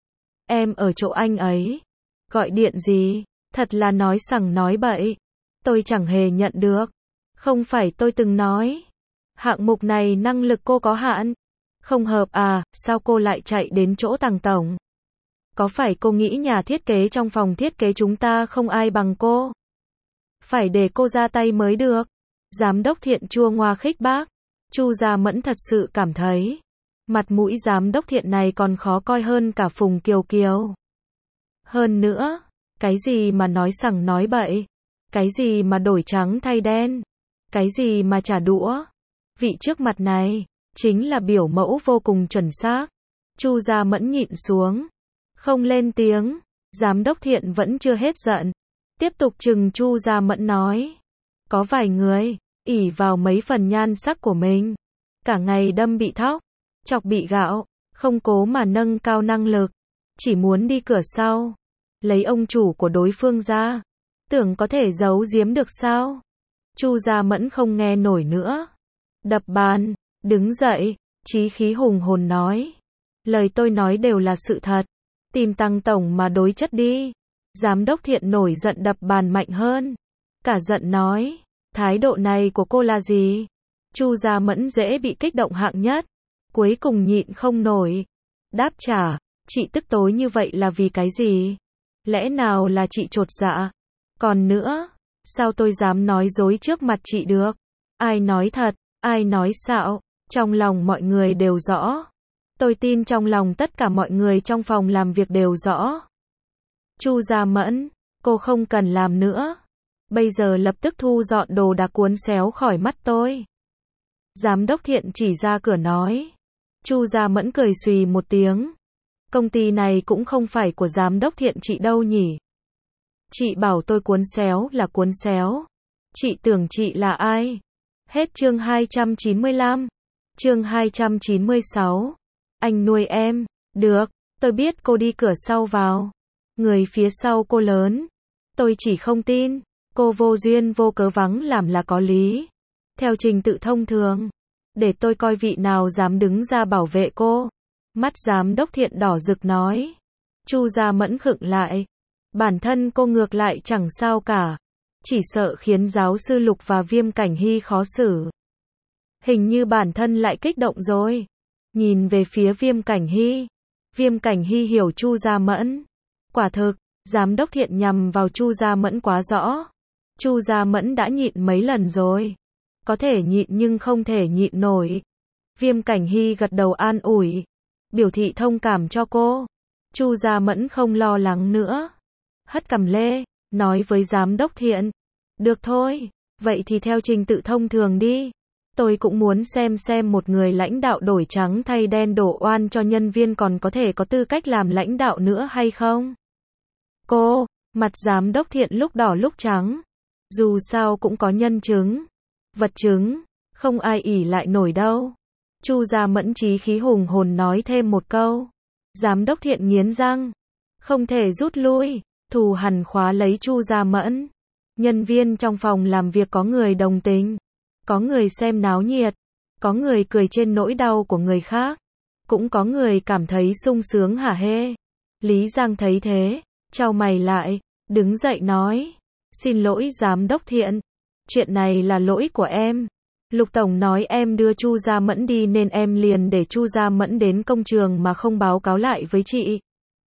Em ở chỗ anh ấy. Gọi điện gì? Thật là nói sằng nói bậy. Tôi chẳng hề nhận được. Không phải tôi từng nói, hạng mục này năng lực cô có hạn. Không hợp à, sao cô lại chạy đến chỗ Tăng Tổng? Có phải cô nghĩ nhà thiết kế trong phòng thiết kế chúng ta không ai bằng cô? Phải để cô ra tay mới được. Giám đốc Thiện chua ngoa khích bác. Chu Gia Mẫn thật sự cảm thấy, mặt mũi giám đốc Thiện này còn khó coi hơn cả Phùng Kiều Kiều. Hơn nữa, cái gì mà nói sằng nói bậy, cái gì mà đổi trắng thay đen, cái gì mà trả đũa. Vị trước mặt này, chính là biểu mẫu vô cùng chuẩn xác. Chu Gia Mẫn nhịn xuống, không lên tiếng. Giám đốc Thiện vẫn chưa hết giận, tiếp tục chừng Chu Gia Mẫn nói, có vài người ỷ vào mấy phần nhan sắc của mình, cả ngày đâm bị thóc, chọc bị gạo, không cố mà nâng cao năng lực, chỉ muốn đi cửa sau, lấy ông chủ của đối phương ra, tưởng có thể giấu giếm được sao? Chu Gia Mẫn không nghe nổi nữa, đập bàn, đứng dậy, chí khí hùng hồn nói, lời tôi nói đều là sự thật, tìm Tăng Tổng mà đối chất đi. Giám đốc Thiện nổi giận đập bàn mạnh hơn, cả giận nói, thái độ này của cô là gì? Chu Gia Mẫn dễ bị kích động hạng nhất, cuối cùng nhịn không nổi, đáp trả, chị tức tối như vậy là vì cái gì? Lẽ nào là chị chột dạ? Còn nữa, sao tôi dám nói dối trước mặt chị được? Ai nói thật, ai nói xạo, trong lòng mọi người đều rõ. Tôi tin trong lòng tất cả mọi người trong phòng làm việc đều rõ. Chu Gia Mẫn, cô không cần làm nữa. Bây giờ lập tức thu dọn đồ đạc cuốn xéo khỏi mắt tôi. Giám đốc Thiện chỉ ra cửa nói. Chu Gia Mẫn cười xùy một tiếng. Công ty này cũng không phải của giám đốc Thiện chị đâu nhỉ. Chị bảo tôi cuốn xéo là cuốn xéo. Chị tưởng chị là ai? Hết chương hai trăm chín mươi lăm. Chương hai trăm chín mươi sáu. Anh nuôi em. Được, tôi biết cô đi cửa sau vào. Người phía sau cô lớn. Tôi chỉ không tin. Cô vô duyên vô cớ vắng làm là có lý. Theo trình tự thông thường. Để tôi coi vị nào dám đứng ra bảo vệ cô. Mắt giám đốc Thiện đỏ rực nói. Chu Gia Mẫn khựng lại. Bản thân cô ngược lại chẳng sao cả. Chỉ sợ khiến giáo sư Lục và Viêm Cảnh Hy khó xử. Hình như bản thân lại kích động rồi. Nhìn về phía Viêm Cảnh Hy. Viêm Cảnh Hy hiểu Chu Gia Mẫn. Quả thực, giám đốc Thiện nhằm vào Chu Gia Mẫn quá rõ. Chu Gia Mẫn đã nhịn mấy lần rồi. Có thể nhịn nhưng không thể nhịn nổi. Viêm Cảnh Hy gật đầu an ủi. Biểu thị thông cảm cho cô. Chu Gia Mẫn không lo lắng nữa. Hất cằm lê, nói với giám đốc Thiện. Được thôi, vậy thì theo trình tự thông thường đi. Tôi cũng muốn xem xem một người lãnh đạo đổi trắng thay đen đổ oan cho nhân viên còn có thể có tư cách làm lãnh đạo nữa hay không. Cô, mặt giám đốc Thiện lúc đỏ lúc trắng. Dù sao cũng có nhân chứng, vật chứng, không ai ỷ lại nổi đâu. Chu Gia Mẫn chí khí hùng hồn nói thêm một câu. Giám đốc Thiện nghiến răng. Không thể rút lui, thù hằn khóa lấy Chu Gia Mẫn. Nhân viên trong phòng làm việc có người đồng tình, có người xem náo nhiệt, có người cười trên nỗi đau của người khác, cũng có người cảm thấy sung sướng hả hê. Lý Giang thấy thế, chau mày lại, đứng dậy nói. Xin lỗi giám đốc Thiện. Chuyện này là lỗi của em. Lục Tổng nói em đưa Chu Gia Mẫn đi nên em liền để Chu Gia Mẫn đến công trường mà không báo cáo lại với chị.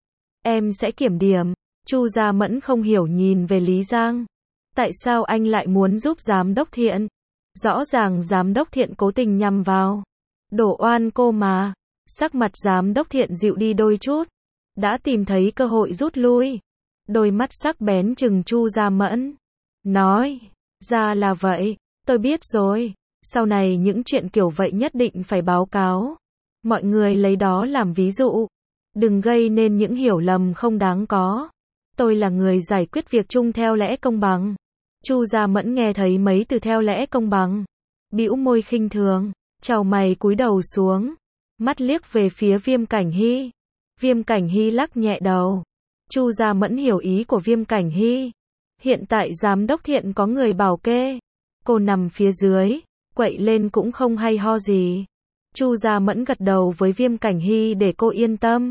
Em sẽ kiểm điểm. Chu Gia Mẫn không hiểu nhìn về Lý Giang. Tại sao anh lại muốn giúp giám đốc Thiện? Rõ ràng giám đốc Thiện cố tình nhằm vào. Đổ oan cô mà. Sắc mặt giám đốc Thiện dịu đi đôi chút. Đã tìm thấy cơ hội rút lui. Đôi mắt sắc bén chừng Chu Gia Mẫn. Nói, ra là vậy, tôi biết rồi. Sau này những chuyện kiểu vậy nhất định phải báo cáo. Mọi người lấy đó làm ví dụ. Đừng gây nên những hiểu lầm không đáng có. Tôi là người giải quyết việc chung theo lẽ công bằng. Chu Gia Mẫn nghe thấy mấy từ theo lẽ công bằng. Bĩu môi khinh thường, chào mày cúi đầu xuống. Mắt liếc về phía Viêm Cảnh Hy. Viêm Cảnh Hy lắc nhẹ đầu. Chu Gia Mẫn hiểu ý của Viêm Cảnh Hy. Hiện tại giám đốc Thiện có người bảo kê. Cô nằm phía dưới, quậy lên cũng không hay ho gì. Chu Gia Mẫn gật đầu với Viêm Cảnh Hy để cô yên tâm.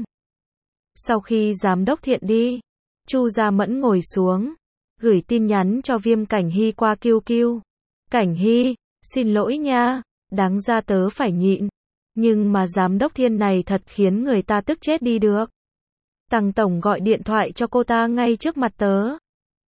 Sau khi giám đốc Thiện đi, Chu Gia Mẫn ngồi xuống, gửi tin nhắn cho Viêm Cảnh Hy qua Q Q. Cảnh Hy, xin lỗi nha, đáng ra tớ phải nhịn. Nhưng mà giám đốc Thiên này thật khiến người ta tức chết đi được. Tằng Tổng gọi điện thoại cho cô ta ngay trước mặt tớ.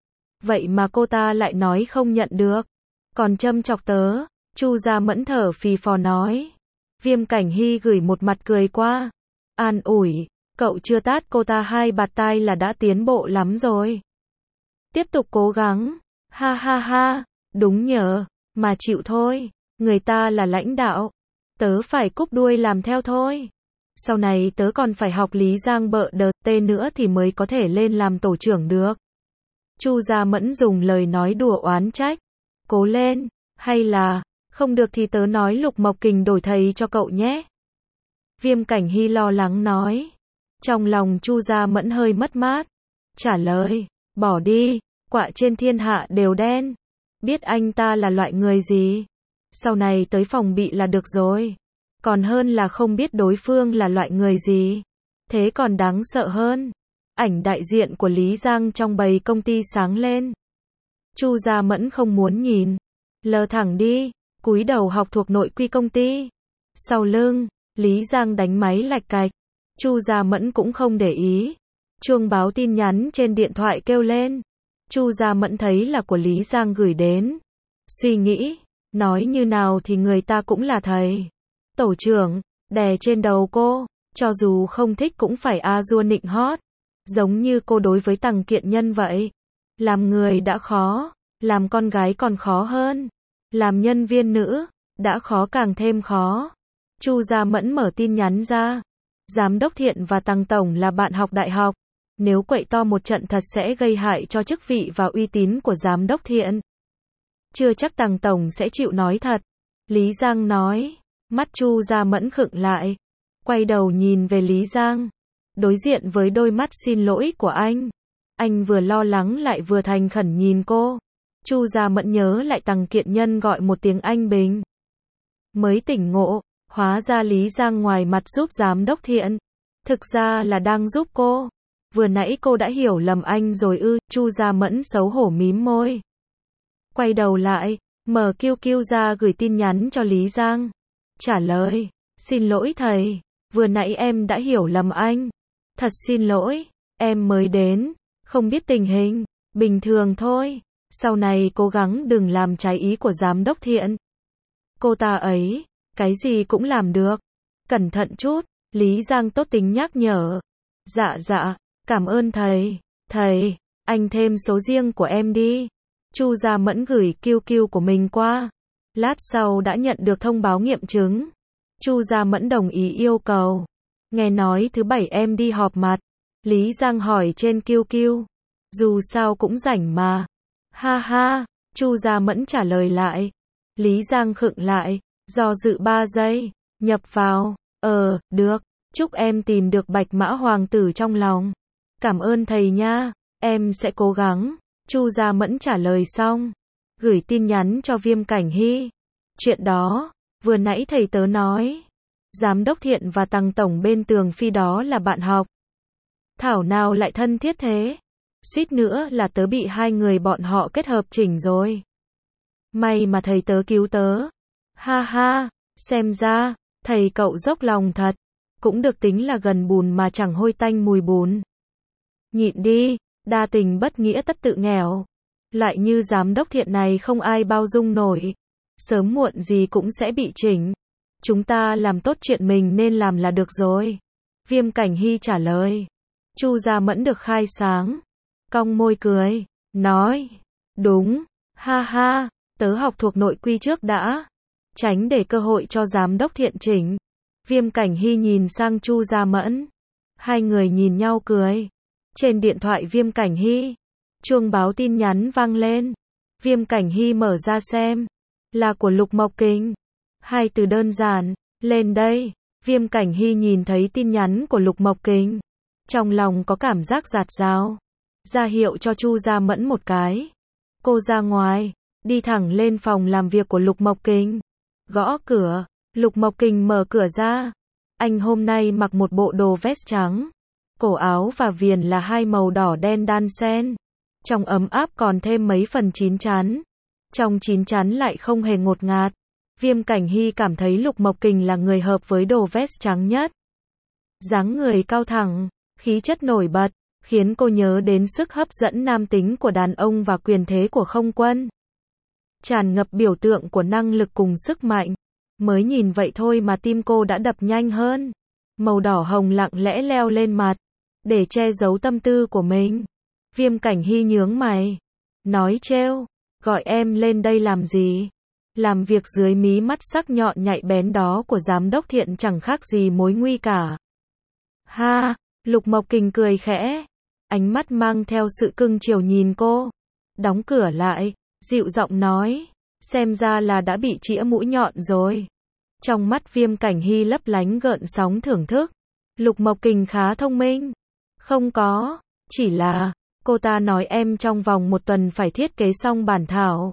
Vậy mà cô ta lại nói không nhận được. Còn châm chọc tớ. Chu Gia Mẫn thở phì phò nói. Viêm Cảnh Hy gửi một mặt cười qua. An ủi, cậu chưa tát cô ta hai bạt tai là đã tiến bộ lắm rồi. Tiếp tục cố gắng. Ha ha ha, đúng nhờ, mà chịu thôi. Người ta là lãnh đạo. Tớ phải cúp đuôi làm theo thôi. Sau này tớ còn phải học Lý Giang bợ đợt tê nữa thì mới có thể lên làm tổ trưởng được. Chu Gia Mẫn dùng lời nói đùa oán trách. Cố lên, hay là, không được thì tớ nói Lục Mộc Kình đổi thầy cho cậu nhé. Viêm Cảnh Hy lo lắng nói. Trong lòng Chu Gia Mẫn hơi mất mát. Trả lời, bỏ đi, quạ trên thiên hạ đều đen. Biết anh ta là loại người gì. Sau này tới phòng bị là được rồi. Còn hơn là không biết đối phương là loại người gì. Thế còn đáng sợ hơn. Ảnh đại diện của Lý Giang trong bầy công ty sáng lên. Chu Gia Mẫn không muốn nhìn. Lờ thẳng đi, cúi đầu học thuộc nội quy công ty. Sau lưng, Lý Giang đánh máy lạch cạch. Chu Gia Mẫn cũng không để ý. Chuông báo tin nhắn trên điện thoại kêu lên. Chu Gia Mẫn thấy là của Lý Giang gửi đến. Suy nghĩ, nói như nào thì người ta cũng là thầy. Tổ trưởng, đè trên đầu cô. Cho dù không thích cũng phải a dua nịnh hót. Giống như cô đối với Tằng Kiện Nhân vậy. Làm người đã khó, làm con gái còn khó hơn. Làm nhân viên nữ, đã khó càng thêm khó. Chu Gia Mẫn mở tin nhắn ra. Giám đốc Thiện và Tằng Tổng là bạn học đại học. Nếu quậy to một trận thật sẽ gây hại cho chức vị và uy tín của giám đốc Thiện. Chưa chắc Tằng Tổng sẽ chịu nói thật. Lý Giang nói. Mắt Chu Gia Mẫn khựng lại. Quay đầu nhìn về Lý Giang. Đối diện với đôi mắt xin lỗi của anh. Anh vừa lo lắng lại vừa thành khẩn nhìn cô. Chu Gia Mẫn nhớ lại Tằng Kiện Nhân gọi một tiếng anh Bình. Mới tỉnh ngộ, hóa ra Lý Giang ngoài mặt giúp giám đốc Thiện. Thực ra là đang giúp cô. Vừa nãy cô đã hiểu lầm anh rồi ư, Chu Gia Mẫn xấu hổ mím môi. Quay đầu lại, mở Q Q ra gửi tin nhắn cho Lý Giang. Trả lời, xin lỗi thầy, vừa nãy em đã hiểu lầm anh. Thật xin lỗi, em mới đến, không biết tình hình, bình thường thôi. Sau này cố gắng đừng làm trái ý của giám đốc Thiện. Cô ta ấy, cái gì cũng làm được. Cẩn thận chút, Lý Giang tốt tính nhắc nhở. Dạ dạ, cảm ơn thầy. Thầy, anh thêm số riêng của em đi. Chu Gia Mẫn gửi Q Q của mình qua. Lát sau đã nhận được thông báo nghiệm chứng. Chu Gia Mẫn đồng ý yêu cầu. Nghe nói thứ bảy em đi họp mặt. Lý Giang hỏi trên Q Q. Dù sao cũng rảnh mà. Ha ha, Chu Gia Mẫn trả lời lại. Lý Giang khựng lại, do dự ba giây, nhập vào. Ờ, được, chúc em tìm được bạch mã hoàng tử trong lòng. Cảm ơn thầy nha, em sẽ cố gắng. Chu Gia Mẫn trả lời xong, gửi tin nhắn cho Viêm Cảnh Hy. Chuyện đó, vừa nãy thầy tớ nói. Giám đốc Thiện và Tằng Tổng bên Tường Phi đó là bạn học. Thảo nào lại thân thiết thế. Suýt nữa là tớ bị hai người bọn họ kết hợp chỉnh rồi. May mà thầy tớ cứu tớ. Ha ha, xem ra, thầy cậu dốc lòng thật. Cũng được tính là gần bùn mà chẳng hôi tanh mùi bùn. Nhịn đi, đa tình bất nghĩa tất tự nghèo. Loại như giám đốc Thiện này không ai bao dung nổi. Sớm muộn gì cũng sẽ bị chỉnh. Chúng ta làm tốt chuyện mình nên làm là được rồi. Viêm Cảnh Hy trả lời. Chu Gia Mẫn được khai sáng. Cong môi cười, nói. Đúng, ha ha, tớ học thuộc nội quy trước đã. Tránh để cơ hội cho giám đốc Thiện chỉnh. Viêm Cảnh Hy nhìn sang Chu Gia Mẫn. Hai người nhìn nhau cười. Trên điện thoại Viêm Cảnh Hy, chuông báo tin nhắn vang lên. Viêm Cảnh Hy mở ra xem. Là của Lục Mộc Kình. Hai từ đơn giản, lên đây. Viêm Cảnh Hy nhìn thấy tin nhắn của Lục Mộc Kình. Trong lòng có cảm giác dạt dào. Ra hiệu cho Chu Gia Mẫn một cái. Cô ra ngoài, đi thẳng lên phòng làm việc của Lục Mộc Kình. Gõ cửa, Lục Mộc Kình mở cửa ra. Anh hôm nay mặc một bộ đồ vest trắng. Cổ áo và viền là hai màu đỏ đen đan xen. Trong ấm áp còn thêm mấy phần chín chắn. Trong chín chắn lại không hề ngột ngạt. Viêm Cảnh Hy cảm thấy Lục Mộc Kình là người hợp với đồ vest trắng nhất. Dáng người cao thẳng, khí chất nổi bật, khiến cô nhớ đến sức hấp dẫn nam tính của đàn ông và quyền thế của không quân. Tràn ngập biểu tượng của năng lực cùng sức mạnh. Mới nhìn vậy thôi mà tim cô đã đập nhanh hơn. Màu đỏ hồng lặng lẽ leo lên mặt, để che giấu tâm tư của mình. Viêm Cảnh Hy nhướng mày, nói trêu, gọi em lên đây làm gì? Làm việc dưới mí mắt sắc nhọn nhạy bén đó của giám đốc Thiện chẳng khác gì mối nguy cả. Ha, Lục Mộc Kình cười khẽ, ánh mắt mang theo sự cưng chiều nhìn cô. Đóng cửa lại, dịu giọng nói, xem ra là đã bị chĩa mũi nhọn rồi. Trong mắt Viêm Cảnh Hy lấp lánh gợn sóng thưởng thức. Lục Mộc Kình khá thông minh. Không có, chỉ là, cô ta nói em trong vòng một tuần phải thiết kế xong bản thảo.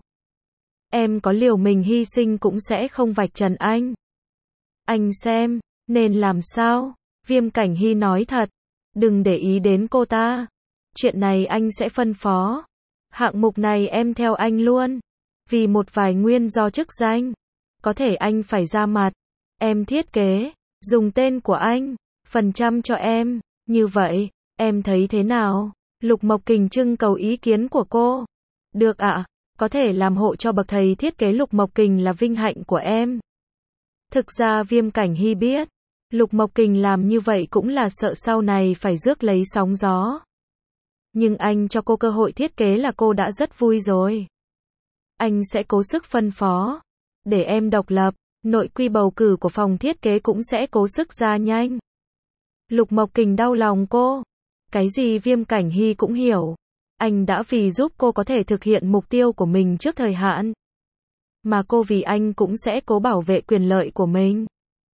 Em có liều mình hy sinh cũng sẽ không vạch trần anh. Anh xem, nên làm sao? Viêm Cảnh Hy nói thật. Đừng để ý đến cô ta. Chuyện này anh sẽ phân phó. Hạng mục này em theo anh luôn. Vì một vài nguyên do chức danh. Có thể anh phải ra mặt. Em thiết kế, dùng tên của anh, phần trăm cho em. Như vậy, em thấy thế nào? Lục Mộc Kình trưng cầu ý kiến của cô. Được ạ, à, có thể làm hộ cho bậc thầy thiết kế Lục Mộc Kình là vinh hạnh của em. Thực ra Viêm Cảnh Hy biết, Lục Mộc Kình làm như vậy cũng là sợ sau này phải rước lấy sóng gió. Nhưng anh cho cô cơ hội thiết kế là cô đã rất vui rồi. Anh sẽ cố sức phân phó. Để em độc lập, nội quy bầu cử của phòng thiết kế cũng sẽ cố sức ra nhanh. Lục Mộc Kình đau lòng cô. Cái gì Viêm Cảnh Hy cũng hiểu. Anh đã vì giúp cô có thể thực hiện mục tiêu của mình trước thời hạn. Mà cô vì anh cũng sẽ cố bảo vệ quyền lợi của mình.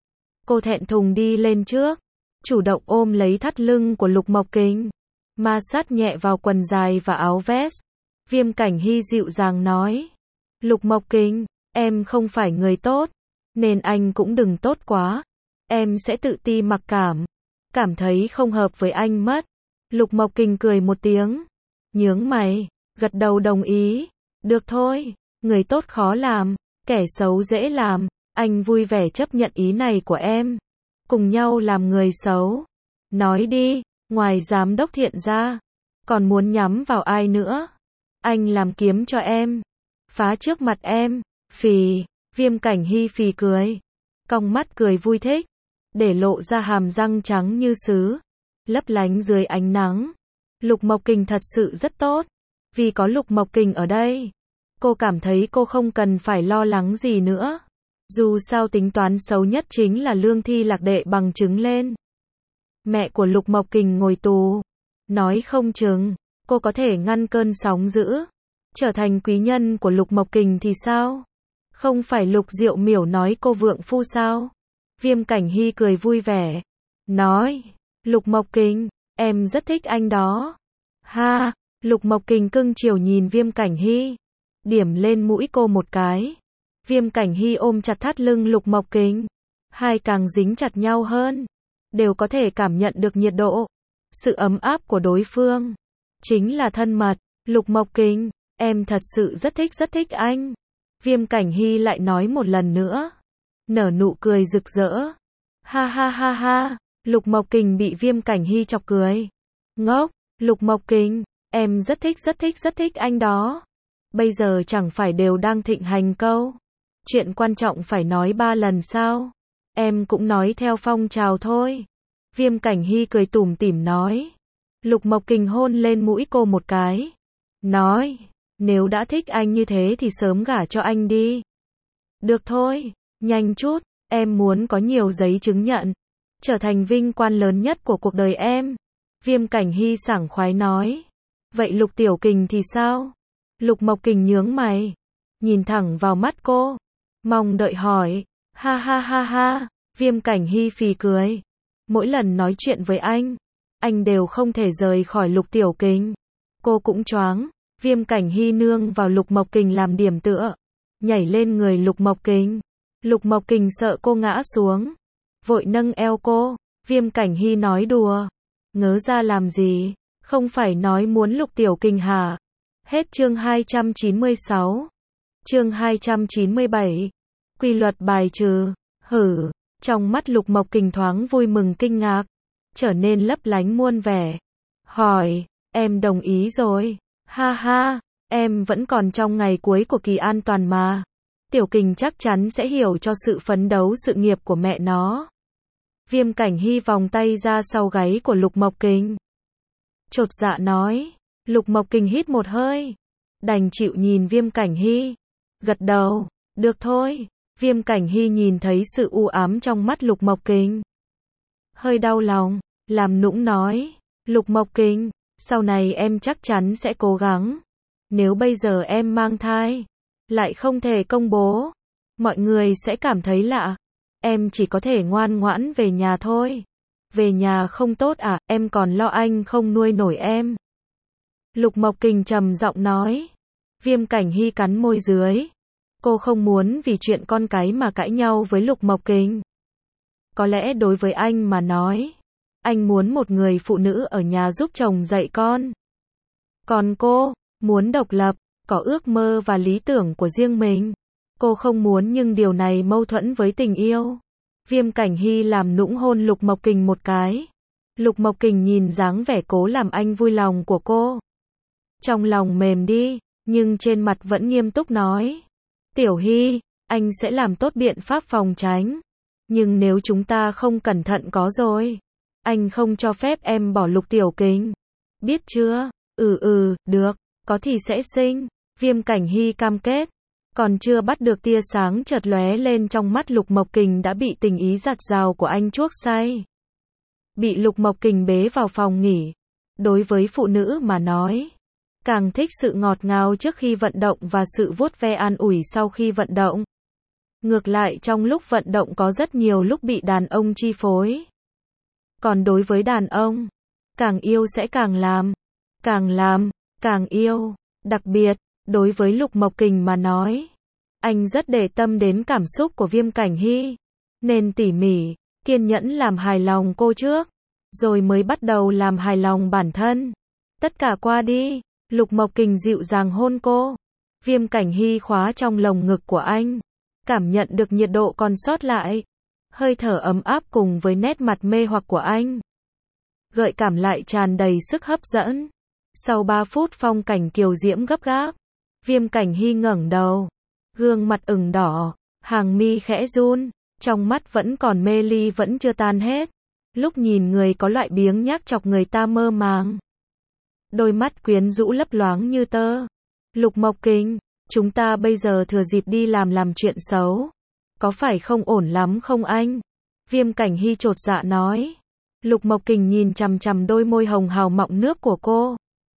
Cô thẹn thùng đi lên trước. Chủ động ôm lấy thắt lưng của Lục Mộc Kình. Ma sát nhẹ vào quần dài và áo vest. Viêm Cảnh Hy dịu dàng nói. Lục Mộc Kình, em không phải người tốt. Nên anh cũng đừng tốt quá. Em sẽ tự ti mặc cảm. Cảm thấy không hợp với anh mất. Lục Mộc Kình cười một tiếng. Nhướng mày. Gật đầu đồng ý. Được thôi. Người tốt khó làm. Kẻ xấu dễ làm. Anh vui vẻ chấp nhận ý này của em. Cùng nhau làm người xấu. Nói đi. Ngoài giám đốc Thiện ra. Còn muốn nhắm vào ai nữa? Anh làm kiếm cho em. Phá trước mặt em. Phì. Viêm Cảnh Hy phì cười. Cong mắt cười vui thích. Để lộ ra hàm răng trắng như sứ. Lấp lánh dưới ánh nắng. Lục Mộc Kình thật sự rất tốt. Vì có Lục Mộc Kình ở đây. Cô cảm thấy cô không cần phải lo lắng gì nữa. Dù sao tính toán xấu nhất chính là Lương Thi Lạc đệ bằng chứng lên. Mẹ của Lục Mộc Kình ngồi tù. Nói không chừng, cô có thể ngăn cơn sóng dữ. Trở thành quý nhân của Lục Mộc Kình thì sao? Không phải Lục Diệu Miểu nói cô vượng phu sao? Viêm Cảnh Hy cười vui vẻ. Nói, Lục Mộc Kình, em rất thích anh đó. Ha, Lục Mộc Kình cưng chiều nhìn Viêm Cảnh Hy. Điểm lên mũi cô một cái. Viêm Cảnh Hy ôm chặt thắt lưng Lục Mộc Kình. Hai càng dính chặt nhau hơn. Đều có thể cảm nhận được nhiệt độ. Sự ấm áp của đối phương. Chính là thân mật. Lục Mộc Kình, em thật sự rất thích rất thích anh. Viêm Cảnh Hy lại nói một lần nữa. Nở nụ cười rực rỡ. Ha ha ha ha. Lục Mộc Kình bị Viêm Cảnh Hy chọc cười. Ngốc, Lục Mộc Kình, em rất thích rất thích rất thích anh đó. Bây giờ chẳng phải đều đang thịnh hành câu. Chuyện quan trọng phải nói ba lần sao? Em cũng nói theo phong trào thôi. Viêm Cảnh Hy cười tủm tỉm nói. Lục Mộc Kình hôn lên mũi cô một cái. Nói, nếu đã thích anh như thế thì sớm gả cho anh đi. Được thôi, nhanh chút, em muốn có nhiều giấy chứng nhận. Trở thành vinh quang lớn nhất của cuộc đời em. Viêm Cảnh Hy sảng khoái nói. Vậy Lục Tiểu Kình thì sao? Lục Mộc Kình nhướng mày. Nhìn thẳng vào mắt cô. Mong đợi hỏi. Ha ha ha ha. Viêm Cảnh Hy phì cười. Mỗi lần nói chuyện với anh, anh đều không thể rời khỏi Lục Tiểu Kình. Cô cũng choáng. Viêm Cảnh Hy nương vào Lục Mộc Kình làm điểm tựa. Nhảy lên người Lục Mộc Kình. Lục Mộc Kình sợ cô ngã xuống. Vội nâng eo cô. Viêm Cảnh Hy nói đùa. Ngớ ra làm gì? Không phải nói muốn Lục Tiểu Kình hả? Hết chương hai trăm chín mươi sáu. Chương hai trăm chín mươi bảy. Quy luật bài trừ. Hử. Trong mắt Lục Mộc Kình thoáng vui mừng kinh ngạc. Trở nên lấp lánh muôn vẻ. Hỏi. Em đồng ý rồi. Ha ha. Em vẫn còn trong ngày cuối của kỳ an toàn mà. Tiểu Kình chắc chắn sẽ hiểu cho sự phấn đấu sự nghiệp của mẹ nó. Viêm Cảnh Hy vòng tay ra sau gáy của Lục Mộc Kình. Chột dạ nói. Lục Mộc Kình hít một hơi. Đành chịu nhìn Viêm Cảnh Hy. Gật đầu. Được thôi. Viêm Cảnh Hy nhìn thấy sự u ám trong mắt Lục Mộc Kình. Hơi đau lòng. Làm nũng nói. Lục Mộc Kình, sau này em chắc chắn sẽ cố gắng. Nếu bây giờ em mang thai, lại không thể công bố, mọi người sẽ cảm thấy lạ. Em chỉ có thể ngoan ngoãn về nhà thôi. Về nhà không tốt à, em còn lo anh không nuôi nổi em. Lục Mộc Kình trầm giọng nói. Viêm Cảnh Hy cắn môi dưới. Cô không muốn vì chuyện con cái mà cãi nhau với Lục Mộc Kình. Có lẽ đối với anh mà nói, anh muốn một người phụ nữ ở nhà giúp chồng dạy con. Còn cô, muốn độc lập, có ước mơ và lý tưởng của riêng mình. Cô không muốn nhưng điều này mâu thuẫn với tình yêu. Viêm Cảnh Hy làm nũng hôn Lục Mộc Kình một cái. Lục Mộc Kình nhìn dáng vẻ cố làm anh vui lòng của cô. Trong lòng mềm đi, nhưng trên mặt vẫn nghiêm túc nói. Tiểu Hy, anh sẽ làm tốt biện pháp phòng tránh. Nhưng nếu chúng ta không cẩn thận có rồi. Anh không cho phép em bỏ Lục Tiểu Kình. Biết chưa? Ừ ừ, được, có thì sẽ sinh. Viêm Cảnh Hy cam kết. Còn chưa bắt được tia sáng chợt lóe lên trong mắt Lục Mộc Kình đã bị tình ý giặt rào của anh chuốc say. Bị Lục Mộc Kình bế vào phòng nghỉ. Đối với phụ nữ mà nói, càng thích sự ngọt ngào trước khi vận động và sự vuốt ve an ủi sau khi vận động. Ngược lại trong lúc vận động có rất nhiều lúc bị đàn ông chi phối. Còn đối với đàn ông, càng yêu sẽ càng làm. Càng làm, càng yêu. Đặc biệt, đối với Lục Mộc Kình mà nói, anh rất để tâm đến cảm xúc của Viêm Cảnh Hy. Nên tỉ mỉ, kiên nhẫn làm hài lòng cô trước. Rồi mới bắt đầu làm hài lòng bản thân. Tất cả qua đi, Lục Mộc Kình dịu dàng hôn cô. Viêm Cảnh Hy khóa trong lồng ngực của anh. Cảm nhận được nhiệt độ còn sót lại. Hơi thở ấm áp cùng với nét mặt mê hoặc của anh. Gợi cảm lại tràn đầy sức hấp dẫn. Sau ba phút phong cảnh kiều diễm gấp gáp, Viêm Cảnh Hy ngẩng đầu. Gương mặt ửng đỏ, hàng mi khẽ run, trong mắt vẫn còn mê ly vẫn chưa tan hết. Lúc nhìn người có loại biếng nhác chọc người ta mơ màng. Đôi mắt quyến rũ lấp loáng như tơ. Lục Mộc Kình, chúng ta bây giờ thừa dịp đi làm làm chuyện xấu. Có phải không ổn lắm không anh? Viêm Cảnh Hy chột dạ nói. Lục Mộc Kình nhìn chằm chằm đôi môi hồng hào mọng nước của cô.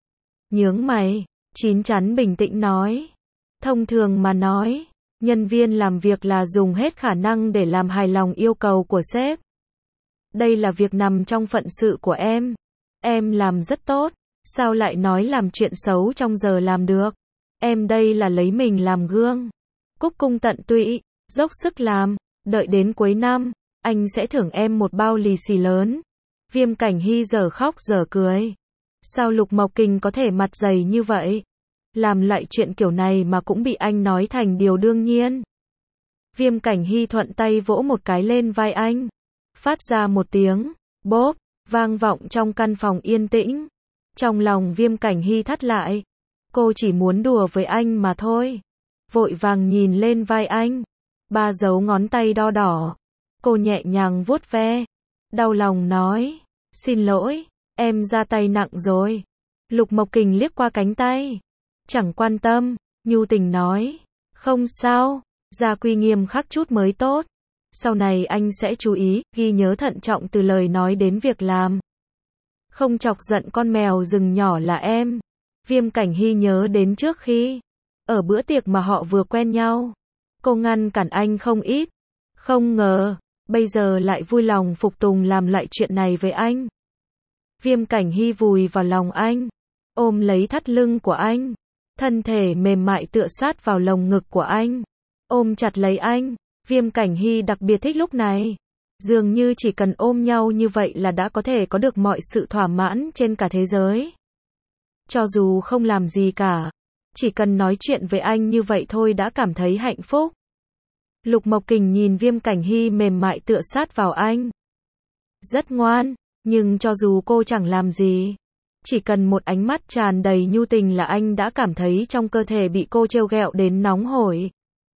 Nhướng mày, chín chắn bình tĩnh nói. Thông thường mà nói, nhân viên làm việc là dùng hết khả năng để làm hài lòng yêu cầu của sếp. Đây là việc nằm trong phận sự của em. Em làm rất tốt, sao lại nói làm chuyện xấu trong giờ làm được? Em đây là lấy mình làm gương. Cúc cung tận tụy, dốc sức làm, đợi đến cuối năm, anh sẽ thưởng em một bao lì xì lớn. Viêm Cảnh Hy giờ khóc giờ cười. Sao Lục Mộc Kình có thể mặt dày như vậy? Làm loại chuyện kiểu này mà cũng bị anh nói thành điều đương nhiên. Viêm Cảnh Hy thuận tay vỗ một cái lên vai anh. Phát ra một tiếng, bốp, vang vọng trong căn phòng yên tĩnh. Trong lòng Viêm Cảnh Hy thắt lại. Cô chỉ muốn đùa với anh mà thôi. Vội vàng nhìn lên vai anh. Ba dấu ngón tay đo đỏ. Cô nhẹ nhàng vuốt ve. Đau lòng nói. Xin lỗi, em ra tay nặng rồi. Lục Mộc Kình liếc qua cánh tay. Chẳng quan tâm, nhu tình nói. Không sao, gia quy nghiêm khắc chút mới tốt. Sau này anh sẽ chú ý, ghi nhớ thận trọng từ lời nói đến việc làm. Không chọc giận con mèo rừng nhỏ là em. Viêm Cảnh Hy nhớ đến trước khi ở bữa tiệc mà họ vừa quen nhau, cô ngăn cản anh không ít. Không ngờ, bây giờ lại vui lòng phục tùng làm lại chuyện này với anh. Viêm Cảnh Hy vùi vào lòng anh, ôm lấy thắt lưng của anh, thân thể mềm mại tựa sát vào lồng ngực của anh, ôm chặt lấy anh. Viêm Cảnh Hy đặc biệt thích lúc này. Dường như chỉ cần ôm nhau như vậy là đã có thể có được mọi sự thỏa mãn trên cả thế giới. Cho dù không làm gì cả, chỉ cần nói chuyện với anh như vậy thôi đã cảm thấy hạnh phúc. Lục Mộc Kình nhìn Viêm Cảnh Hy mềm mại tựa sát vào anh. Rất ngoan, nhưng cho dù cô chẳng làm gì, chỉ cần một ánh mắt tràn đầy nhu tình là anh đã cảm thấy trong cơ thể bị cô trêu ghẹo đến nóng hổi.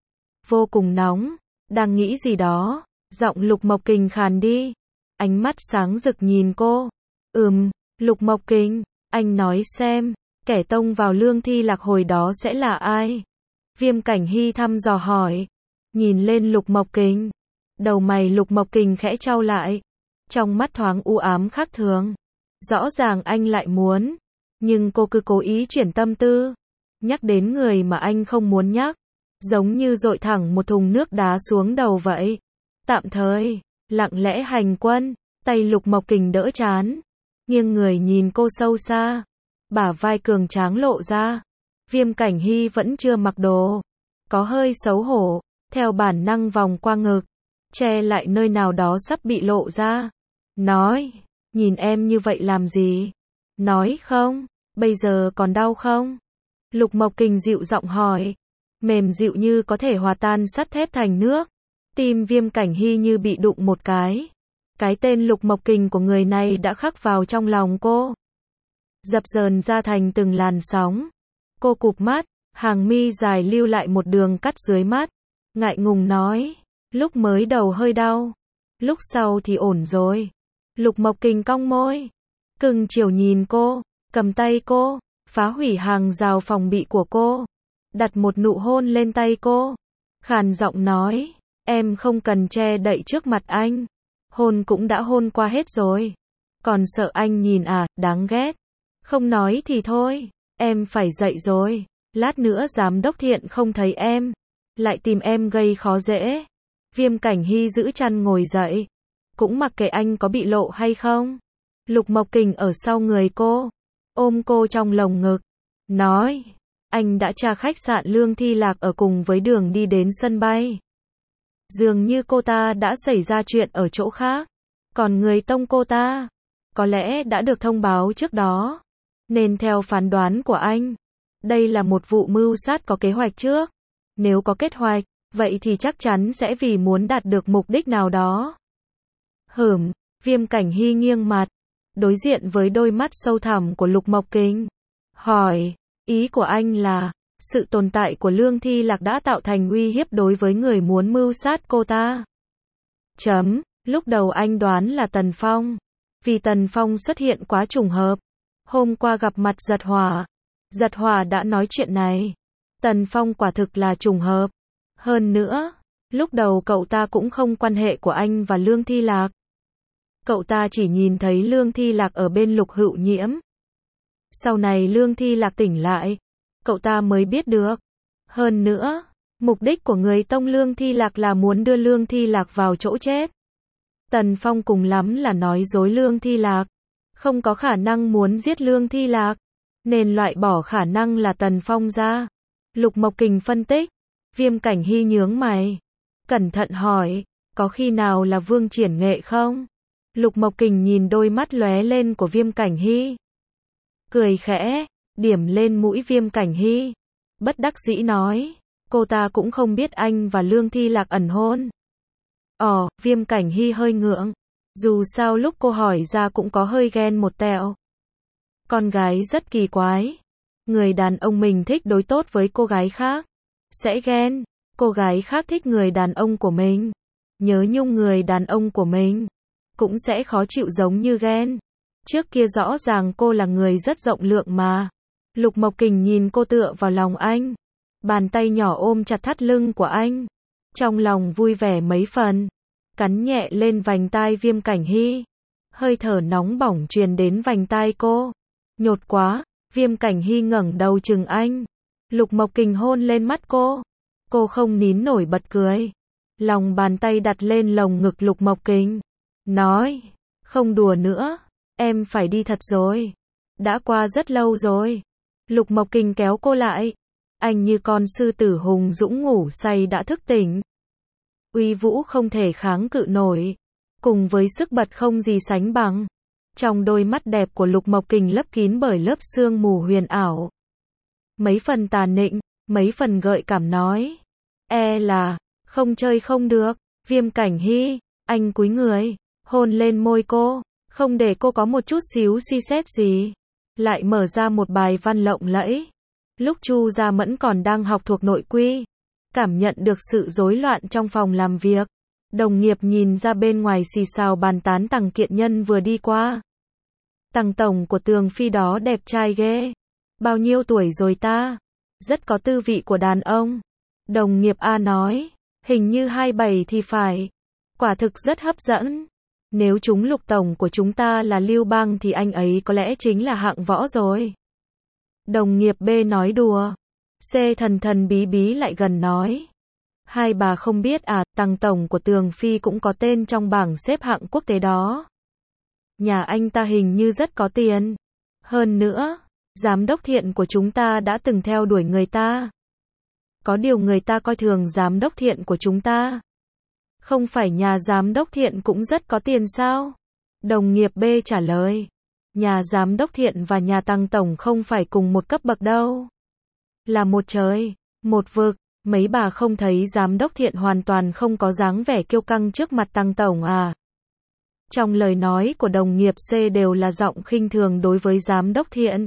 Vô cùng nóng, đang nghĩ gì đó, giọng Lục Mộc Kình khàn đi. Ánh mắt sáng rực nhìn cô. Ừm, Lục Mộc Kình, anh nói xem, kẻ tông vào Lương Thi Lạc hồi đó sẽ là ai? Viêm Cảnh Hy thăm dò hỏi. Nhìn lên Lục Mộc Kình. Đầu mày Lục Mộc Kình khẽ chau lại. Trong mắt thoáng u ám khác thường. Rõ ràng anh lại muốn. Nhưng cô cứ cố ý chuyển tâm tư. Nhắc đến người mà anh không muốn nhắc. Giống như dội thẳng một thùng nước đá xuống đầu vậy. Tạm thời, lặng lẽ hành quân. Tay Lục Mộc Kình đỡ trán. Nghiêng người nhìn cô sâu xa. Bả vai cường tráng lộ ra. Viêm Cảnh Hy vẫn chưa mặc đồ. Có hơi xấu hổ. Theo bản năng vòng qua ngực. Che lại nơi nào đó sắp bị lộ ra. Nói, nhìn em như vậy làm gì? Nói không, bây giờ còn đau không? Lục Mộc Kình dịu giọng hỏi. Mềm dịu như có thể hòa tan sắt thép thành nước. Tim Viêm Cảnh Hy như bị đụng một cái. Cái tên Lục Mộc Kình của người này đã khắc vào trong lòng cô. Dập dờn ra thành từng làn sóng. Cô cụp mắt, hàng mi dài lưu lại một đường cắt dưới mắt. Ngại ngùng nói, lúc mới đầu hơi đau, Lúc sau thì ổn rồi. Lục Mộc Kình cong môi, cưng chiều nhìn cô, cầm tay cô, phá hủy hàng rào phòng bị của cô, đặt một nụ hôn lên tay cô, khàn giọng nói, em không cần che đậy trước mặt anh, hôn cũng đã hôn qua hết rồi, còn sợ anh nhìn à, đáng ghét. Không nói thì thôi, em phải dậy rồi, lát nữa giám đốc Thiện không thấy em, lại tìm em gây khó dễ. Viêm Cảnh Hy giữ chăn ngồi dậy, cũng mặc kệ anh có bị lộ hay không. Lục Mộc Kình ở sau người cô, ôm cô trong lồng ngực, nói, anh đã tra khách sạn Lương Thi Lạc ở cùng với đường đi đến sân bay. Dường như cô ta đã xảy ra chuyện ở chỗ khác, còn người tông cô ta, có lẽ đã được thông báo trước đó. Nên theo phán đoán của anh, đây là một vụ mưu sát có kế hoạch trước. Nếu có kế hoạch, vậy thì chắc chắn sẽ vì muốn đạt được mục đích nào đó. Hửm, Viêm Cảnh Hy nghiêng mặt, đối diện với đôi mắt sâu thẳm của Lục Mộc Kình. Hỏi, ý của anh là, sự tồn tại của Lương Thi Lạc đã tạo thành uy hiếp đối với người muốn mưu sát cô ta. Chấm, lúc đầu anh đoán là Tần Phong. Vì Tần Phong xuất hiện quá trùng hợp. Hôm qua gặp mặt Giật Hỏa. Giật Hỏa đã nói chuyện này. Tần Phong quả thực là trùng hợp. Hơn nữa, lúc đầu cậu ta cũng không quan hệ của anh và Lương Thi Lạc. Cậu ta chỉ nhìn thấy Lương Thi Lạc ở bên Lục Hữu Nhiễm. Sau này Lương Thi Lạc tỉnh lại, cậu ta mới biết được. Hơn nữa, mục đích của người tông Lương Thi Lạc là muốn đưa Lương Thi Lạc vào chỗ chết. Tần Phong cùng lắm là nói dối Lương Thi Lạc, không có khả năng muốn giết Lương Thi Lạc, nên loại bỏ khả năng là Tần Phong ra. Lục Mộc Kình phân tích. Viêm Cảnh Hy nhướng mày, cẩn thận hỏi, có khi nào là Vương Triển Nghệ không? Lục Mộc Kình nhìn đôi mắt lóe lên của Viêm Cảnh Hy, cười khẽ, điểm lên mũi Viêm Cảnh Hy, bất đắc dĩ nói, cô ta cũng không biết anh và Lương Thi Lạc ẩn hôn. Ồ, Viêm Cảnh Hy hơi ngượng, dù sao lúc cô hỏi ra cũng có hơi ghen một tẹo. Con gái rất kỳ quái, người đàn ông mình thích đối tốt với cô gái khác, sẽ ghen, cô gái khác thích người đàn ông của mình, nhớ nhung người đàn ông của mình, cũng sẽ khó chịu giống như ghen. Trước kia rõ ràng cô là người rất rộng lượng mà. Lục Mộc Kình nhìn cô tựa vào lòng anh, bàn tay nhỏ ôm chặt thắt lưng của anh, trong lòng vui vẻ mấy phần, cắn nhẹ lên vành tai Viêm Cảnh Hy, hơi thở nóng bỏng truyền đến vành tai cô. Nhột quá, Viêm Cảnh Hy ngẩng đầu chừng anh. Lục Mộc Kình hôn lên mắt cô, cô không nín nổi bật cười, lòng bàn tay đặt lên lồng ngực Lục Mộc Kình, nói, không đùa nữa, em phải đi thật rồi, đã qua rất lâu rồi. Lục Mộc Kình kéo cô lại, anh như con sư tử hùng dũng ngủ say đã thức tỉnh, uy vũ không thể kháng cự nổi, cùng với sức bật không gì sánh bằng. Trong đôi mắt đẹp của Lục Mộc Kình lấp kín bởi lớp sương mù huyền ảo, mấy phần tà nịnh, mấy phần gợi cảm nói, e là, không chơi không được. Viêm Cảnh Hy, anh cúi người, hôn lên môi cô, không để cô có một chút xíu suy xét gì, lại mở ra một bài văn lộng lẫy. Lúc Chu Gia Mẫn còn đang học thuộc nội quy, cảm nhận được sự rối loạn trong phòng làm việc, đồng nghiệp nhìn ra bên ngoài xì xào bàn tán Tằng Kiện Nhân vừa đi qua. Tằng tổng của Tường Phi đó đẹp trai ghê. Bao nhiêu tuổi rồi ta? Rất có tư vị của đàn ông. Đồng nghiệp A nói, hình như hai mươi bảy thì phải. Quả thực rất hấp dẫn. Nếu chúng Lục tổng của chúng ta là Lưu Bang thì anh ấy có lẽ chính là hạng võ rồi. Đồng nghiệp B nói đùa. C thần thần bí bí lại gần nói, hai bà không biết à, Tằng tổng của Tường Phi cũng có tên trong bảng xếp hạng quốc tế đó. Nhà anh ta hình như rất có tiền. Hơn nữa, giám đốc Thiện của chúng ta đã từng theo đuổi người ta. Có điều người ta coi thường giám đốc Thiện của chúng ta. Không phải nhà giám đốc Thiện cũng rất có tiền sao? Đồng nghiệp B trả lời, nhà giám đốc Thiện và nhà Tằng tổng không phải cùng một cấp bậc đâu. Là một trời, một vực. Mấy bà không thấy giám đốc Thiện hoàn toàn không có dáng vẻ kiêu căng trước mặt Tằng tổng à? Trong lời nói của đồng nghiệp C đều là giọng khinh thường đối với giám đốc Thiện.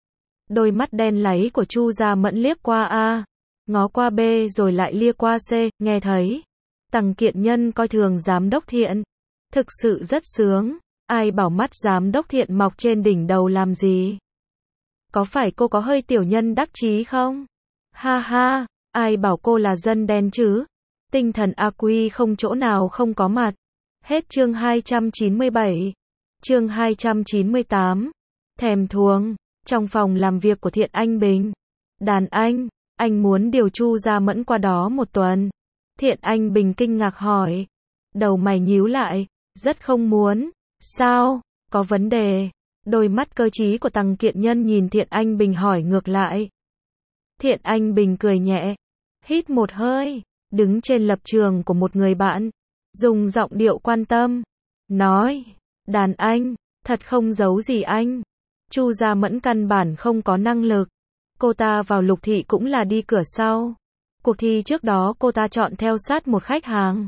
Đôi mắt đen láy của Chu Gia Mẫn liếc qua A, ngó qua B rồi lại lia qua C, nghe thấy Tằng Kiện Nhân coi thường giám đốc Thiện, Thực sự rất sướng. Ai bảo mắt giám đốc Thiện mọc trên đỉnh đầu làm gì? Có phải cô có hơi tiểu nhân đắc chí không? Ha ha, ai bảo cô là dân đen chứ? Tinh thần a quy không chỗ nào không có mặt. Hết chương hai trăm chín mươi bảy. Chương hai trăm chín mươi tám. Thèm thuồng. Trong phòng làm việc của Thiện Anh Bình. Đàn anh, anh muốn điều Chu Gia Mẫn qua đó một tuần. Thiện Anh Bình kinh ngạc hỏi. Đầu mày nhíu lại. Rất không muốn. Sao? Có vấn đề. Đôi mắt cơ trí của Tằng Kiện Nhân nhìn Thiện Anh Bình hỏi ngược lại. Thiện Anh Bình cười nhẹ. Hít một hơi. Đứng trên lập trường của một người bạn. Dùng giọng điệu quan tâm. Nói. Đàn anh. Thật không giấu gì anh. Chu Gia Mẫn căn bản không có năng lực. Cô ta vào Lục Thị cũng là đi cửa sau. Cuộc thi trước đó cô ta chọn theo sát một khách hàng.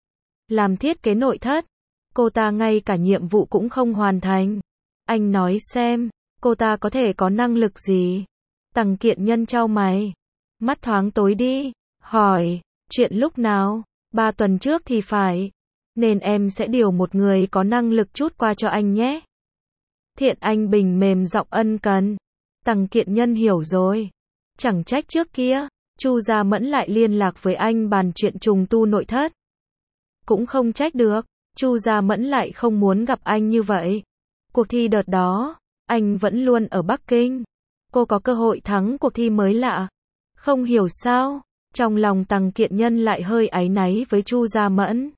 Làm thiết kế nội thất. Cô ta ngay cả nhiệm vụ cũng không hoàn thành. Anh nói xem, cô ta có thể có năng lực gì? Tằng Kiện Nhân chau mày. Mắt thoáng tối đi. Hỏi, chuyện lúc nào? Ba tuần trước thì phải. Nên em sẽ điều một người có năng lực chút qua cho anh nhé. Thiện Anh Bình mềm giọng ân cần. Tằng Kiện Nhân hiểu rồi. Chẳng trách trước kia, Chu Gia Mẫn lại liên lạc với anh bàn chuyện trùng tu nội thất. Cũng không trách được, Chu Gia Mẫn lại không muốn gặp anh như vậy. Cuộc thi đợt đó, anh vẫn luôn ở Bắc Kinh. Cô có cơ hội thắng cuộc thi mới lạ. Không hiểu sao, trong lòng Tằng Kiện Nhân lại hơi áy náy với Chu Gia Mẫn.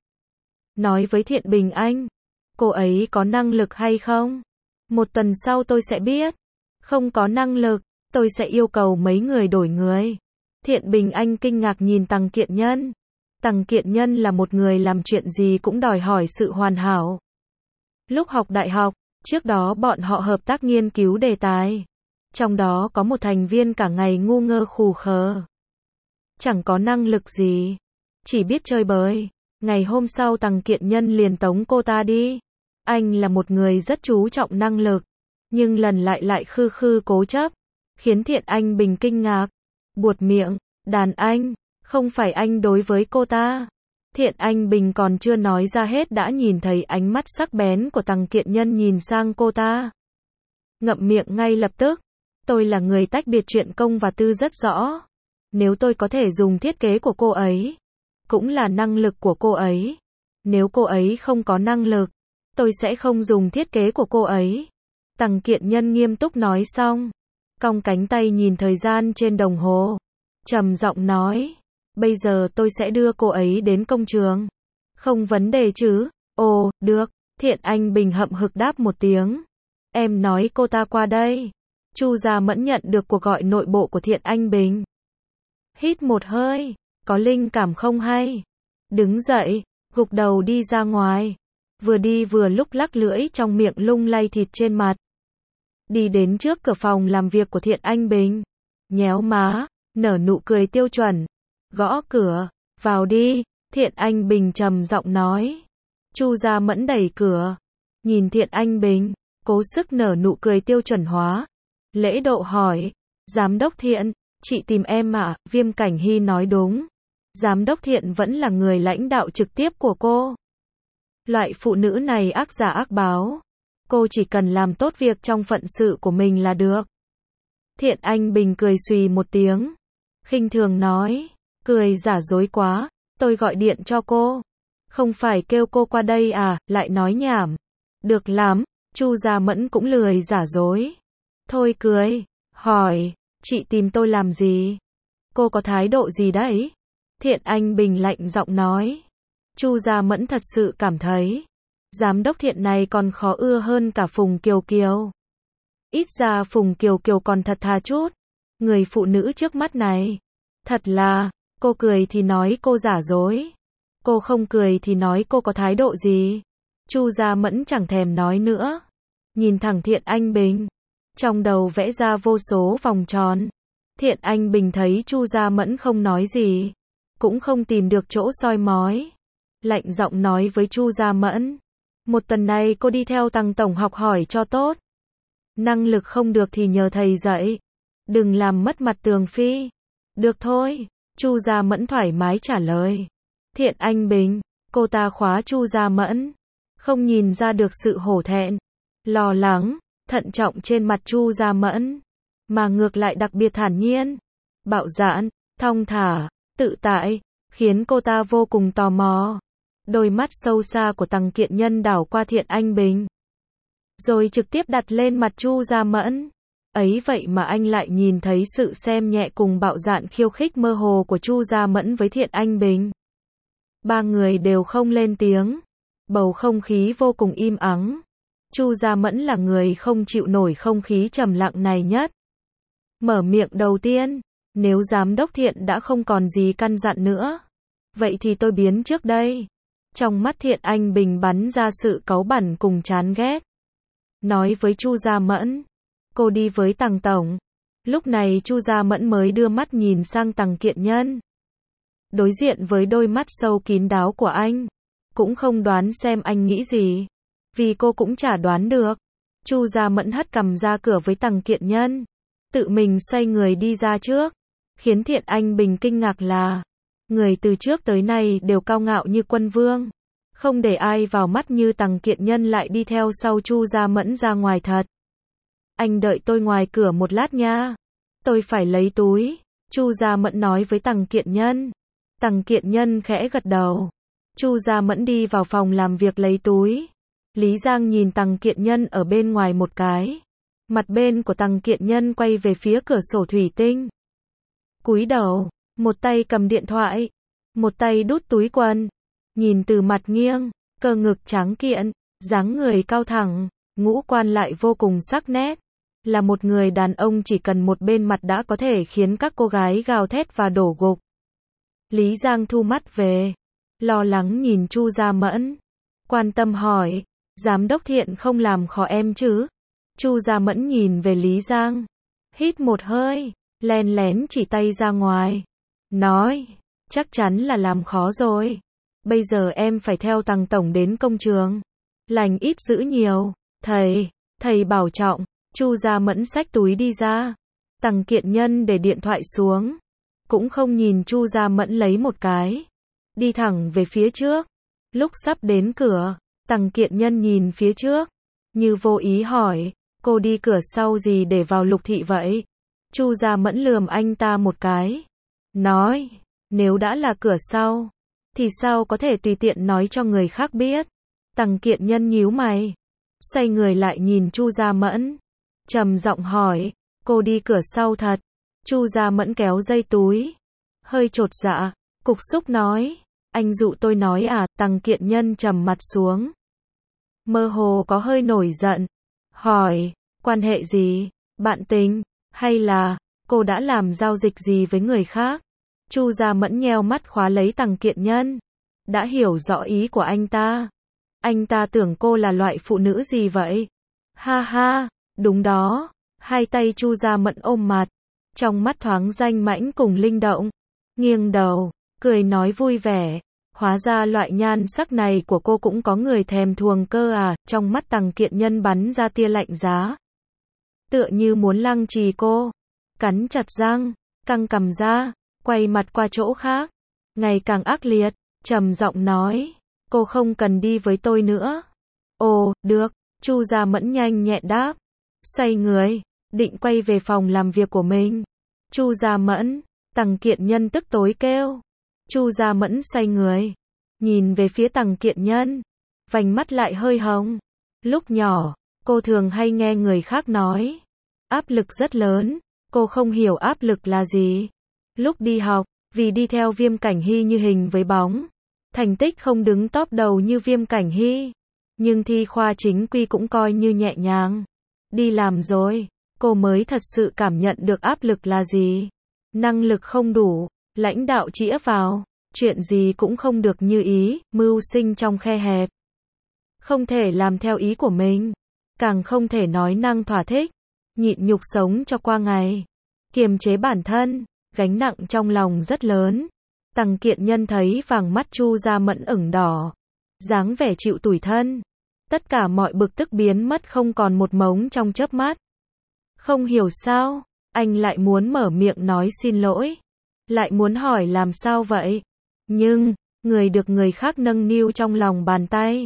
Nói với Thiện Bình Anh, cô ấy có năng lực hay không? Một tuần sau tôi sẽ biết. Không có năng lực, tôi sẽ yêu cầu mấy người đổi người. Thiện Bình Anh kinh ngạc nhìn Tằng Kiện Nhân. Tằng Kiện Nhân là một người làm chuyện gì cũng đòi hỏi sự hoàn hảo. Lúc học đại học, trước đó bọn họ hợp tác nghiên cứu đề tài. Trong đó có một thành viên cả ngày ngu ngơ khù khờ. Chẳng có năng lực gì. Chỉ biết chơi bời. Ngày hôm sau Tằng Kiện Nhân liền tống cô ta đi. Anh là một người rất chú trọng năng lực. Nhưng lần lại lại khư khư cố chấp. Khiến Thiện Anh Bình kinh ngạc. Buột miệng. Đàn anh. Không phải anh đối với cô ta. Thiện Anh Bình còn chưa nói ra hết đã nhìn thấy ánh mắt sắc bén của Tằng Kiện Nhân nhìn sang cô ta. Ngậm miệng ngay lập tức. Tôi là người tách biệt chuyện công và tư rất rõ. Nếu tôi có thể dùng thiết kế của cô ấy, cũng là năng lực của cô ấy. Nếu cô ấy không có năng lực, tôi sẽ không dùng thiết kế của cô ấy. Tằng Kiện Nhân nghiêm túc nói xong, cong cánh tay nhìn thời gian trên đồng hồ, trầm giọng nói, bây giờ tôi sẽ đưa cô ấy đến công trường. Không vấn đề chứ? Ồ, được. Thiện Anh Bình hậm hực đáp một tiếng. Em nói cô ta qua đây. Chu Gia Mẫn nhận được cuộc gọi nội bộ của Thiện Anh Bình. Hít một hơi, có linh cảm không hay. Đứng dậy, gục đầu đi ra ngoài. Vừa đi vừa lúc lắc lưỡi trong miệng lung lay thịt trên mặt. Đi đến trước cửa phòng làm việc của Thiện Anh Bình. Nhéo má, nở nụ cười tiêu chuẩn. Gõ cửa, vào đi, Thiện Anh Bình trầm giọng nói. Chu Gia Mẫn đẩy cửa. Nhìn Thiện Anh Bình, cố sức nở nụ cười tiêu chuẩn hóa. Lễ độ hỏi, Giám đốc Thiện, chị tìm em ạ, à? Viêm Cảnh Hy nói đúng. Giám đốc Thiện vẫn là người lãnh đạo trực tiếp của cô. Loại phụ nữ này ác giả ác báo. Cô chỉ cần làm tốt việc trong phận sự của mình là được. Thiện Anh Bình cười xùy một tiếng. Khinh thường nói, cười giả dối quá, tôi gọi điện cho cô. Không phải kêu cô qua đây à, lại nói nhảm. Được lắm, Chu Gia Mẫn cũng lười giả dối. Thôi cười, hỏi, chị tìm tôi làm gì? Cô có thái độ gì đấy? Thiện Anh Bình lạnh giọng nói. Chu Gia Mẫn thật sự cảm thấy, giám đốc Thiện này còn khó ưa hơn cả Phùng Kiều Kiều. Ít ra Phùng Kiều Kiều còn thật thà chút. Người phụ nữ trước mắt này, thật là, cô cười thì nói cô giả dối. Cô không cười thì nói cô có thái độ gì. Chu Gia Mẫn chẳng thèm nói nữa. Nhìn thẳng Thiện Anh Bình. Trong đầu vẽ ra vô số vòng tròn. Thiện Anh Bình thấy Chu Gia Mẫn không nói gì. Cũng không tìm được chỗ soi mói. Lạnh giọng nói với Chu Gia Mẫn. Một tuần này cô đi theo Tằng tổng học hỏi cho tốt. Năng lực không được thì nhờ thầy dạy. Đừng làm mất mặt Tường Phi. Được thôi. Chu Gia Mẫn thoải mái trả lời. Thiện Anh Bình. Cô ta khóa Chu Gia Mẫn. không nhìn ra được sự hổ thẹn, lo lắng, thận trọng trên mặt Chu Gia Mẫn, mà ngược lại đặc biệt thản nhiên, bạo dạn, thong thả, tự tại, khiến cô ta vô cùng tò mò. Đôi mắt sâu xa của Tằng Kiện Nhân đảo qua Thiện Anh Bình, rồi trực tiếp đặt lên mặt Chu Gia Mẫn. Ấy vậy mà anh lại nhìn thấy sự xem nhẹ cùng bạo dạn khiêu khích mơ hồ của Chu Gia Mẫn với Thiện Anh Bình. Ba người đều không lên tiếng, bầu không khí vô cùng im ắng. Chu Gia Mẫn là người không chịu nổi không khí trầm lặng này nhất. Mở miệng đầu tiên, nếu giám đốc Thiện đã không còn gì căn dặn nữa, vậy thì tôi biến trước đây. Trong mắt Thiện Anh Bình bắn ra sự cáu bẳn cùng chán ghét. Nói với Chu Gia Mẫn, cô đi với Tằng tổng. Lúc này Chu Gia Mẫn mới đưa mắt nhìn sang Tằng Kiện Nhân. Đối diện với đôi mắt sâu kín đáo của anh, cũng không đoán xem anh nghĩ gì, vì cô cũng chả đoán được. Chu Gia Mẫn hất cằm ra cửa với Tằng Kiện Nhân, tự mình xoay người đi ra trước. Khiến Thiện Anh Bình kinh ngạc là, người từ trước tới nay đều cao ngạo như quân vương, không để ai vào mắt như Tằng Kiện Nhân lại đi theo sau Chu Gia Mẫn ra ngoài thật. Anh đợi tôi ngoài cửa một lát nha, tôi phải lấy túi, Chu Gia Mẫn nói với Tằng Kiện Nhân. Tằng Kiện Nhân khẽ gật đầu. Chu Gia Mẫn đi vào phòng làm việc lấy túi. Lý Giang nhìn Tằng Kiện Nhân ở bên ngoài một cái. Mặt bên của Tằng Kiện Nhân quay về phía cửa sổ thủy tinh. Cúi đầu, một tay cầm điện thoại, một tay đút túi quần. Nhìn từ mặt nghiêng, cơ ngực trắng kiện, dáng người cao thẳng, ngũ quan lại vô cùng sắc nét. Là một người đàn ông chỉ cần một bên mặt đã có thể khiến các cô gái gào thét và đổ gục. Lý Giang thu mắt về, lo lắng nhìn Chu Gia Mẫn, quan tâm hỏi, giám đốc Thiện không làm khó em chứ? Chu Gia Mẫn nhìn về Lý Giang, hít một hơi, len lén chỉ tay ra ngoài, nói, chắc chắn là làm khó rồi. Bây giờ em phải theo Tằng tổng đến công trường, lành ít dữ nhiều, thầy, thầy bảo trọng. Chu Gia Mẫn xách túi đi ra. Tằng Kiện Nhân để điện thoại xuống, cũng không nhìn Chu Gia Mẫn lấy một cái, đi thẳng về phía trước. Lúc sắp đến cửa, Tằng Kiện Nhân nhìn phía trước, như vô ý hỏi, cô đi cửa sau gì để vào Lục thị vậy? Chu Gia Mẫn lườm anh ta một cái, nói, nếu đã là cửa sau, thì sao có thể tùy tiện nói cho người khác biết? Tằng Kiện Nhân nhíu mày, xoay người lại nhìn Chu Gia Mẫn, trầm giọng hỏi, cô đi cửa sau thật? Chu Gia Mẫn kéo dây túi, hơi chột dạ, cục xúc nói, anh dụ tôi nói à? Tằng Kiện Nhân trầm mặt xuống, mơ hồ có hơi nổi giận, hỏi, quan hệ gì? Bạn tình, hay là cô đã làm giao dịch gì với người khác? Chu Gia Mẫn nheo mắt khóa lấy Tằng Kiện Nhân, đã hiểu rõ ý của anh ta. Anh ta tưởng cô là loại phụ nữ gì vậy? Ha ha, đúng đó. Hai tay Chu Gia Mẫn ôm mặt, trong mắt thoáng danh mãnh cùng linh động, nghiêng đầu, cười nói vui vẻ, hóa ra loại nhan sắc này của cô cũng có người thèm thuồng cơ à? Trong mắt Tằng Kiện Nhân bắn ra tia lạnh giá, tựa như muốn lăng trì cô, cắn chặt răng, căng cằm ra, quay mặt qua chỗ khác, ngày càng ác liệt, trầm giọng nói, cô không cần đi với tôi nữa. Ồ, được, Chu Gia Mẫn nhanh nhẹn đáp, xoay người, định quay về phòng làm việc của mình. Chu Gia Mẫn, Tằng Kiện Nhân tức tối kêu. Chu Gia Mẫn xoay người, nhìn về phía Tằng Kiện Nhân, vành mắt lại hơi hồng. Lúc nhỏ, cô thường hay nghe người khác nói, áp lực rất lớn, cô không hiểu áp lực là gì. Lúc đi học, vì đi theo Viêm Cảnh Hy như hình với bóng, thành tích không đứng top đầu như Viêm Cảnh Hy, nhưng thi khoa chính quy cũng coi như nhẹ nhàng. Đi làm rồi, cô mới thật sự cảm nhận được áp lực là gì. Năng lực không đủ, lãnh đạo chĩa vào, chuyện gì cũng không được như ý, mưu sinh trong khe hẹp. Không thể làm theo ý của mình, càng không thể nói năng thỏa thích, nhịn nhục sống cho qua ngày, kiềm chế bản thân, gánh nặng trong lòng rất lớn. Tằng Kiện Nhân thấy vàng mắt Chu Gia Mẫn ửng đỏ, dáng vẻ chịu tủi thân, tất cả mọi bực tức biến mất không còn một mống trong chớp mắt. Không hiểu sao, anh lại muốn mở miệng nói xin lỗi, lại muốn hỏi làm sao vậy, nhưng người được người khác nâng niu trong lòng bàn tay,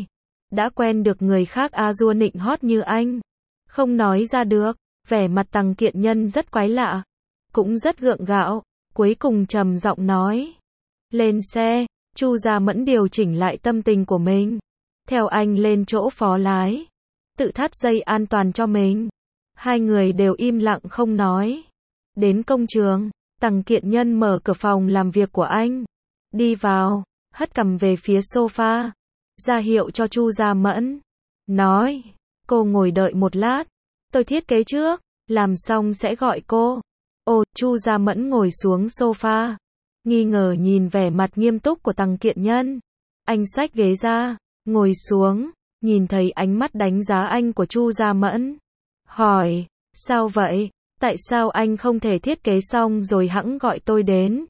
đã quen được người khác a dua nịnh hót như anh. Không nói ra được, vẻ mặt Tằng Kiện Nhân rất quái lạ, cũng rất gượng gạo, cuối cùng trầm giọng nói. Lên xe, Chu Gia Mẫn điều chỉnh lại tâm tình của mình. Theo anh lên chỗ phó lái, tự thắt dây an toàn cho mình. Hai người đều im lặng không nói. Đến công trường, Tằng Kiện Nhân mở cửa phòng làm việc của anh. Đi vào, hất cằm về phía sofa, ra hiệu cho Chu Gia Mẫn. Nói, cô ngồi đợi một lát, tôi thiết kế trước, làm xong sẽ gọi cô. Ồ, Chu Gia Mẫn ngồi xuống sofa, nghi ngờ nhìn vẻ mặt nghiêm túc của Tằng Kiện Nhân. Anh xách ghế ra, ngồi xuống, nhìn thấy ánh mắt đánh giá anh của Chu Gia Mẫn. Hỏi, sao vậy? Tại sao anh không thể thiết kế xong rồi hẵng gọi tôi đến?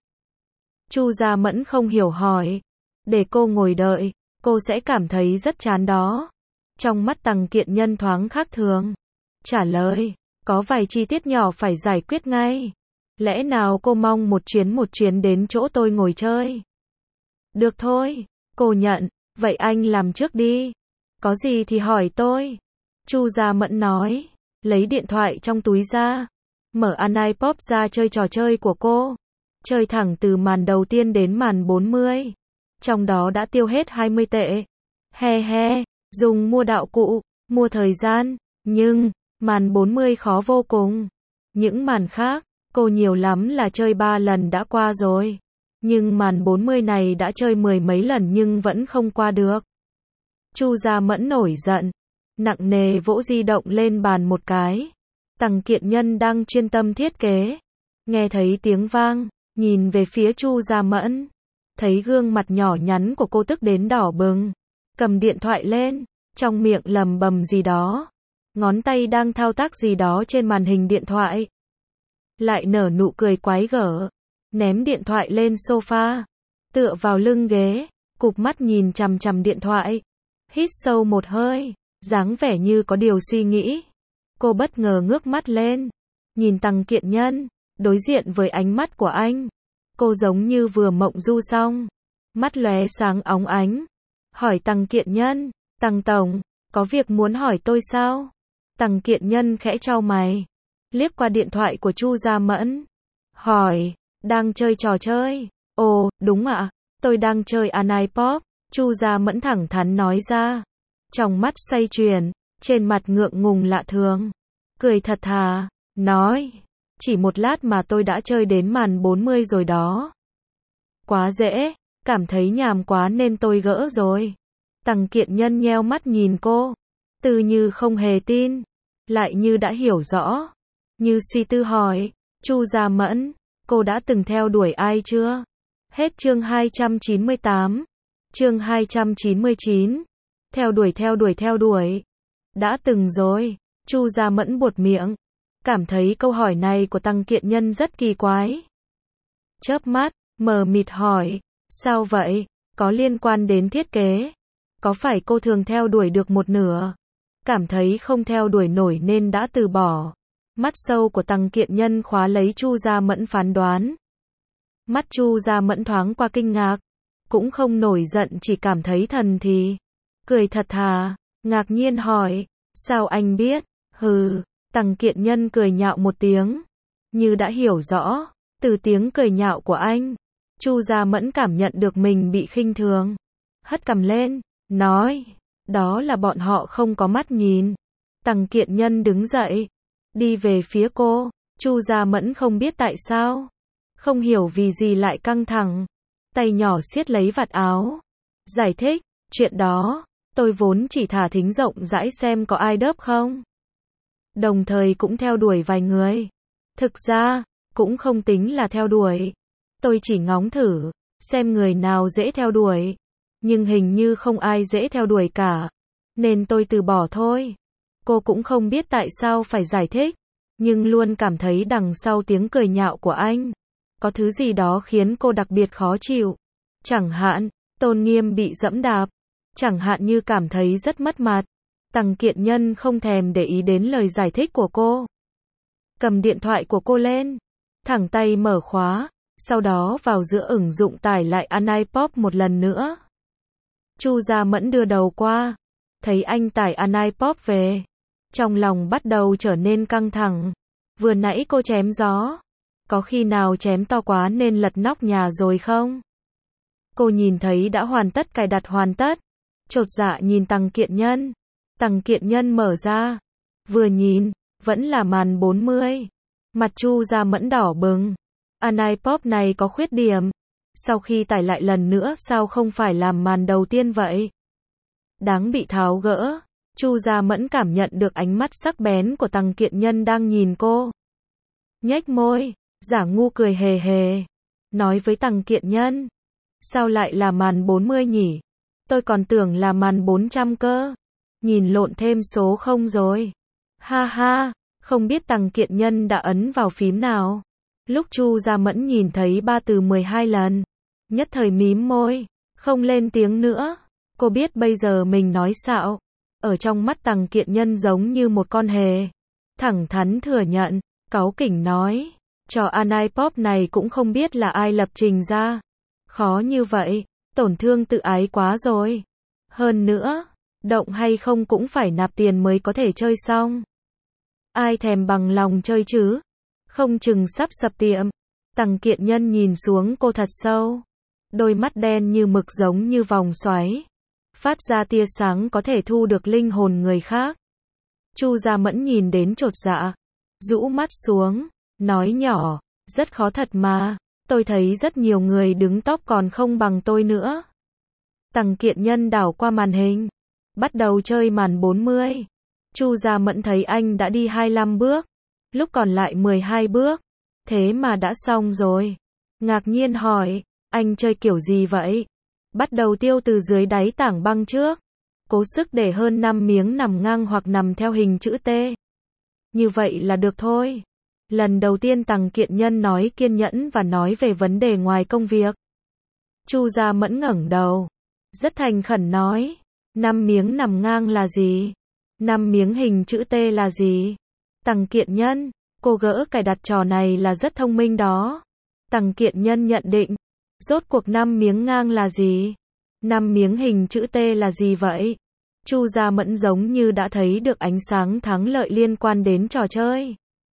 Chu Gia Mẫn không hiểu hỏi. Để cô ngồi đợi, cô sẽ cảm thấy rất chán đó. Trong mắt Tằng Kiện Nhân thoáng khác thường. Trả lời, có vài chi tiết nhỏ phải giải quyết ngay. Lẽ nào cô mong một chuyến một chuyến đến chỗ tôi ngồi chơi? Được thôi, cô nhận, vậy anh làm trước đi. Có gì thì hỏi tôi. Chu Gia Mẫn nói, lấy điện thoại trong túi ra, mở Anipop ra chơi trò chơi của cô. Chơi thẳng từ màn đầu tiên đến màn bốn mươi. Trong đó đã tiêu hết hai mươi tệ. He he, dùng mua đạo cụ, mua thời gian, nhưng màn bốn mươi khó vô cùng. Những màn khác, cô nhiều lắm là chơi ba lần đã qua rồi. Nhưng màn bốn mươi này đã chơi mười mấy lần nhưng vẫn không qua được. Chu Gia Mẫn nổi giận, nặng nề vỗ di động lên bàn một cái. Tằng Kiện Nhân đang chuyên tâm thiết kế, nghe thấy tiếng vang, nhìn về phía Chu Gia Mẫn, thấy gương mặt nhỏ nhắn của cô tức đến đỏ bừng, cầm điện thoại lên, trong miệng lầm bầm gì đó, ngón tay đang thao tác gì đó trên màn hình điện thoại. Lại nở nụ cười quái gở, ném điện thoại lên sofa, tựa vào lưng ghế, cụp mắt nhìn chằm chằm điện thoại, hít sâu một hơi, dáng vẻ như có điều suy nghĩ. Cô bất ngờ ngước mắt lên, nhìn Tằng Kiện Nhân, đối diện với ánh mắt của anh. Cô giống như vừa mộng du xong, mắt lóe sáng óng ánh. Hỏi Tằng Kiện Nhân, Tằng Tổng, có việc muốn hỏi tôi sao? Tằng Kiện Nhân khẽ chau mày, liếc qua điện thoại của Chu Gia Mẫn. Hỏi, đang chơi trò chơi? Ồ, đúng ạ, tôi đang chơi Anipop. Chu Gia Mẫn thẳng thắn nói ra, trong mắt say chuyền, trên mặt ngượng ngùng lạ thường, cười thật thà, nói, chỉ một lát mà tôi đã chơi đến màn bốn mươi rồi đó. Quá dễ, cảm thấy nhàm quá nên tôi gỡ rồi. Tằng Kiện Nhân nheo mắt nhìn cô, từ như không hề tin, lại như đã hiểu rõ, như suy tư hỏi, Chu Gia Mẫn, cô đã từng theo đuổi ai chưa? Hết chương hai trăm chín mươi tám, chương hai trăm chín mươi chín, theo đuổi theo đuổi theo đuổi. Đã từng rồi, Chu Gia Mẫn buột miệng, cảm thấy câu hỏi này của Tằng Kiện Nhân rất kỳ quái. Chớp mắt, mờ mịt hỏi, sao vậy, có liên quan đến thiết kế? Có phải cô thường theo đuổi được một nửa, cảm thấy không theo đuổi nổi nên đã từ bỏ? Mắt sâu của Tằng Kiện Nhân khóa lấy Chu Gia Mẫn phán đoán. Mắt Chu Gia Mẫn thoáng qua kinh ngạc, cũng không nổi giận chỉ cảm thấy thần thì. Cười thật thà, ngạc nhiên hỏi, sao anh biết? Hừ, Tằng Kiện Nhân cười nhạo một tiếng, như đã hiểu rõ, từ tiếng cười nhạo của anh, Chu Gia Mẫn cảm nhận được mình bị khinh thường. Hất cằm lên, nói, đó là bọn họ không có mắt nhìn. Tằng Kiện Nhân đứng dậy, đi về phía cô. Chu Gia Mẫn không biết tại sao, không hiểu vì gì lại căng thẳng, tay nhỏ siết lấy vạt áo, giải thích, chuyện đó, tôi vốn chỉ thả thính rộng rãi xem có ai đớp không. Đồng thời cũng theo đuổi vài người. Thực ra, cũng không tính là theo đuổi. Tôi chỉ ngóng thử, xem người nào dễ theo đuổi. Nhưng hình như không ai dễ theo đuổi cả. Nên tôi từ bỏ thôi. Cô cũng không biết tại sao phải giải thích. Nhưng luôn cảm thấy đằng sau tiếng cười nhạo của anh, có thứ gì đó khiến cô đặc biệt khó chịu. Chẳng hạn, tôn nghiêm bị dẫm đạp. Chẳng hạn như cảm thấy rất mất mặt. Tằng Kiện Nhân không thèm để ý đến lời giải thích của cô. Cầm điện thoại của cô lên, thẳng tay mở khóa, sau đó vào giữa ứng dụng tải lại Anipop một lần nữa. Chu Gia Mẫn đưa đầu qua, thấy anh tải Anipop về. Trong lòng bắt đầu trở nên căng thẳng. Vừa nãy cô chém gió. Có khi nào chém to quá nên lật nóc nhà rồi không? Cô nhìn thấy đã hoàn tất cài đặt hoàn tất. Chột dạ nhìn Tằng Kiện Nhân. Tằng Kiện Nhân mở ra. Vừa nhìn, vẫn là màn bốn mươi. Mặt Chu Gia Mẫn đỏ bừng. Anipop này có khuyết điểm. Sau khi tải lại lần nữa sao không phải làm màn đầu tiên vậy? Đáng bị tháo gỡ. Chu Gia Mẫn cảm nhận được ánh mắt sắc bén của Tằng Kiện Nhân đang nhìn cô. Nhếch môi, giả ngu cười hề hề. Nói với Tằng Kiện Nhân. Sao lại là màn bốn mươi nhỉ? Tôi còn tưởng là màn bốn trăm cơ. Nhìn lộn thêm số không rồi. Ha ha, không biết Tằng Kiện Nhân đã ấn vào phím nào. Lúc Chu Gia Mẫn nhìn thấy ba từ mười hai lần. Nhất thời mím môi, không lên tiếng nữa. Cô biết bây giờ mình nói xạo. Ở trong mắt Tằng Kiện Nhân giống như một con hề. Thẳng thắn thừa nhận, cáu kỉnh nói. Trò Anipop này cũng không biết là ai lập trình ra. Khó như vậy, tổn thương tự ái quá rồi. Hơn nữa, động hay không cũng phải nạp tiền mới có thể chơi xong. Ai thèm bằng lòng chơi chứ? Không chừng sắp sập tiệm. Tằng Kiện Nhân nhìn xuống cô thật sâu. Đôi mắt đen như mực giống như vòng xoáy. Phát ra tia sáng có thể thu được linh hồn người khác. Chu Gia Mẫn nhìn đến chột dạ. Rũ mắt xuống. Nói nhỏ. Rất khó thật mà. Tôi thấy rất nhiều người đứng top còn không bằng tôi nữa. Tằng Kiện Nhân đảo qua màn hình. Bắt đầu chơi màn bốn mươi. Chu Gia Mẫn thấy anh đã đi hai mươi lăm bước. Lúc còn lại mười hai bước. Thế mà đã xong rồi. Ngạc nhiên hỏi. Anh chơi kiểu gì vậy? Bắt đầu tiêu từ dưới đáy tảng băng trước. Cố sức để hơn năm miếng nằm ngang hoặc nằm theo hình chữ T. Như vậy là được thôi. Lần đầu tiên Tằng Kiện Nhân nói kiên nhẫn và nói về vấn đề ngoài công việc. Chu Gia Mẫn ngẩng đầu. Rất thành khẩn nói. Năm miếng nằm ngang là gì? Năm miếng hình chữ T là gì? Tằng Kiện Nhân, cô gỡ cài đặt trò này là rất thông minh đó. Tằng Kiện Nhân nhận định. Rốt cuộc năm miếng ngang là gì? Năm miếng hình chữ T là gì vậy? Chu Gia Mẫn giống như đã thấy được ánh sáng thắng lợi liên quan đến trò chơi.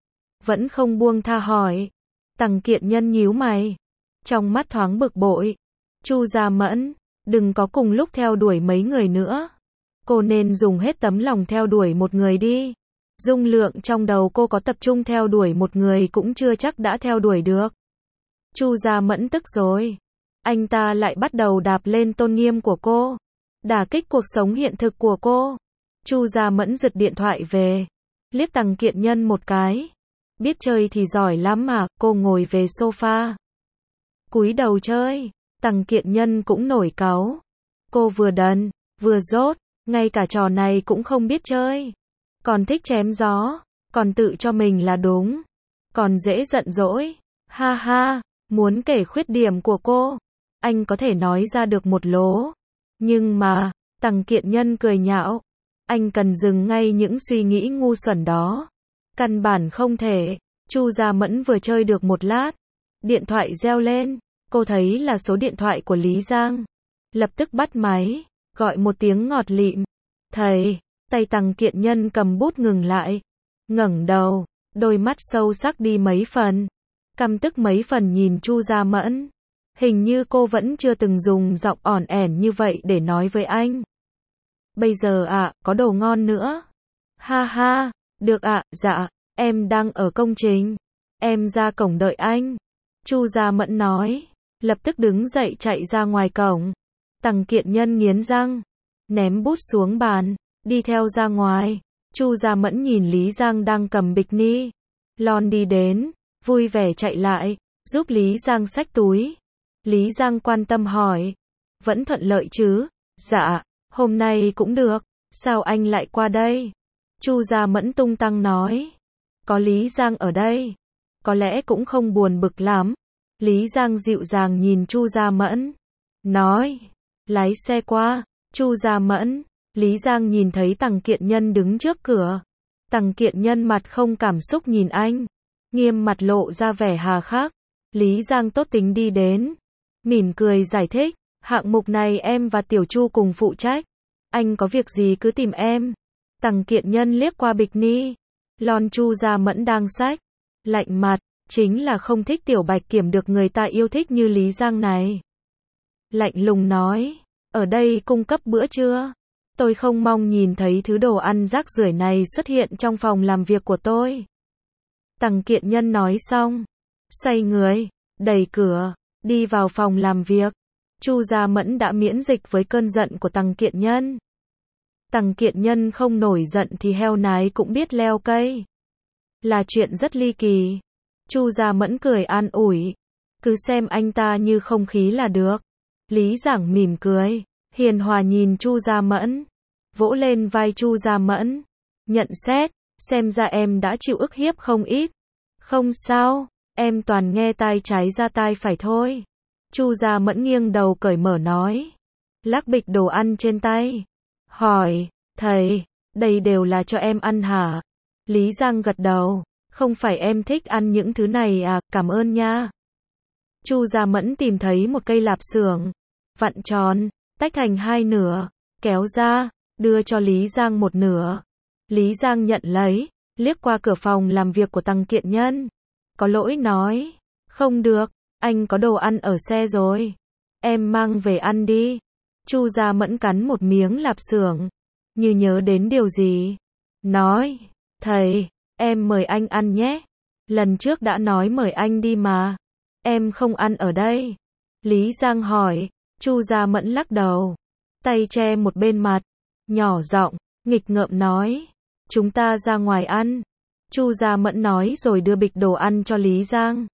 Vẫn không buông tha hỏi. Tằng Kiện Nhân nhíu mày. Trong mắt thoáng bực bội. Chu Gia Mẫn, đừng có cùng lúc theo đuổi mấy người nữa. Cô nên dùng hết tấm lòng theo đuổi một người đi. Dung lượng trong đầu cô có tập trung theo đuổi một người cũng chưa chắc đã theo đuổi được. Chu Gia Mẫn tức rồi. Anh ta lại bắt đầu đạp lên tôn nghiêm của cô. Đả kích cuộc sống hiện thực của cô. Chu Gia Mẫn giật điện thoại về. Liếc Tằng Kiện Nhân một cái. Biết chơi thì giỏi lắm mà, cô ngồi về sofa. Cúi đầu chơi. Tằng Kiện Nhân cũng nổi cáu. Cô vừa đần, vừa dốt, ngay cả trò này cũng không biết chơi. Còn thích chém gió, còn tự cho mình là đúng. Còn dễ giận dỗi. Ha ha, muốn kể khuyết điểm của cô. Anh có thể nói ra được một lố. Nhưng mà, Tằng Kiện Nhân cười nhạo. Anh cần dừng ngay những suy nghĩ ngu xuẩn đó. Căn bản không thể. Chu Gia Mẫn vừa chơi được một lát. Điện thoại reo lên. Cô thấy là số điện thoại của Lý Giang. Lập tức bắt máy. Gọi một tiếng ngọt lịm. Thầy. Tay Tằng Kiện Nhân cầm bút ngừng lại. Ngẩng đầu. Đôi mắt sâu sắc đi mấy phần. Căm tức mấy phần nhìn Chu Gia Mẫn. Hình như cô vẫn chưa từng dùng giọng ỏn ẻn như vậy để nói với anh. Bây giờ ạ, à, có đồ ngon nữa. Ha ha, được ạ, à, dạ, em đang ở công trình. Em ra cổng đợi anh. Chu Gia Mẫn nói. Lập tức đứng dậy chạy ra ngoài cổng. Tằng Kiện Nhân nghiến răng. Ném bút xuống bàn. Đi theo ra ngoài. Chu Gia Mẫn nhìn Lý Giang đang cầm bịch ni lon đi đến. Vui vẻ chạy lại. Giúp Lý Giang xách túi. Lý Giang quan tâm hỏi. Vẫn thuận lợi chứ? Dạ, hôm nay cũng được. Sao anh lại qua đây? Chu Gia Mẫn tung tăng nói. Có Lý Giang ở đây. Có lẽ cũng không buồn bực lắm. Lý Giang dịu dàng nhìn Chu Gia Mẫn. Nói. Lái xe qua. Chu Gia Mẫn. Lý Giang nhìn thấy Tằng Kiện Nhân đứng trước cửa. Tằng Kiện Nhân mặt không cảm xúc nhìn anh. Nghiêm mặt lộ ra vẻ hà khắc. Lý Giang tốt tính đi đến. Mỉm cười giải thích. Hạng mục này em và Tiểu Chu cùng phụ trách. anh có việc gì cứ tìm em. Tằng Kiện Nhân liếc qua bịch ni lon Chu Gia Mẫn đang xách, lạnh mặt, chính là không thích tiểu bạch kiểm được người ta yêu thích như Lý Giang này. Lạnh lùng nói, ở đây cung cấp bữa trưa. Tôi không mong nhìn thấy thứ đồ ăn rác rưởi này xuất hiện trong phòng làm việc của tôi. Tằng Kiện Nhân nói xong, xoay người, đẩy cửa, đi vào phòng làm việc. Chu Gia Mẫn đã miễn dịch với cơn giận của Tằng Kiện Nhân. Tằng Kiện Nhân không nổi giận thì heo nái cũng biết leo cây. Là chuyện rất ly kỳ. Chu Gia Mẫn cười an ủi. Cứ xem anh ta như không khí là được. Lý Giảng mỉm cười, hiền hòa nhìn Chu Gia Mẫn. Vỗ lên vai Chu Gia Mẫn. Nhận xét, xem ra em đã chịu ức hiếp không ít. Không sao, em toàn nghe tai trái ra tai phải thôi. Chu Gia Mẫn nghiêng đầu cởi mở nói. Lắc bịch đồ ăn trên tay. Hỏi, thầy, đây đều là cho em ăn hả? Lý Giang gật đầu. Không phải em thích ăn những thứ này à, cảm ơn nha. Chu Gia Mẫn tìm thấy một cây lạp xưởng, vặn tròn, tách thành hai nửa, kéo ra, đưa cho Lý Giang một nửa. Lý Giang nhận lấy, liếc qua cửa phòng làm việc của Tằng Kiện Nhân. Có lỗi nói, không được, anh có đồ ăn ở xe rồi. Em mang về ăn đi. Chu Gia Mẫn cắn một miếng lạp xưởng, như nhớ đến điều gì. Nói, thầy, em mời anh ăn nhé. Lần trước đã nói mời anh đi mà. Em không ăn ở đây. Lý Giang hỏi, Chu Gia Mẫn lắc đầu. Tay che một bên mặt, nhỏ giọng, nghịch ngợm nói. Chúng ta ra ngoài ăn. Chu Gia Mẫn nói rồi đưa bịch đồ ăn cho Lý Giang.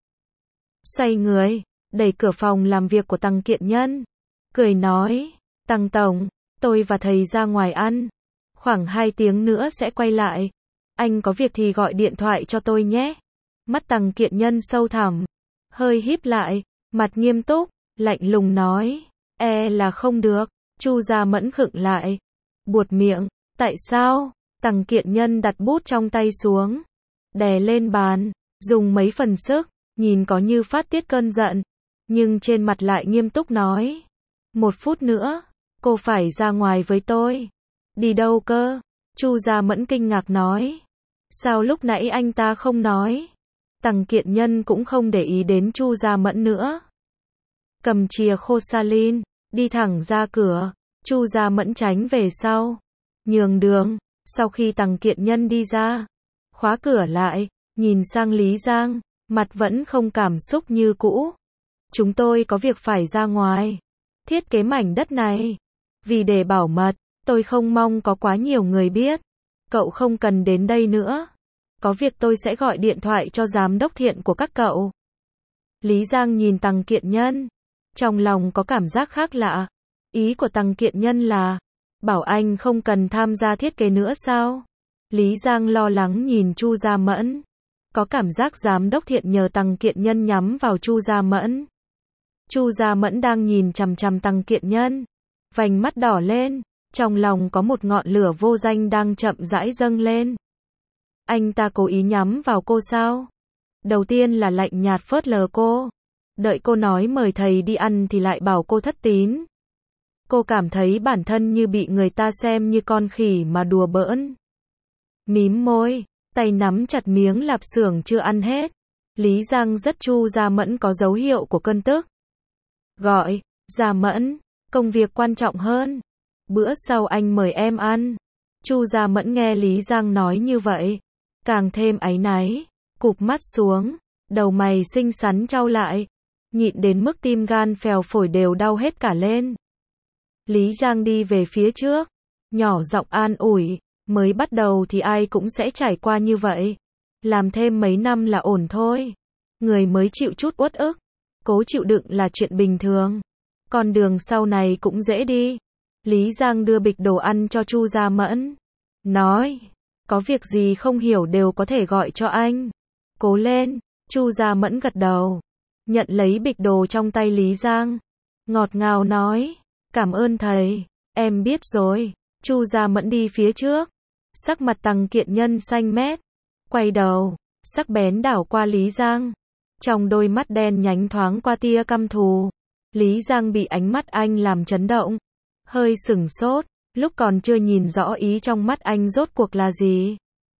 Xoay người, đẩy cửa phòng làm việc của Tằng Kiện Nhân. Cười nói, Tằng Tổng, tôi và thầy ra ngoài ăn. Khoảng hai tiếng nữa sẽ quay lại. Anh có việc thì gọi điện thoại cho tôi nhé. Mắt Tằng Kiện Nhân sâu thẳm, hơi híp lại, mặt nghiêm túc, lạnh lùng nói. E là không được. Chu Gia Mẫn khựng lại, buột miệng. Tại sao? Tằng Kiện Nhân đặt bút trong tay xuống, đè lên bàn, dùng mấy phần sức, nhìn có như phát tiết cơn giận, nhưng trên mặt lại nghiêm túc nói. Một phút nữa, cô phải ra ngoài với tôi. Đi đâu cơ? Chu Gia Mẫn kinh ngạc nói. Sao lúc nãy anh ta không nói? Tằng Kiện Nhân cũng không để ý đến Chu Gia Mẫn nữa. Cầm chìa khô salin, đi thẳng ra cửa. Chu Gia Mẫn tránh về sau, nhường đường. Sau khi Tằng Kiện Nhân đi ra, khóa cửa lại, nhìn sang Lý Giang, mặt vẫn không cảm xúc như cũ. Chúng tôi có việc phải ra ngoài, thiết kế mảnh đất này. Vì để bảo mật, tôi không mong có quá nhiều người biết. Cậu không cần đến đây nữa. Có việc tôi sẽ gọi điện thoại cho giám đốc Thiện của các cậu. Lý Giang nhìn Tằng Kiện Nhân, trong lòng có cảm giác khác lạ. Ý của Tằng Kiện Nhân là, bảo anh không cần tham gia thiết kế nữa sao? Lý Giang lo lắng nhìn Chu Gia Mẫn. Có cảm giác giám đốc Thiện nhờ Tằng Kiện Nhân nhắm vào Chu Gia Mẫn. Chu Gia Mẫn đang nhìn chằm chằm Tằng Kiện Nhân, vành mắt đỏ lên, trong lòng có một ngọn lửa vô danh đang chậm rãi dâng lên. Anh ta cố ý nhắm vào cô sao? Đầu tiên là lạnh nhạt phớt lờ cô, đợi cô nói mời thầy đi ăn thì lại bảo cô thất tín. Cô cảm thấy bản thân như bị người ta xem như con khỉ mà đùa bỡn. Mím môi, tay nắm chặt miếng lạp xưởng chưa ăn hết. Lý Giang rất Chu Gia Mẫn có dấu hiệu của cơn tức. Gọi, Gia Mẫn, công việc quan trọng hơn. Bữa sau anh mời em ăn. Chu Gia Mẫn nghe Lý Giang nói như vậy, càng thêm áy náy, cụp mắt xuống, đầu mày xinh xắn trao lại, nhịn đến mức tim gan phèo phổi đều đau hết cả lên. Lý Giang đi về phía trước, nhỏ giọng an ủi, mới bắt đầu thì ai cũng sẽ trải qua như vậy. Làm thêm mấy năm là ổn thôi. Người mới chịu chút uất ức, cố chịu đựng là chuyện bình thường. Con đường sau này cũng dễ đi. Lý Giang đưa bịch đồ ăn cho Chu Gia Mẫn, nói, có việc gì không hiểu đều có thể gọi cho anh. Cố lên. Chu Gia Mẫn gật đầu, nhận lấy bịch đồ trong tay Lý Giang, ngọt ngào nói, cảm ơn thầy, em biết rồi. Chu Gia Mẫn đi phía trước, sắc mặt Tằng Kiện Nhân xanh mét, quay đầu, sắc bén đảo qua Lý Giang, trong đôi mắt đen nhánh thoáng qua tia căm thù. Lý Giang bị ánh mắt anh làm chấn động, hơi sửng sốt, lúc còn chưa nhìn rõ ý trong mắt anh rốt cuộc là gì.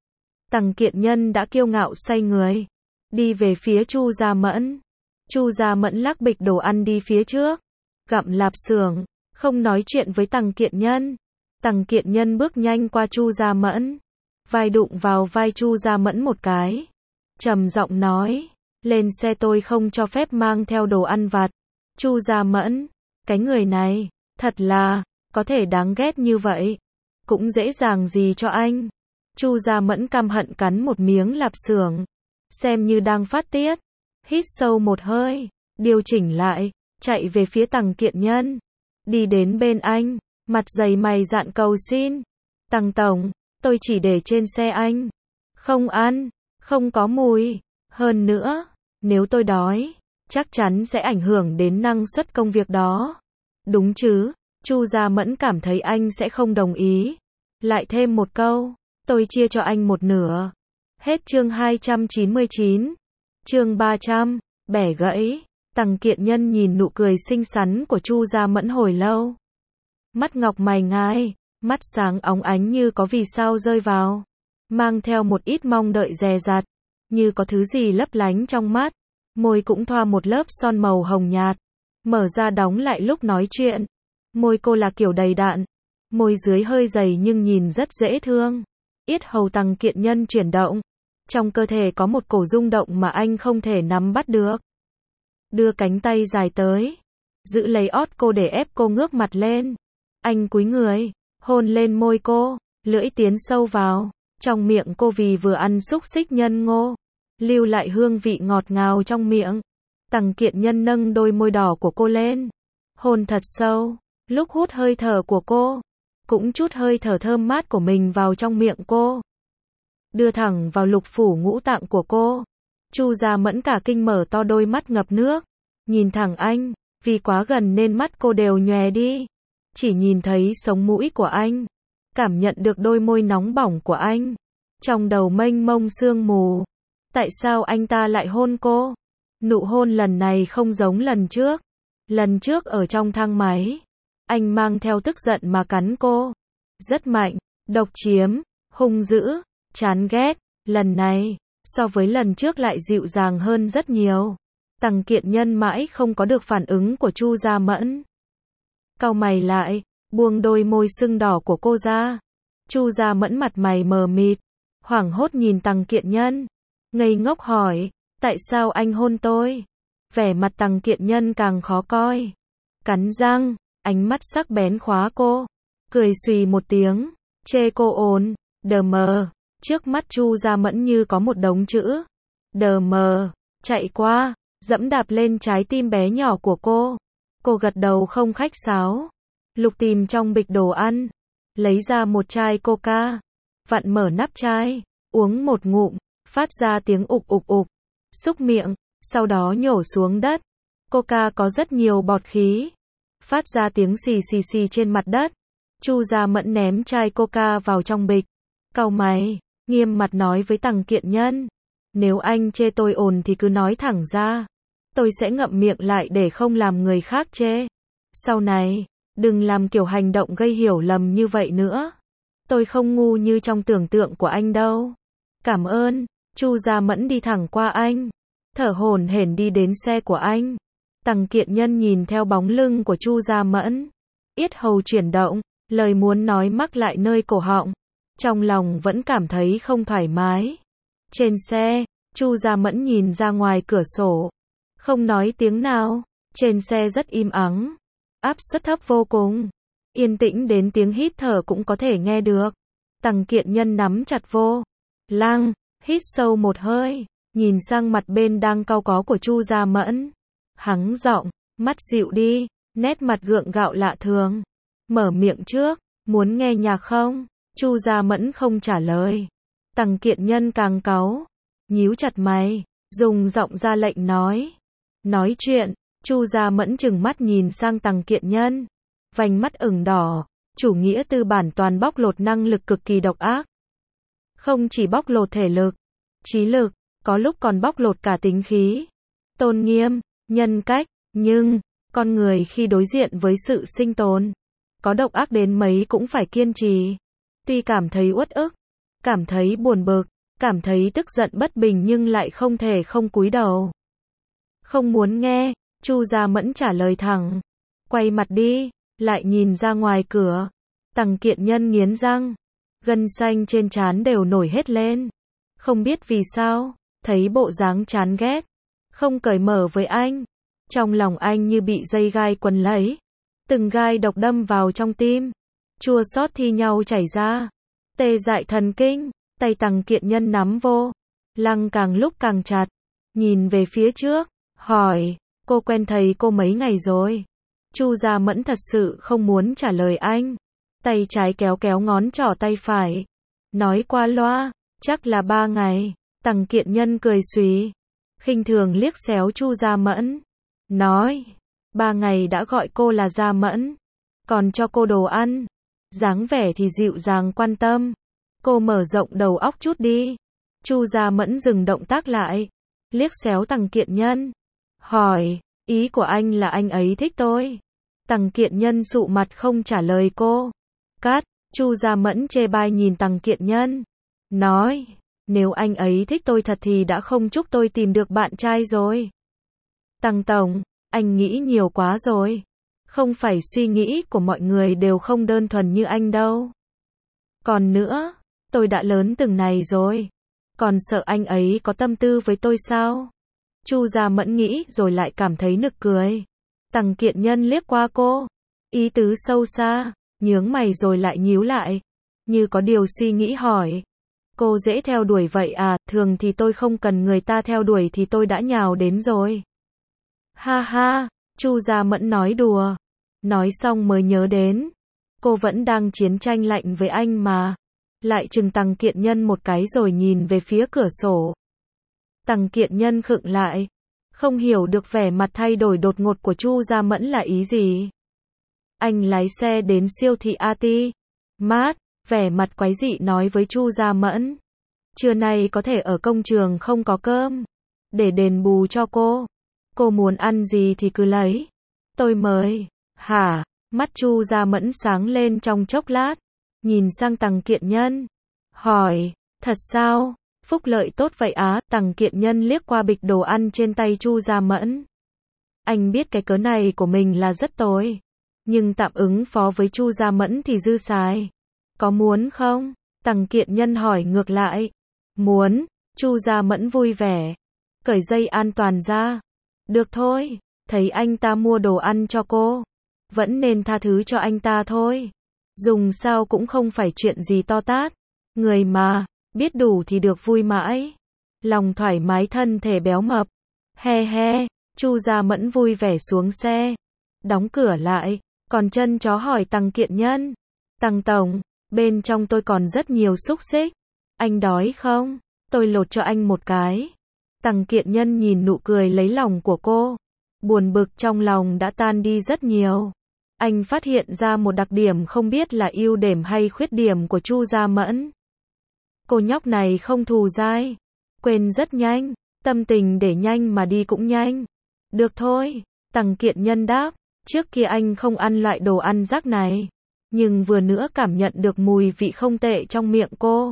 Tằng Kiện Nhân đã kiêu ngạo xoay người, đi về phía Chu Gia Mẫn. Chu Gia Mẫn lắc bịch đồ ăn đi phía trước, gặm lạp xưởng, không nói chuyện với Tằng Kiện Nhân. Tằng Kiện Nhân bước nhanh qua Chu Gia Mẫn, vai đụng vào vai Chu Gia Mẫn một cái, trầm giọng nói, lên xe, tôi không cho phép mang theo đồ ăn vặt. Chu Gia Mẫn, cái người này, thật là, có thể đáng ghét như vậy, cũng dễ dàng gì cho anh. Chu Gia Mẫn căm hận cắn một miếng lạp xưởng, xem như đang phát tiết, hít sâu một hơi, điều chỉnh lại, chạy về phía Tằng Kiện Nhân, đi đến bên anh, mặt dày mày dạn cầu xin, Tằng tổng, tôi chỉ để trên xe anh, không ăn, không có mùi, hơn nữa, nếu tôi đói, chắc chắn sẽ ảnh hưởng đến năng suất công việc đó. Đúng chứ? Chu Gia Mẫn cảm thấy anh sẽ không đồng ý, lại thêm một câu, tôi chia cho anh một nửa. Hết chương hai trăm chín mươi chín. Chương ba trăm, bẻ gãy. Tằng Kiện Nhân nhìn nụ cười xinh xắn của Chu Gia Mẫn hồi lâu. Mắt ngọc mày ngài, mắt sáng óng ánh như có vì sao rơi vào, mang theo một ít mong đợi dè dặt, như có thứ gì lấp lánh trong mắt. Môi cũng thoa một lớp son màu hồng nhạt, mở ra đóng lại lúc nói chuyện. Môi cô là kiểu đầy đặn, môi dưới hơi dày nhưng nhìn rất dễ thương. Yết hầu Tằng Kiện Nhân chuyển động, trong cơ thể có một cổ rung động mà anh không thể nắm bắt được. Đưa cánh tay dài tới, giữ lấy ót cô để ép cô ngước mặt lên. Anh cúi người, hôn lên môi cô, lưỡi tiến sâu vào trong miệng cô vì vừa ăn xúc xích nhân ngô, lưu lại hương vị ngọt ngào trong miệng. Tằng Kiện Nhân nâng đôi môi đỏ của cô lên, hôn thật sâu, lúc hút hơi thở của cô, cũng chút hơi thở thơm mát của mình vào trong miệng cô, đưa thẳng vào lục phủ ngũ tạng của cô. Chu Gia Mẫn cả kinh mở to đôi mắt ngập nước, nhìn thẳng anh, vì quá gần nên mắt cô đều nhòe đi, chỉ nhìn thấy sống mũi của anh, cảm nhận được đôi môi nóng bỏng của anh, trong đầu mênh mông sương mù. Tại sao anh ta lại hôn cô? Nụ hôn lần này không giống lần trước. Lần trước ở trong thang máy, anh mang theo tức giận mà cắn cô, rất mạnh, độc chiếm, hung dữ, chán ghét. Lần này, so với lần trước lại dịu dàng hơn rất nhiều. Tằng Kiện Nhân mãi không có được phản ứng của Chu Gia Mẫn, cau mày lại, buông đôi môi sưng đỏ của cô ra. Chu Gia Mẫn mặt mày mờ mịt, hoảng hốt nhìn Tằng Kiện Nhân, ngây ngốc hỏi, tại sao anh hôn tôi? Vẻ mặt Tằng Kiện Nhân càng khó coi, cắn răng, ánh mắt sắc bén khóa cô, cười xùy một tiếng, chê cô ồn, đờ mờ. Trước mắt Chu Gia Mẫn như có một đống chữ, đờ mờ, chạy qua, dẫm đạp lên trái tim bé nhỏ của cô. Cô gật đầu không khách sáo, lục tìm trong bịch đồ ăn, lấy ra một chai coca, vặn mở nắp chai, uống một ngụm, phát ra tiếng ục ục ục, xúc miệng, sau đó nhổ xuống đất. Coca có rất nhiều bọt khí, phát ra tiếng xì xì xì trên mặt đất. Chu Gia Mẫn ném chai coca vào trong bịch, cau mày, nghiêm mặt nói với Tằng Kiện Nhân, nếu anh chê tôi ồn thì cứ nói thẳng ra, tôi sẽ ngậm miệng lại để không làm người khác chê. Sau này, đừng làm kiểu hành động gây hiểu lầm như vậy nữa. Tôi không ngu như trong tưởng tượng của anh đâu. Cảm ơn. Chu Gia Mẫn đi thẳng qua anh, thở hổn hển đi đến xe của anh. Tằng Kiện Nhân nhìn theo bóng lưng của Chu Gia Mẫn, yết hầu chuyển động, lời muốn nói mắc lại nơi cổ họng, trong lòng vẫn cảm thấy không thoải mái. Trên xe, Chu Gia Mẫn nhìn ra ngoài cửa sổ, không nói tiếng nào. Trên xe rất im ắng, áp suất thấp vô cùng, yên tĩnh đến tiếng hít thở cũng có thể nghe được. Tằng Kiện Nhân nắm chặt vô lăng, hít sâu một hơi, nhìn sang mặt bên đang cau có của Chu Gia Mẫn, hắng giọng, mắt dịu đi, nét mặt gượng gạo lạ thường, mở miệng trước, muốn nghe nhạc không? Chu Gia Mẫn không trả lời. Tằng Kiện Nhân càng cáu, nhíu chặt mày, dùng giọng ra lệnh nói. Nói chuyện. Chu Gia Mẫn trừng mắt nhìn sang Tằng Kiện Nhân, vành mắt ửng đỏ, chủ nghĩa tư bản toàn bóc lột năng lực cực kỳ độc ác. Không chỉ bóc lột thể lực, trí lực, có lúc còn bóc lột cả tính khí, tôn nghiêm, nhân cách, nhưng con người khi đối diện với sự sinh tồn, có độc ác đến mấy cũng phải kiên trì. Tuy cảm thấy uất ức, cảm thấy buồn bực, cảm thấy tức giận bất bình nhưng lại không thể không cúi đầu. Không muốn nghe, Chu Gia Mẫn trả lời thẳng. Quay mặt đi, lại nhìn ra ngoài cửa. Tằng Kiện Nhân nghiến răng, gân xanh trên trán đều nổi hết lên. Không biết vì sao, thấy bộ dáng chán ghét, không cởi mở với anh. Trong lòng anh như bị dây gai quấn lấy. Từng gai độc đâm vào trong tim. Chua xót thi nhau chảy ra. Tê dại thần kinh, tay Tằng Kiện Nhân nắm vô. Lăng càng lúc càng chặt. Nhìn về phía trước, hỏi, cô quen thầy cô mấy ngày rồi? Chu Gia Mẫn thật sự không muốn trả lời anh. Tay trái kéo kéo ngón trỏ tay phải. Nói qua loa, chắc là ba ngày. Tằng Kiện Nhân cười xùy, khinh thường liếc xéo Chu Gia Mẫn. Nói, ba ngày đã gọi cô là Gia Mẫn, còn cho cô đồ ăn. Dáng vẻ thì dịu dàng quan tâm. Cô mở rộng đầu óc chút đi. Chu Gia Mẫn dừng động tác lại, liếc xéo Tằng Kiện Nhân. Hỏi, ý của anh là anh ấy thích tôi? Tằng Kiện Nhân sụ mặt không trả lời cô. Cắt, Chu Gia Mẫn chê bai nhìn Tằng Kiện Nhân. Nói, nếu anh ấy thích tôi thật thì đã không chúc tôi tìm được bạn trai rồi. Tằng Tổng, anh nghĩ nhiều quá rồi. Không phải suy nghĩ của mọi người đều không đơn thuần như anh đâu. Còn nữa, tôi đã lớn từng này rồi. Còn sợ anh ấy có tâm tư với tôi sao? Chu Gia Mẫn nghĩ rồi lại cảm thấy nực cười. Tằng Kiện Nhân liếc qua cô, ý tứ sâu xa, nhướng mày rồi lại nhíu lại, như có điều suy nghĩ hỏi. Cô dễ theo đuổi vậy à? Thường thì tôi không cần người ta theo đuổi thì tôi đã nhào đến rồi. Ha ha, Chu Gia Mẫn nói đùa. Nói xong mới nhớ đến, cô vẫn đang chiến tranh lạnh với anh mà. Lại chừng Tằng Kiện Nhân một cái rồi nhìn về phía cửa sổ. Tằng Kiện Nhân khựng lại, không hiểu được vẻ mặt thay đổi đột ngột của Chu Gia Mẫn là ý gì. Anh lái xe đến siêu thị a tê Mart, vẻ mặt quái dị nói với Chu Gia Mẫn. Trưa nay có thể ở công trường không có cơm, để đền bù cho cô. Cô muốn ăn gì thì cứ lấy. Tôi mời. Hả? Mắt Chu Gia Mẫn sáng lên trong chốc lát, nhìn sang Tằng Kiện Nhân. Hỏi, thật sao? Phúc lợi tốt vậy á? Tằng Kiện Nhân liếc qua bịch đồ ăn trên tay Chu Gia Mẫn. Anh biết cái cớ này của mình là rất tồi, nhưng tạm ứng phó với Chu Gia Mẫn thì dư xài. Có muốn không? Tằng Kiện Nhân hỏi ngược lại. Muốn. Chu Gia Mẫn vui vẻ, cởi dây an toàn ra. Được thôi, thấy anh ta mua đồ ăn cho cô, vẫn nên tha thứ cho anh ta thôi. Dùng sao cũng không phải chuyện gì to tát. Người mà, biết đủ thì được vui mãi. Lòng thoải mái thân thể béo mập. He he, Chu Gia Mẫn vui vẻ xuống xe, đóng cửa lại, còn chân chó hỏi Tằng Kiện Nhân. Tằng Tổng, bên trong tôi còn rất nhiều xúc xích. Anh đói không? Tôi lột cho anh một cái. Tằng Kiện Nhân nhìn nụ cười lấy lòng của cô, buồn bực trong lòng đã tan đi rất nhiều. Anh phát hiện ra một đặc điểm không biết là ưu điểm hay khuyết điểm của Chu Gia Mẫn. Cô nhóc này không thù dai, quên rất nhanh, tâm tình để nhanh mà đi cũng nhanh. Được thôi, Tằng Kiện Nhân đáp, trước kia anh không ăn loại đồ ăn rác này, nhưng vừa nữa cảm nhận được mùi vị không tệ trong miệng cô.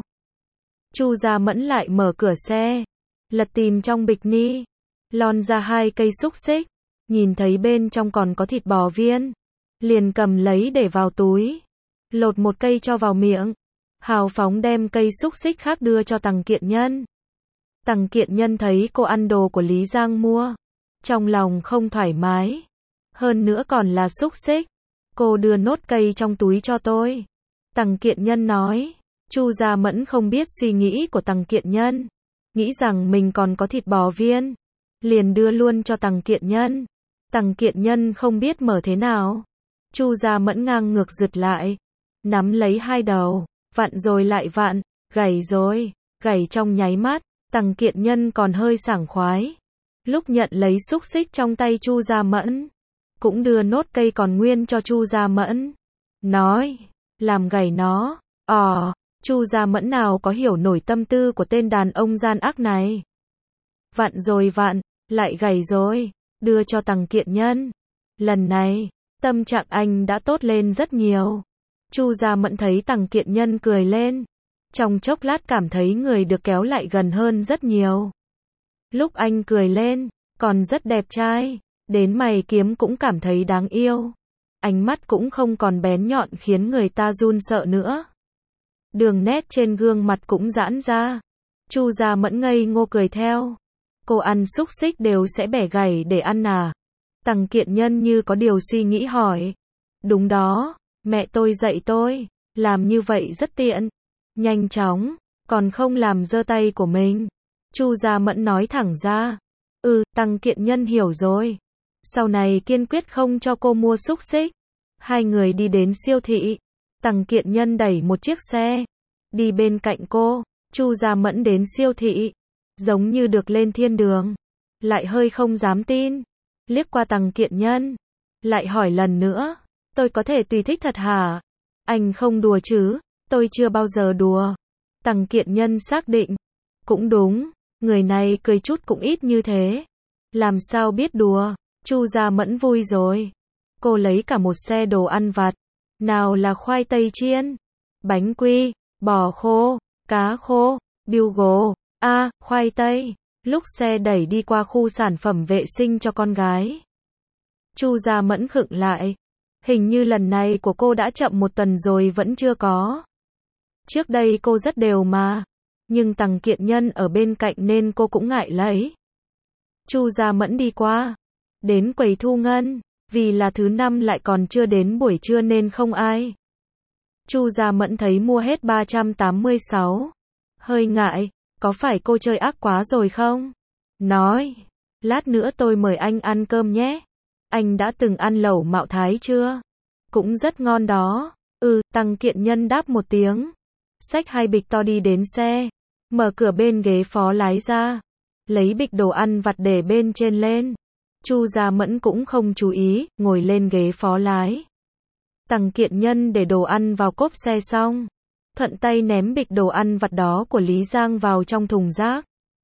Chu Gia Mẫn lại mở cửa xe, lật tìm trong bịch ni, lon ra hai cây xúc xích, nhìn thấy bên trong còn có thịt bò viên, liền cầm lấy để vào túi, lột một cây cho vào miệng, hào phóng đem cây xúc xích khác đưa cho Tằng Kiện Nhân. Tằng Kiện Nhân thấy cô ăn đồ của Lý Giang mua, trong lòng không thoải mái, hơn nữa còn là xúc xích. Cô đưa nốt cây trong túi cho tôi. Tằng Kiện Nhân nói. Chu Gia Mẫn không biết suy nghĩ của Tằng Kiện Nhân, nghĩ rằng mình còn có thịt bò viên, liền đưa luôn cho Tằng Kiện Nhân. Tằng Kiện Nhân không biết mở thế nào. Chu Gia Mẫn ngang ngược giật lại, nắm lấy hai đầu, vặn rồi lại vặn, gảy rồi, gảy trong nháy mắt. Tằng Kiện Nhân còn hơi sảng khoái. Lúc nhận lấy xúc xích trong tay Chu Gia Mẫn, cũng đưa nốt cây còn nguyên cho Chu Gia Mẫn. Nói, làm gảy nó. Ồ, Chu Gia Mẫn nào có hiểu nổi tâm tư của tên đàn ông gian ác này. Vặn rồi vặn, lại gảy rồi, đưa cho Tằng Kiện Nhân. Lần này, Tâm trạng anh đã tốt lên rất nhiều. Chu Gia Mẫn thấy Tằng Kiện Nhân cười lên. Trong chốc lát cảm thấy người được kéo lại gần hơn rất nhiều. Lúc anh cười lên, còn rất đẹp trai. Đến mày kiếm cũng cảm thấy đáng yêu. Ánh mắt cũng không còn bén nhọn khiến người ta run sợ nữa. Đường nét trên gương mặt cũng giãn ra. Chu Gia Mẫn ngây ngô cười theo. Cô ăn xúc xích đều sẽ bẻ gảy để ăn à? Tằng Kiện Nhân như có điều suy nghĩ hỏi. Đúng đó, mẹ tôi dạy tôi, làm như vậy rất tiện, nhanh chóng, còn không làm giơ tay của mình. Chu Gia Mẫn nói thẳng ra. Ừ, Tằng Kiện Nhân hiểu rồi. Sau này kiên quyết không cho cô mua xúc xích. Hai người đi đến siêu thị. Tằng Kiện Nhân đẩy một chiếc xe, đi bên cạnh cô. Chu Gia Mẫn đến siêu thị, giống như được lên thiên đường. Lại hơi không dám tin. Liếc qua Tằng Kiện Nhân, lại hỏi lần nữa. Tôi có thể tùy thích thật hả? Anh không đùa chứ? Tôi chưa bao giờ đùa. Tằng Kiện Nhân xác định. Cũng đúng, người này cười chút cũng ít như thế. Làm sao biết đùa? Chu Gia Mẫn vui rồi. Cô lấy cả một xe đồ ăn vặt. Nào là khoai tây chiên, bánh quy, bò khô, cá khô, bugle, a, à, khoai tây. Lúc xe đẩy đi qua khu sản phẩm vệ sinh cho con gái, Chu Gia Mẫn khựng lại. Hình như lần này của cô đã chậm một tuần rồi vẫn chưa có. Trước đây cô rất đều mà. Nhưng Tằng Kiện Nhân ở bên cạnh nên cô cũng ngại lấy. Chu Gia Mẫn đi qua. Đến quầy thu ngân. Vì là thứ năm lại còn chưa đến buổi trưa nên không ai. Chu Gia Mẫn thấy mua hết ba trăm tám mươi sáu. Hơi ngại. Có phải cô chơi ác quá rồi không? Nói. Lát nữa tôi mời anh ăn cơm nhé. Anh đã từng ăn lẩu Mạo Thái chưa? Cũng rất ngon đó. Ừ, Tằng Kiện Nhân đáp một tiếng. Xách hai bịch to đi đến xe. Mở cửa bên ghế phó lái ra. Lấy bịch đồ ăn vặt để bên trên lên. Chu Gia Mẫn cũng không chú ý, ngồi lên ghế phó lái. Tằng Kiện Nhân để đồ ăn vào cốp xe xong, thuận tay ném bịch đồ ăn vặt đó của Lý Giang vào trong thùng rác.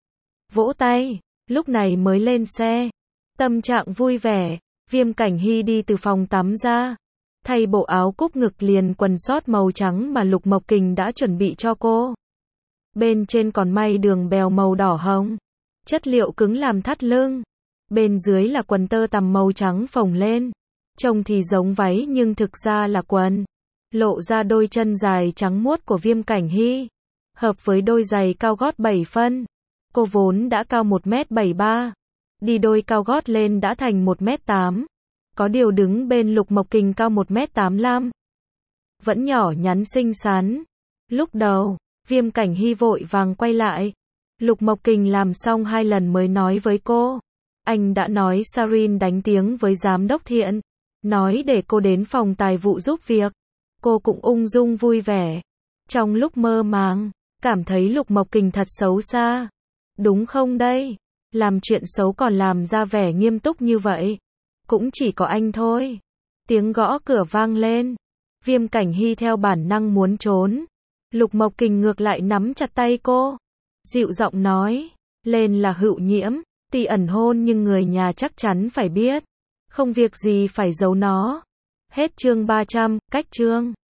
Vỗ tay, lúc này mới lên xe. Tâm trạng vui vẻ. Viêm Cảnh Hy đi từ phòng tắm ra, thay bộ áo cúc ngực liền quần sót màu trắng mà Lục Mộc Kình đã chuẩn bị cho cô. Bên trên còn may đường bèo màu đỏ hồng, chất liệu cứng làm thắt lưng. Bên dưới là quần tơ tằm màu trắng phồng lên. Trông thì giống váy nhưng thực ra là quần. Lộ ra đôi chân dài trắng muốt của Viêm Cảnh Hy. Hợp với đôi giày cao gót bảy phân. Cô vốn đã cao một mét bảy mươi ba. Đi đôi cao gót lên đã thành một mét tám. Có điều đứng bên Lục Mộc Kình cao một mét tám mươi lăm. Vẫn nhỏ nhắn xinh xắn. Lúc đầu, Viêm Cảnh Hy vội vàng quay lại. Lục Mộc Kình làm xong hai lần mới nói với cô. Anh đã nói Sarin đánh tiếng với giám đốc Thiện. Nói để cô đến phòng tài vụ giúp việc. Cô cũng ung dung vui vẻ. Trong lúc mơ màng, cảm thấy Lục Mộc Kình thật xấu xa. Đúng không đây? Làm chuyện xấu còn làm ra vẻ nghiêm túc như vậy. Cũng chỉ có anh thôi. Tiếng gõ cửa vang lên. Viêm Cảnh Hy theo bản năng muốn trốn. Lục Mộc Kình ngược lại nắm chặt tay cô. Dịu giọng nói. Lên là Hữu Nhiễm. Tuy ẩn hôn nhưng người nhà chắc chắn phải biết. Không việc gì phải giấu nó. Hết chương ba trăm, cách chương.